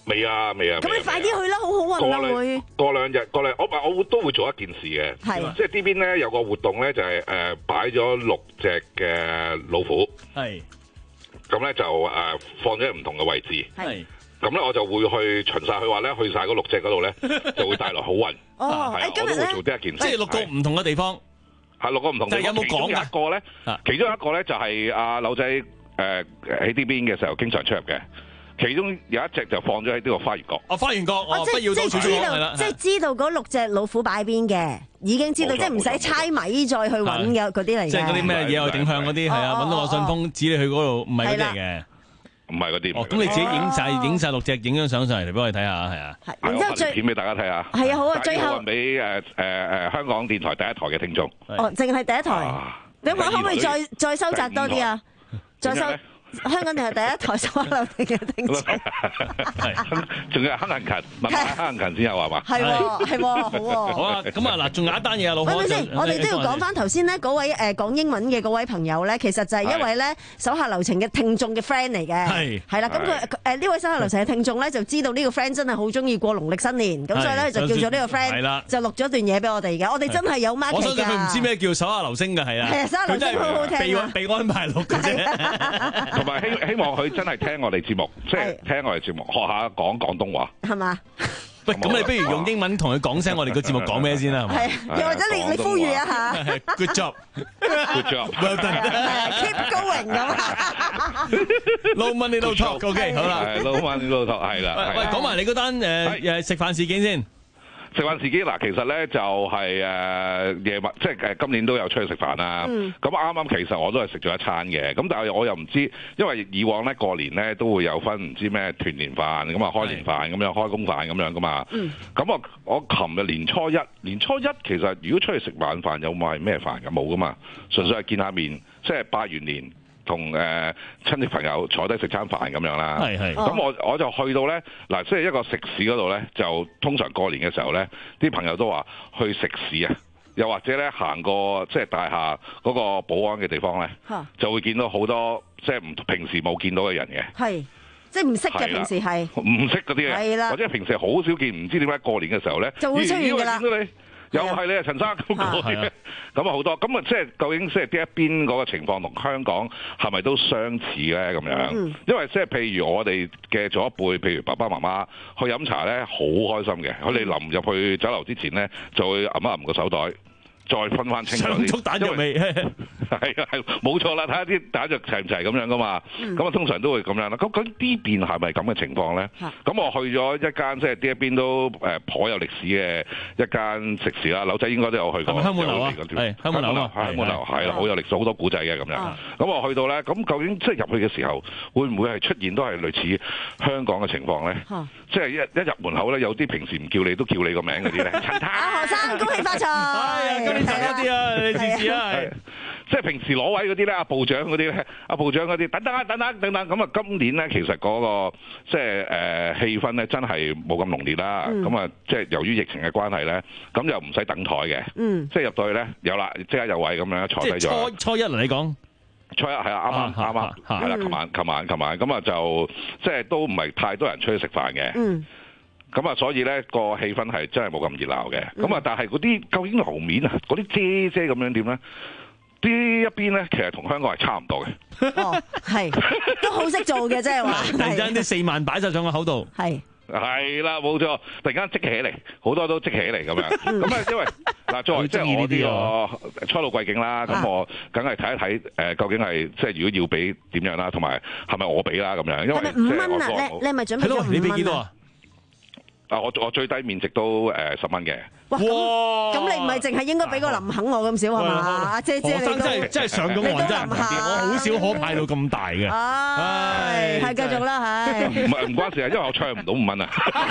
未啊，未啊。 咁你快啲去啦，好好運啊會。 過兩日，過兩我我都會做一件事嘅，即係呢邊咧有個活動咧就係誒擺咗六隻嘅老虎， 係咁咧就誒放咗喺唔同嘅位置， 係咁咧我就會去巡晒佢話咧去晒嗰六隻嗰度咧就會帶來好運。 哦， 係啊，我都會做呢一件事， 即係六個唔同嘅地方， 係六個唔同地方。 有冇講一個咧？其中一個咧就係阿柳仔誒喺呢邊嘅時候經常出入嘅。其中有一隻就放咗喺呢個花園角。 哦，花園角，哦， 即不要到處處係啦。 即係知道嗰六隻老虎擺邊嘅，已經知道，即係唔使猜米再去揾嘅嗰啲嚟嘅。 即係嗰啲咩野外定向嗰啲，係啊，揾到個信封指你去嗰度，唔係嗰啲嚟嘅。 唔係嗰啲。 哦，咁你自己影晒影晒六隻，影張相上嚟俾我哋睇下，係啊。 係。然之後最片俾大家睇下。 係啊，好啊，最後俾誒誒誒香港電台第一台嘅聽眾。 哦，淨係第一台。你可唔可以再再收集多啲啊？再收。香港電台第一台收下留定嘅聽眾， 係，仲有黑人勤，唔係黑人勤先有係嘛？ 係喎，係喎，好喎。 好啊，咁啊嗱，仲有一單嘢啊，老婆。 喂，先，我哋都要講翻頭先咧，嗰位誒講英文嘅嗰位朋友咧，其實就係一位咧手下留情嘅聽眾嘅 friend 嚟嘅，係係啦。咁佢誒呢位手下留情嘅聽眾咧，就知道呢個 friend 真係好中意過農曆新年，咁所以咧就叫咗呢個 friend 就錄咗段嘢俾我哋嘅。我哋真係有 mark 嘅。 我相信佢唔知咩叫手下留情嘅，係啊。 係啊，手下留情好好聽啊。 被被安排錄嘅啫。 同埋希希望佢真係聽我哋節目，即係聽我哋節目，學下講廣東話， 係嘛？ 喂，咁你不如用英文同佢講聲我哋個節目講咩先啦，係嘛？ 係，又或者你你呼籲一下 ，Good job，Good job，Well done，Keep going 咁啊 ，No money no talk，OK，好啦 ，No money no talk，係啦。 喂，講埋你嗰單誒誒食飯事件先。 食飯時機嗱，其實咧就係誒夜晚，即係誒今年都有出去食飯啦。咁啱啱其實我都係食咗一餐嘅，咁但係我又唔知，因為以往咧過年咧都會有分唔知咩團年飯，咁啊開年飯咁樣，開工飯咁樣噶嘛。咁我我琴日年初一，年初一其實如果出去食晚飯有冇係咩飯㗎？冇噶嘛，純粹係見下面，即係拜完年。同誒、呃、親戚朋友坐低食餐飯咁樣啦，係係。咁我我就去到咧嗱，即係一個食肆嗰度咧，就通常過年嘅時候咧，啲朋友都話去食肆啊，又或者咧行過即係大廈嗰個保安嘅地方咧，就會見到好多即係唔平時冇見到嘅人嘅，係即係唔識嘅平時係唔識嗰啲嘅，或者平時好少見，唔知點解過年嘅時候咧就會出現㗎啦。 又係你啊，陳生咁嗰啲咧，咁啊好多，咁啊即係究竟即係呢一邊嗰個情況同香港係咪都相似咧？咁樣，嗯、因為即係譬如我哋嘅早一輩，譬如爸爸媽媽去飲茶咧，好開心嘅。佢哋臨入去酒樓之前咧，就會揞一揞個手袋。再分翻清楚啲， 足彈藥味，係啊係冇錯啦，睇下啲彈藥齊唔齊咁樣噶嘛，咁啊、嗯、通常都會咁樣啦。咁咁呢邊係咪咁嘅情況咧？咁、嗯、我去咗一間即係呢一邊都誒頗有歷史嘅一間食肆啦，柳仔應該都有去過。 香滿樓啊，係香滿樓啊， 香滿樓係啦，好有歷史，好多古仔嘅咁樣。咁、嗯、我去到咧，咁究竟即係入去嘅時候，會唔會係出現都係類似香港嘅情況咧？嗯、即係一一入門口咧，有啲平時唔叫你都叫你個名嗰啲咧。 阿何生，恭喜發財！ 你睇一啲啊，你試試啊，係即係平時攞位嗰啲咧，阿部長嗰啲咧，阿部長嗰啲等等啊，等等等等咁啊，今年咧其實嗰個即係誒氣氛咧真係冇咁濃烈啦。咁啊，即係由於疫情嘅關係咧，咁又唔使等台嘅，即係入到去咧有啦，即刻有位咁樣坐低咗。 初初一嚟你講， 初一係啊，啱啱啱啱係啦，琴晚琴晚琴晚咁啊就即係都唔係太多人出去食飯嘅。咁啊，所以咧個氣氛係真係冇咁熱鬧嘅。咁啊、嗯，但係嗰啲究竟樓面啊，嗰啲遮遮咁樣點咧？呢一邊咧，其實同香港係差唔多嘅。 哦，係都好識做嘅，即係話。 突然間啲四萬擺晒上個口度。 係係啦，冇錯。突然間積起嚟，好多都積起嚟咁樣。咁啊，因為嗱，作為即係我呢個初老貴境啦，咁、啊、我梗係睇一睇誒，究竟係即係如果要俾點樣啦，同埋係咪我俾啦咁樣？因為係咪五蚊啊？你你係咪準備咗五蚊？ 你俾幾多啊？ 啊！我我最低面值都誒十蚊嘅。 哇！咁你唔係淨係應該俾個林肯我咁少係嘛？阿姐姐你都真係真係上咗岸真係，我好少可派到咁大嘅。 唉，係繼續啦，係。 唔係唔關事啊，因為我唱唔到五蚊啊。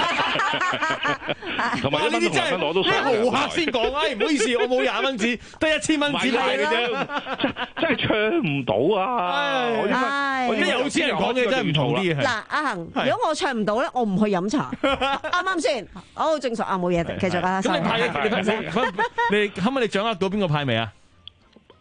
同埋呢啲真係攞到上豪客先講啊！唔好意思，我冇廿蚊紙，得一千蚊紙派嘅啫。 真係唱唔到啊！ 唉， 我而家有錢人講嘅真係唔同啲。 嗱，阿恒，如果我唱唔到咧，我唔去飲茶。啱啱先？好正常啊，冇嘢，繼續啊。 咁你派你你你可唔可以掌握到邊個派未啊？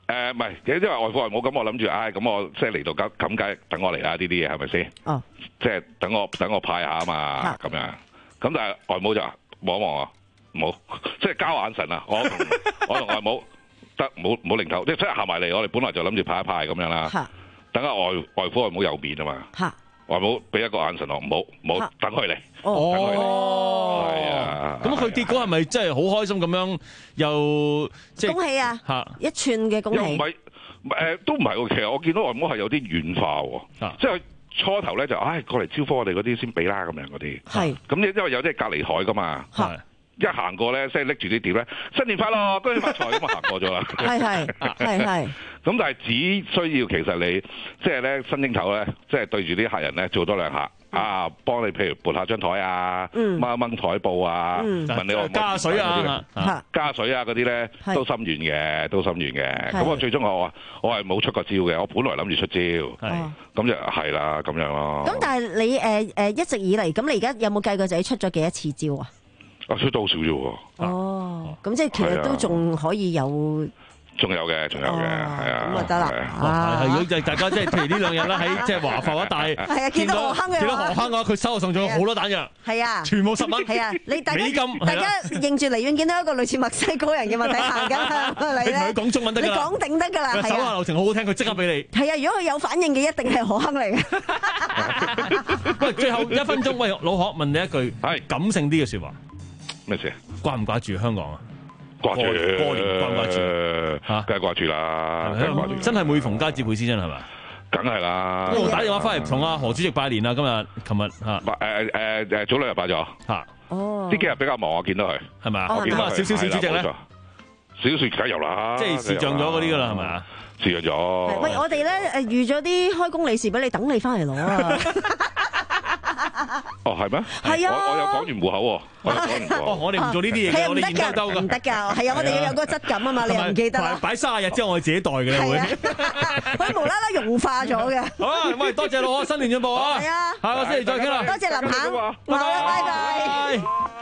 誒唔係，因為外父外母咁，我諗住，唉，咁我即係嚟到咁咁梗等我嚟啦，呢啲嘢係咪先？哦，即係等我等我派下啊嘛，咁樣。咁但係外母就望一望我，冇，即係交眼神啊！我同我同外母得冇冇零頭，即係即係行埋嚟，我哋本來就諗住派一派咁樣啦。等下外外父外母有面啊嘛。外母俾一個眼神我，唔好唔好等佢嚟。哦，係啊。 咁佢結果係咪真係好開心咁樣？又即係恭喜啊！一串嘅恭喜。 又唔係誒，都唔係喎。其實我見到外母係有啲軟化喎，即係初頭咧就唉過嚟招呼我哋嗰啲先俾啦咁樣嗰啲。係。咁因為有啲係隔離台噶嘛。係。一行過咧，即係拎住啲碟咧，新年快樂，恭喜發財咁啊行過咗啦。係係係係。咁但係只需要其實你即係咧新正頭咧，即係對住啲客人咧做多兩下啊，幫你譬如撥下張台啊，掹一掹台布啊，問你我加水啊， 加水啊嗰啲咧都心軟嘅，都心軟嘅。咁我最終我話我係冇出過招嘅，我本來諗住出招，咁就係啦咁樣咯。 咁但係你誒誒一直以嚟，咁你而家有冇計過自己出咗幾多次招啊？ 啊，出到好少啫喎！ 哦，咁即係其實都仲可以有， 仲有嘅，仲有嘅，係啊， 咁啊得啦。 係，如果就係大家即係譬如呢兩日啦，喺即係華埠一帶， 係啊，見到何坑嘅， 見到何坑嘅話，佢手上仲有好多彈藥，係啊，全部十蚊， 係啊，你大家大家認住離遠見到一個類似墨西哥人嘅物體行緊，你咧， 你同佢講中文得㗎， 你講頂得㗎啦， 手下留情好好聽，佢即刻俾你。 係啊，如果佢有反應嘅，一定係何坑嚟嘅。 喂，最後一分鐘，喂，老何問你一句係感性啲嘅説話。 咩事？ 掛唔掛住香港啊？ 掛住，過年掛唔掛住？ 嚇，梗係掛住啦，梗係掛住。 真係每逢佳節倍思親係嘛？ 梗係啦。 我打電話翻嚟同阿何主席拜年啦，今日、琴日嚇。 誒誒誒，早兩日拜咗嚇。哦。呢幾日比較忙，我見到佢係咪啊？咁啊，少少小主席咧， 少少梗係有啦。 即係視像咗嗰啲㗎啦，係咪啊？ 視像咗。 喂，我哋咧誒預咗啲開工利是俾你，等你翻嚟攞啊！ 哦，係咩？ 係啊， 我我有講完戶口喎，我有講完戶口。 哦，我哋唔做呢啲嘢嘅，我哋現兜兜㗎。 唔得㗎，係啊，我哋要有嗰個質感啊嘛，你又唔記得啦？ 擺三十日之後，我哋自己袋嘅咧會。 佢無啦啦融化咗嘅。 好啊，喂，多謝老何，新年進步啊！ 係啊， 下個星期再傾啦。 多謝林肯，好啦，拜拜。